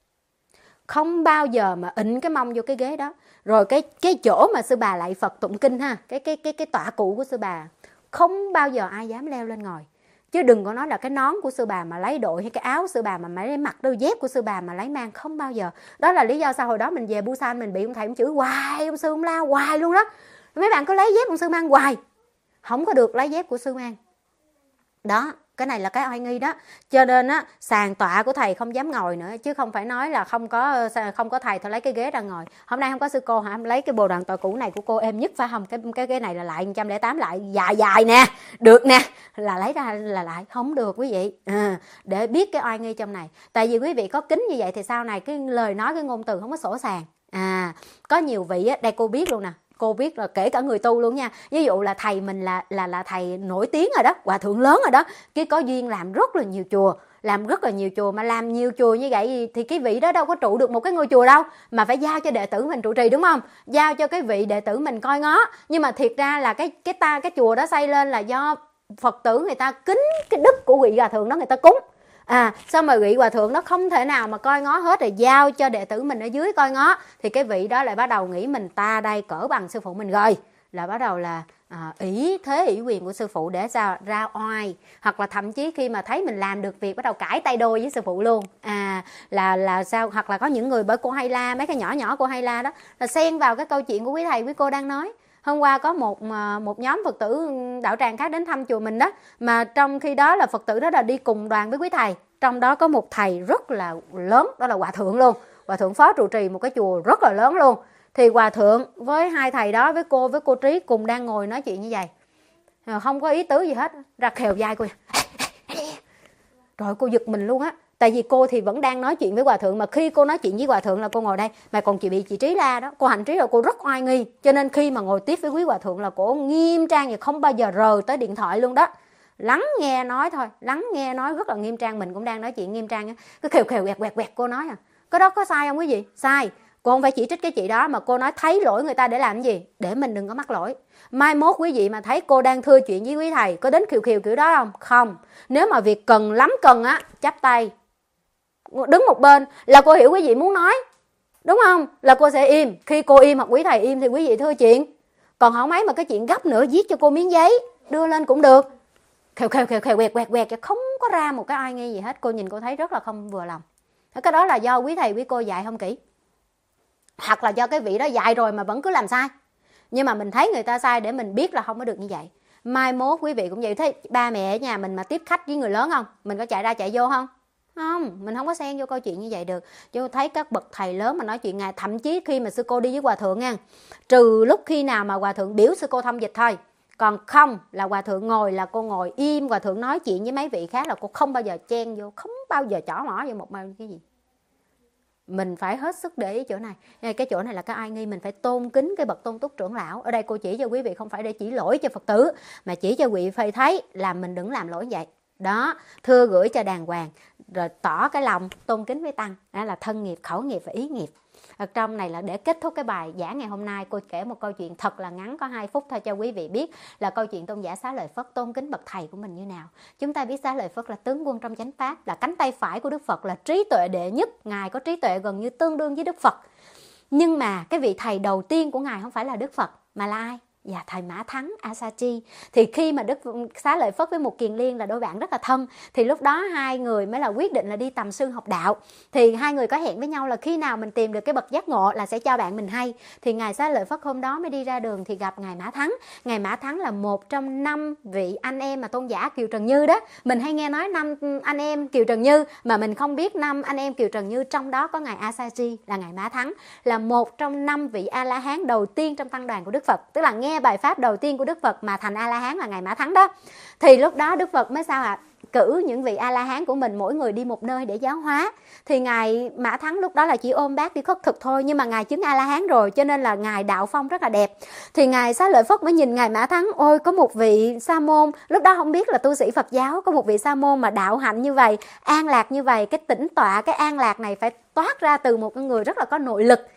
không bao giờ mà ịnh cái mông vô cái ghế đó. Rồi cái cái chỗ mà sư bà lạy Phật tụng kinh ha, cái cái cái cái tọa cụ của sư bà không bao giờ ai dám leo lên ngồi. Chứ đừng có nói là cái nón của sư bà mà lấy đội, hay cái áo sư bà mà lấy mặc, đôi dép của sư bà mà lấy mang, không bao giờ. Đó là lý do sao hồi đó mình về Busan mình bị ông thầy ông chửi hoài, ông sư ông la hoài luôn đó. Mấy bạn cứ lấy dép ông sư mang hoài, không có được lấy dép của sư mang. Đó, cái này là cái oai nghi đó. Cho nên á, sàn tọa của thầy không dám ngồi nữa, chứ không phải nói là không có không có thầy thôi lấy cái ghế ra ngồi. Hôm nay không có sư cô hả, lấy cái bồ đoàn tọa cũ này của cô êm nhất phải không? Cái cái ghế này là lại một trăm lẻ tám lại dài dài nè, được nè, là lấy ra là lại không được quý vị. À, để biết cái oai nghi trong này. Tại vì quý vị có kính như vậy thì sau này cái lời nói, cái ngôn từ không có sổ sàng. À, có nhiều vị á, đây cô biết luôn nè. Cô biết là kể cả người tu luôn nha. Ví dụ là thầy mình là là là thầy nổi tiếng rồi đó, hòa thượng lớn rồi đó, cái có duyên làm rất là nhiều chùa, làm rất là nhiều chùa, mà làm nhiều chùa như vậy thì cái vị đó đâu có trụ được một cái ngôi chùa đâu, mà phải giao cho đệ tử mình trụ trì, đúng không? Giao cho cái vị đệ tử mình coi ngó. Nhưng mà thiệt ra là cái cái ta cái chùa đó xây lên là do Phật tử người ta kính cái đức của vị hòa thượng đó, người ta cúng. À, sao mà vị hòa thượng nó không thể nào mà coi ngó hết, rồi giao cho đệ tử mình ở dưới coi ngó, thì cái vị đó lại bắt đầu nghĩ mình ta đây cỡ bằng sư phụ mình rồi, là bắt đầu là à, ỷ thế ỷ quyền của sư phụ để sao ra oai, hoặc là thậm chí khi mà thấy mình làm được việc bắt đầu cãi tay đôi với sư phụ luôn. À, là là sao, hoặc là có những người, bởi cô Hay La, mấy cái nhỏ nhỏ cô Hay La đó là xen vào cái câu chuyện của quý thầy quý cô đang nói. Hôm qua có một một nhóm Phật tử đạo tràng khác đến thăm chùa mình đó, mà trong khi đó là Phật tử đó là đi cùng đoàn với quý thầy. Trong đó có một thầy rất là lớn, đó là hòa thượng luôn, hòa thượng phó trụ trì một cái chùa rất là lớn luôn. Thì hòa thượng với hai thầy đó, với cô với cô Trí cùng đang ngồi nói chuyện như vậy, không có ý tứ gì hết, ra khều vai cô. Rồi cô giật mình luôn á. Tại vì cô thì vẫn đang nói chuyện với hòa thượng, mà khi cô nói chuyện với hòa thượng là cô ngồi đây, mà còn chị bị chị Trí la đó, cô hành trí rồi cô rất oai nghi. Cho nên khi mà ngồi tiếp với quý hòa thượng là cô nghiêm trang và không bao giờ rờ tới điện thoại luôn đó. Lắng nghe nói thôi, lắng nghe nói rất là nghiêm trang. Mình cũng đang nói chuyện nghiêm trang á, cứ khều khều quẹt quẹt quẹt cô nói à. Cái đó có sai không quý vị? Sai. Cô không phải chỉ trích cái chị đó, mà cô nói thấy lỗi người ta để làm cái gì? Để mình đừng có mắc lỗi. Mai mốt quý vị mà thấy cô đang thưa chuyện với quý thầy, có đến khều khều kiểu đó không? Không. Nếu mà việc cần lắm cần á, chắp tay đứng một bên là cô hiểu quý vị muốn nói, đúng không? Là cô sẽ im. Khi cô im hoặc quý thầy im thì quý vị thưa chuyện. Còn không mấy mà cái chuyện gấp nữa, viết cho cô miếng giấy đưa lên cũng được. Khều khều khều khều quẹt quẹt quẹt, không có ra một cái ai nghe gì hết. Cô nhìn cô thấy rất là không vừa lòng. Cái đó là do quý thầy quý cô dạy không kỹ, hoặc là do cái vị đó dạy rồi mà vẫn cứ làm sai. Nhưng mà mình thấy người ta sai để mình biết là không có được như vậy. Mai mốt quý vị cũng vậy. Thế ba mẹ ở nhà mình mà tiếp khách với người lớn không, mình có chạy ra chạy vô không? Không, mình không có xen vô câu chuyện như vậy được. Chứ thấy các bậc thầy lớn mà nói chuyện ngài, thậm chí khi mà sư cô đi với hòa thượng nha, trừ lúc khi nào mà hòa thượng biểu sư cô thông dịch thôi, còn không là hòa thượng ngồi là cô ngồi im, hòa thượng nói chuyện với mấy vị khác là cô không bao giờ chen vô, không bao giờ chỏ mỏ vô một cái gì. Mình phải hết sức để ý chỗ này. Cái chỗ này là cái ai nghi, mình phải tôn kính cái bậc tôn túc trưởng lão. Ở đây cô chỉ cho quý vị không phải để chỉ lỗi cho Phật tử, mà chỉ cho quý vị phải thấy là mình đừng làm lỗi vậy. Đó, thưa gửi cho đàng hoàng, rồi tỏ cái lòng tôn kính với tăng. Đó là thân nghiệp, khẩu nghiệp và ý nghiệp. Ở trong này là để kết thúc cái bài giảng ngày hôm nay, cô kể một câu chuyện thật là ngắn, có hai phút thôi cho quý vị biết, là câu chuyện tôn giả Xá Lợi Phất tôn kính bậc thầy của mình như nào. Chúng ta biết Xá Lợi Phất là tướng quân trong chánh pháp, là cánh tay phải của Đức Phật, là trí tuệ đệ nhất. Ngài có trí tuệ gần như tương đương với Đức Phật. Nhưng mà cái vị thầy đầu tiên của Ngài không phải là Đức Phật, mà là ai? Và thầy Mã Thắng Asachi. Thì khi mà Đức Xá Lợi Phất với một Kiền Liên là đôi bạn rất là thân, thì lúc đó hai người mới là quyết định là đi tầm sư học đạo. Thì hai người có hẹn với nhau là khi nào mình tìm được cái bậc giác ngộ là sẽ cho bạn mình hay. Thì ngài Xá Lợi Phất hôm đó mới đi ra đường thì gặp ngài Mã Thắng. Ngài Mã Thắng là một trong năm vị anh em mà tôn giả Kiều Trần Như đó. Mình hay nghe nói năm anh em Kiều Trần Như, mà mình không biết năm anh em Kiều Trần Như trong đó có ngài Asachi là ngài Mã Thắng, là một trong năm vị A La Hán đầu tiên trong tăng đoàn của Đức Phật. Tức là nghe bài pháp đầu tiên của Đức Phật mà thành A La Hán là ngài Mã Thắng đó. Thì lúc đó Đức Phật mới sao ạ? À? Cử những vị A La Hán của mình mỗi người đi một nơi để giáo hóa. Thì ngài Mã Thắng lúc đó là chỉ ôm bát đi khất thực thôi, nhưng mà ngài chứng A La Hán rồi, cho nên là ngài đạo phong rất là đẹp. Thì ngài Xá Lợi Phất mới nhìn ngài Mã Thắng, ôi có một vị sa môn, lúc đó không biết là tu sĩ Phật giáo, có một vị sa môn mà đạo hạnh như vậy, an lạc như vậy, cái tĩnh tọa, cái an lạc này phải toát ra từ một người rất là có nội lực.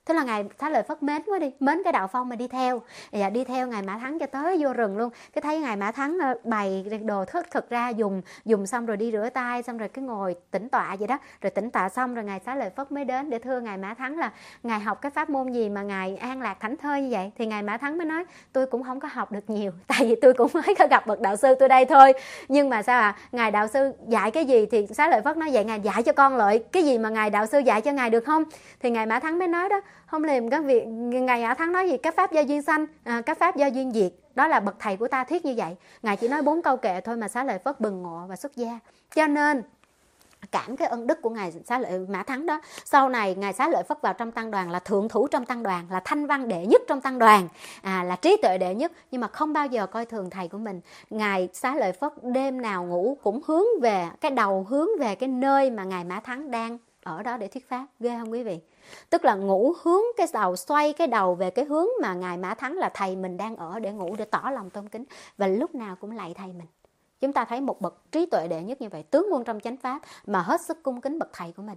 Tức là Ngài Xá Lợi Phất mến quá đi, mến cái đạo phong mà đi theo. Dạ, đi theo Ngài Mã Thắng cho tới vô rừng luôn. Cái thấy Ngài Mã Thắng bày đồ thức thực ra dùng dùng xong rồi đi rửa tay, xong rồi cái ngồi tĩnh tọa vậy đó. Rồi tĩnh tọa xong rồi Ngài Xá Lợi Phất mới đến để thưa Ngài Mã Thắng là Ngài học cái pháp môn gì mà Ngài an lạc thảnh thơi như vậy. Thì Ngài Mã Thắng mới nói tôi cũng không có học được nhiều, tại vì tôi cũng mới có gặp bậc đạo sư tôi đây thôi. Nhưng mà sao à, Ngài đạo sư dạy cái gì thì Xá Lợi Phất nói vậy Ngài dạy cho con lợi cái gì mà Ngài đạo sư dạy cho Ngài được không? Thì Ngài Mã Thắng mới nói đó, không liềm các việc. Ngài Mã Thắng nói gì các pháp do duyên sanh, à, các pháp do duyên diệt, đó là bậc thầy của ta thuyết như vậy. Ngài chỉ nói bốn câu kệ thôi mà Xá Lợi Phất bừng ngộ và xuất gia. Cho nên cảm cái ân đức của Ngài Xá Lợi Mã Thắng đó, sau này Ngài Xá Lợi Phất vào trong tăng đoàn là thượng thủ trong tăng đoàn, là thanh văn đệ nhất trong tăng đoàn, à, là trí tuệ đệ nhất, nhưng mà không bao giờ coi thường thầy của mình. Ngài Xá Lợi Phất đêm nào ngủ cũng hướng về cái đầu, hướng về cái nơi mà Ngài Mã Thắng đang ở đó để thuyết pháp. Ghê không quý vị? Tức là ngủ hướng cái đầu, xoay cái đầu về cái hướng mà Ngài Mã Thắng là thầy mình đang ở để ngủ, để tỏ lòng tôn kính, và lúc nào cũng lạy thầy mình. Chúng ta thấy một bậc trí tuệ đệ nhất như vậy, tướng quân trong chánh pháp mà hết sức cung kính bậc thầy của mình,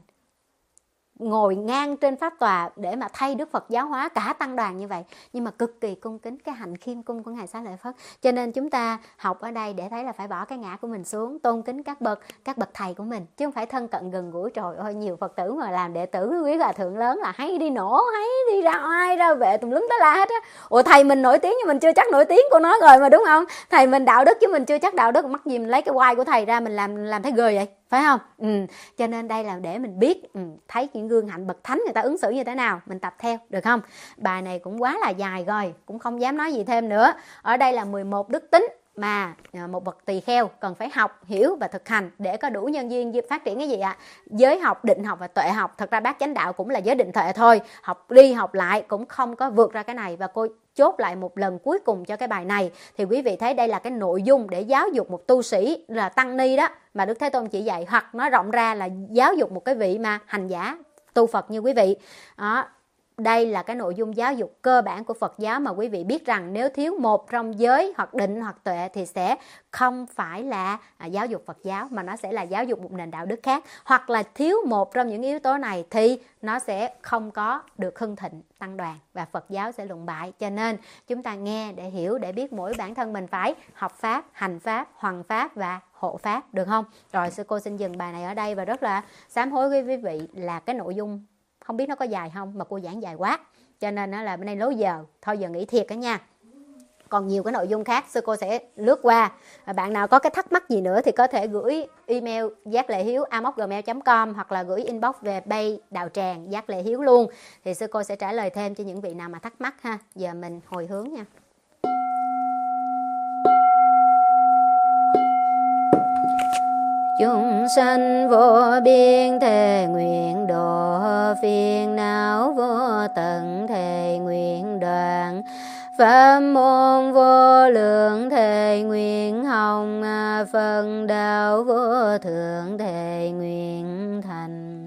ngồi ngang trên pháp tòa để mà thay Đức Phật giáo hóa cả tăng đoàn như vậy, nhưng mà cực kỳ cung kính cái hành khiêm cung của Ngài Xá Lợi Phất. Cho nên chúng ta học ở đây để thấy là phải bỏ cái ngã của mình xuống, tôn kính các bậc các bậc thầy của mình, chứ không phải thân cận gần gũi. Trời ơi, nhiều Phật tử mà làm đệ tử quý là thượng lớn là hay đi nổ, hay đi ra oai ra vệ tùm lum tới la hết á. Ủa thầy mình nổi tiếng nhưng mình chưa chắc nổi tiếng của nó rồi mà, đúng không? Thầy mình đạo đức chứ mình chưa chắc đạo đức, mắc gì mình lấy cái oai của thầy ra mình làm làm thấy gời vậy, phải không? Ừ. Cho nên đây là để mình biết, ừ, thấy những gương hạnh bậc thánh người ta ứng xử như thế nào, mình tập theo, được không? Bài này cũng quá là dài rồi, cũng không dám nói gì thêm nữa. Ở đây là mười một đức tính mà một bậc tỳ kheo cần phải học, hiểu và thực hành để có đủ nhân duyên phát triển cái gì ạ? Giới học, định học và tuệ học. Thật ra bát chánh đạo cũng là giới định tuệ thôi, học đi học lại cũng không có vượt ra cái này. Và cô chốt lại một lần cuối cùng cho cái bài này, thì quý vị thấy đây là cái nội dung để giáo dục một tu sĩ là tăng ni đó mà Đức Thế Tôn chỉ dạy, hoặc nói rộng ra là giáo dục một cái vị mà hành giả tu Phật như quý vị đó. Đây là cái nội dung giáo dục cơ bản của Phật giáo mà quý vị biết rằng nếu thiếu một trong giới hoặc định hoặc tuệ thì sẽ không phải là à, giáo dục Phật giáo, mà nó sẽ là giáo dục một nền đạo đức khác. Hoặc là thiếu một trong những yếu tố này thì nó sẽ không có được hưng thịnh tăng đoàn và Phật giáo sẽ lụng bại. Cho nên chúng ta nghe để hiểu, để biết mỗi bản thân mình phải học pháp, hành pháp, hoằng pháp và hộ pháp, được không? Rồi sư cô xin dừng bài này ở đây và rất là sám hối với quý vị là cái nội dung không biết nó có dài không mà cô giảng dài quá, cho nên nó là bên đây lố giờ thôi, giờ nghỉ thiệt cả nha. Còn nhiều cái nội dung khác sư cô sẽ lướt qua. Bạn nào có cái thắc mắc gì nữa thì có thể gửi email giác lệ hiếu a m o c gmail chấm com hoặc là gửi inbox về bay đạo tràng giác lệ hiếu luôn, thì sư cô sẽ trả lời thêm cho những vị nào mà thắc mắc ha. Giờ mình hồi hướng nha. Chúng sanh vô biên thề nguyện độ, phiền não vô tận thề nguyện đoạn, pháp môn vô lượng thề nguyện hồng, phần đạo vô thượng thề nguyện thành.